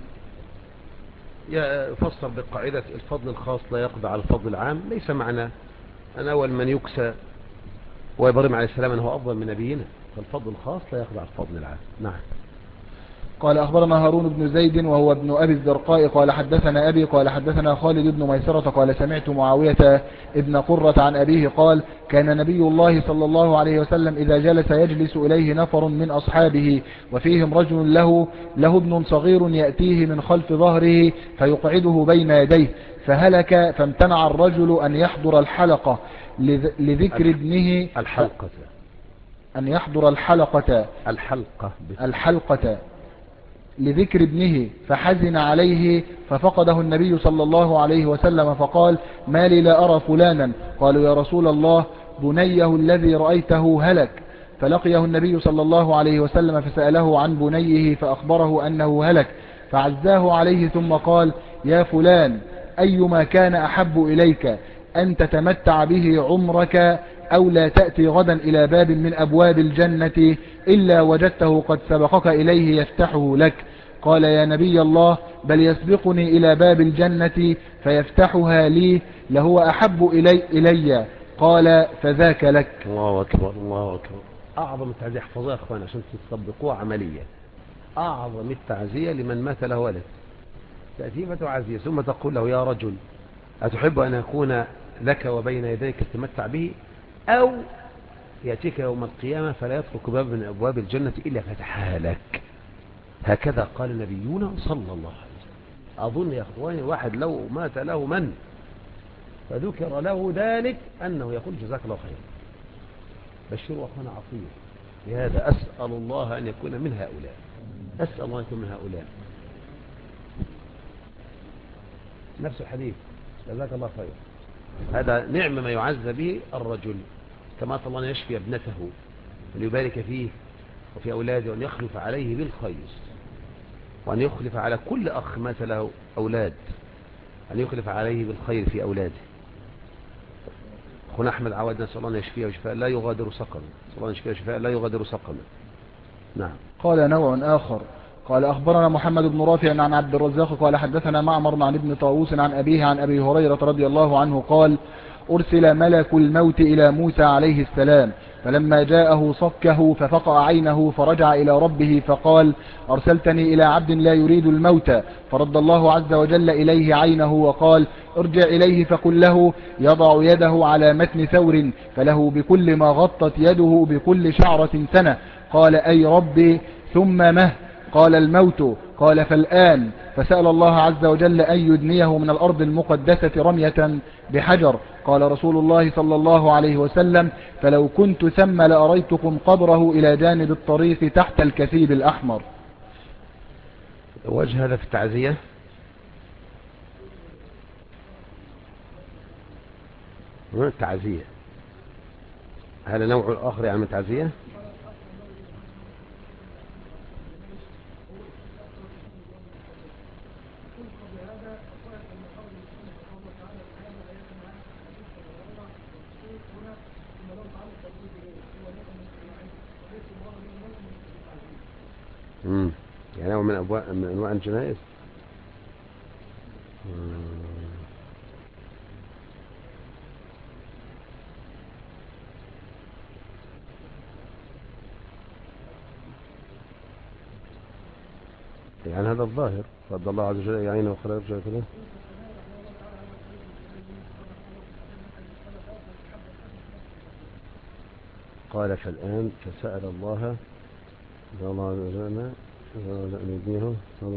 [SPEAKER 1] فيفسر بقاعدة الفضل الخاص لا يقضى على الفضل العام. ليس معنى أن أول من يكسى وإبراهيم عليه السلام أنه أفضل من نبينا، فالفضل الخاص لا يقضى على الفضل العام. نعم.
[SPEAKER 2] قال أخبرنا هارون بن زيد وهو ابن أبي الزرقاء قال حدثنا أبي قال حدثنا خالد بن ميسرة قال سمعت معاوية ابن قرة عن أبيه قال كان نبي الله صلى الله عليه وسلم إذا جلس يجلس إليه نفر من أصحابه وفيهم رجل له ابن صغير يأتيه من خلف ظهره فيقعده بين يديه فهلك فامتنع الرجل أن يحضر الحلقة لذكر ابنه أن يحضر الحلقة لذكر ابنه فحزن عليه ففقده النبي صلى الله عليه وسلم فقال ما لي لا أرى فلانا. قالوا يا رسول الله بنيه الذي رأيته هلك. فلقيه النبي صلى الله عليه وسلم فسأله عن بنيه فأخبره أنه هلك فعزاه عليه ثم قال يا فلان أيما كان أحب إليك أن تتمتع به عمرك أو لا تأتي غدا إلى باب من أبواب الجنة إلا وجدته قد سبقك إليه يفتحه لك. قال يا نبي الله بل يسبقني إلى باب الجنة فيفتحها لي لهو أحب إلي. قال فذاك لك.
[SPEAKER 1] الله أكبر الله أكبر. أعظم التعزية احفظوها يا أخوان عشان تطبقوها عمليا. أعظم التعزية لمن مات له ولد تأتي فتعزيه ثم تقول له يا رجل أتحب أن يكون لك وبين يديك تتمتع به أو يأتيك يوم القيامة فلا يترك باب من أبواب الجنة إلا فتحها لك. هكذا قال نبينا صلى الله عليه وسلم. أظن يا أخواني واحد لو مات له من فذكر له ذلك أنه يقول جزاك الله خير بشروا أخونا عطية. لهذا أسأل الله أن يكون من هؤلاء. أسأل الله أن يكون من هؤلاء. نفس الحديث جزاك الله خير. هذا نعم ما يعز به الرجل كما الله أن يشفي ابنته وليبارك فيه وفي أولاده وأن يخلف عليه بالخير وأن يخلف على كل أخ مات له أولاد أن يخلف عليه بالخير في أولاده. أخونا أحمد عواد نسأل الله أن يشفيه وشفاء لا يغادر سقما. نسأل الله أن يشفيه وشفاء لا يغادر سقما. نعم.
[SPEAKER 2] قال نوع آخر. قال أخبرنا محمد بن رافع عن عبد الرزاق قال حدثنا معمر عن ابن طاووس عن أبيه عن أبي هريرة رضي الله عنه قال أرسل ملك الموت إلى موسى عليه السلام فلما جاءه صكه ففقع عينه فرجع إلى ربه فقال أرسلتني إلى عبد لا يريد الموت فرد الله عز وجل إليه عينه وقال ارجع إليه فقل له يضع يده على متن ثور فله بكل ما غطت يده بكل شعرة سنة. قال أي ربي ثم مه؟ قال الموت. قال فالآن. فسأل الله عز وجل أن يدنيه من الأرض المقدسة رمية بحجر. قال رسول الله صلى الله عليه وسلم فلو كنت ثم لأريتكم قبره إلى جانب الطريق تحت الكثيب الأحمر.
[SPEAKER 1] وجه هذا في التعزية التعزية هذا نوع آخر يعني من التعزية. يعني هو من أنواع الجنائز. يعني هذا الظاهر رد الله عز وجل يعينه وخلا يرجع كده. قال فالآن فسأل الله أن يبنيه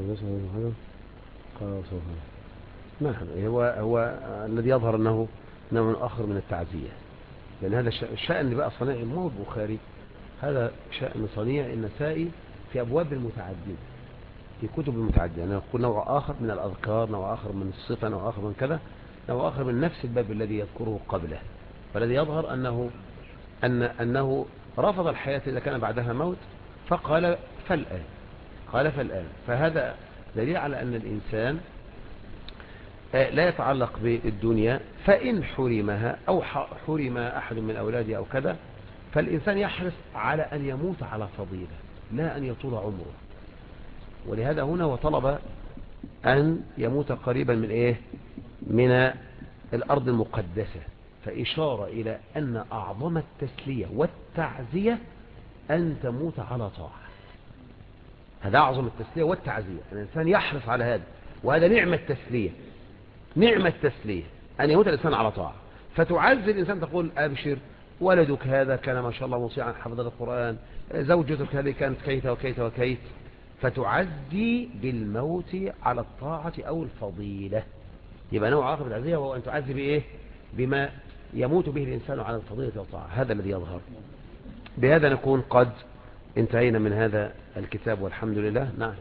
[SPEAKER 1] قال صوفا. نعم هو الذي يظهر أنه نوع آخر من التعزية، لأن هذا الشأن بقى صنيع مو البخاري، هذا شأن صنيع النسائي في أبواب المتعددة، في كتب المتعددة، يعني يقول نوع آخر من الأذكار، نوع آخر من الصفة، نوع آخر من كذا، نوع آخر من نفس الباب الذي يذكره قبله. فالذي يظهر أنه رفض الحياة إذا كان بعدها موت، فقال فالآن، قال فالآن. فهذا دليل على أن الإنسان لا يتعلق بالدنيا، فإن حرمها أو حرم أحد من أولاده أو كذا، فالإنسان يحرص على أن يموت على فضيلة، لا أن يطول عمره. ولهذا هنا وطلب أن يموت قريبا من إيه؟ من الأرض المقدسة، فإشارة إلى أن أعظم التسلية والتعزية أن تموت على طاعة. هذا أعظم التسلية والتعزية، الإنسان يحرص على هذا، وهذا نعمة التسلية، نعمة التسلية أن يموت الإنسان على طاعة. فتعزي الإنسان، تقول أبشر، ولدك هذا كان ما شاء الله مطيعا حفظ القرآن، زوجتك هذه كانت كيت وكيت وكيت، فتعزي بالموت على الطاعة أو الفضيلة. يبقى نوع آخر من التعزية هو أن تعزي بإيه؟ بما يموت به الإنسان على الفضيلة والطاعة. هذا الذي يظهر. بهذا نكون قد انتهينا من هذا الكتاب والحمد لله. نعم.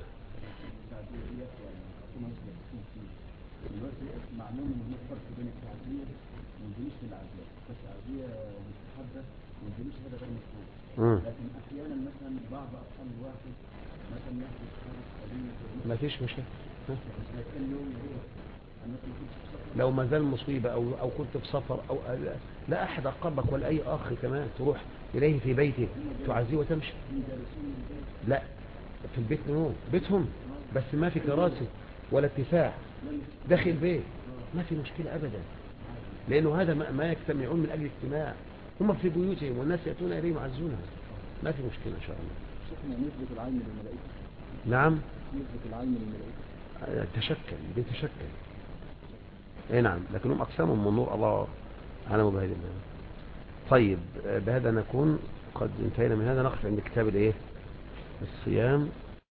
[SPEAKER 2] معلوم ان هناك فرق بين التعزية والجلوس في العزاء، فالتعزية مستحبة والجلوس هذا غير مشروع. لكن احيانا مثلا بعض اطفال الواحد مثلا يحدث حدث قليل
[SPEAKER 1] ما فيش مشكلة، لو ما زال مصيبة أو كنت في سفر أو لا أحد أقربك ولا أي أخ كمان تروح إليه في بيته تعزيه وتمشي. لا، في البيت نوم بيتهم، بس ما في كراسي ولا اتساع داخل البيت، ما في مشكلة أبدا، لأنه هذا ما يجتمعون من أجل اجتماع، هم في بيوتهم والناس يأتون إليهم يعزونهم، ما في مشكلة إن شاء الله.
[SPEAKER 2] نسبة العين للملائكة.
[SPEAKER 1] نعم،
[SPEAKER 2] نسبة العين للملائكة
[SPEAKER 1] بيتشكل. اي نعم، لكنهم أقسامهم من نور الله أعلم بهذه الله. طيب، بهذا نكون قد انتهينا من هذا. نقف عند كتاب الايه؟ الصيام.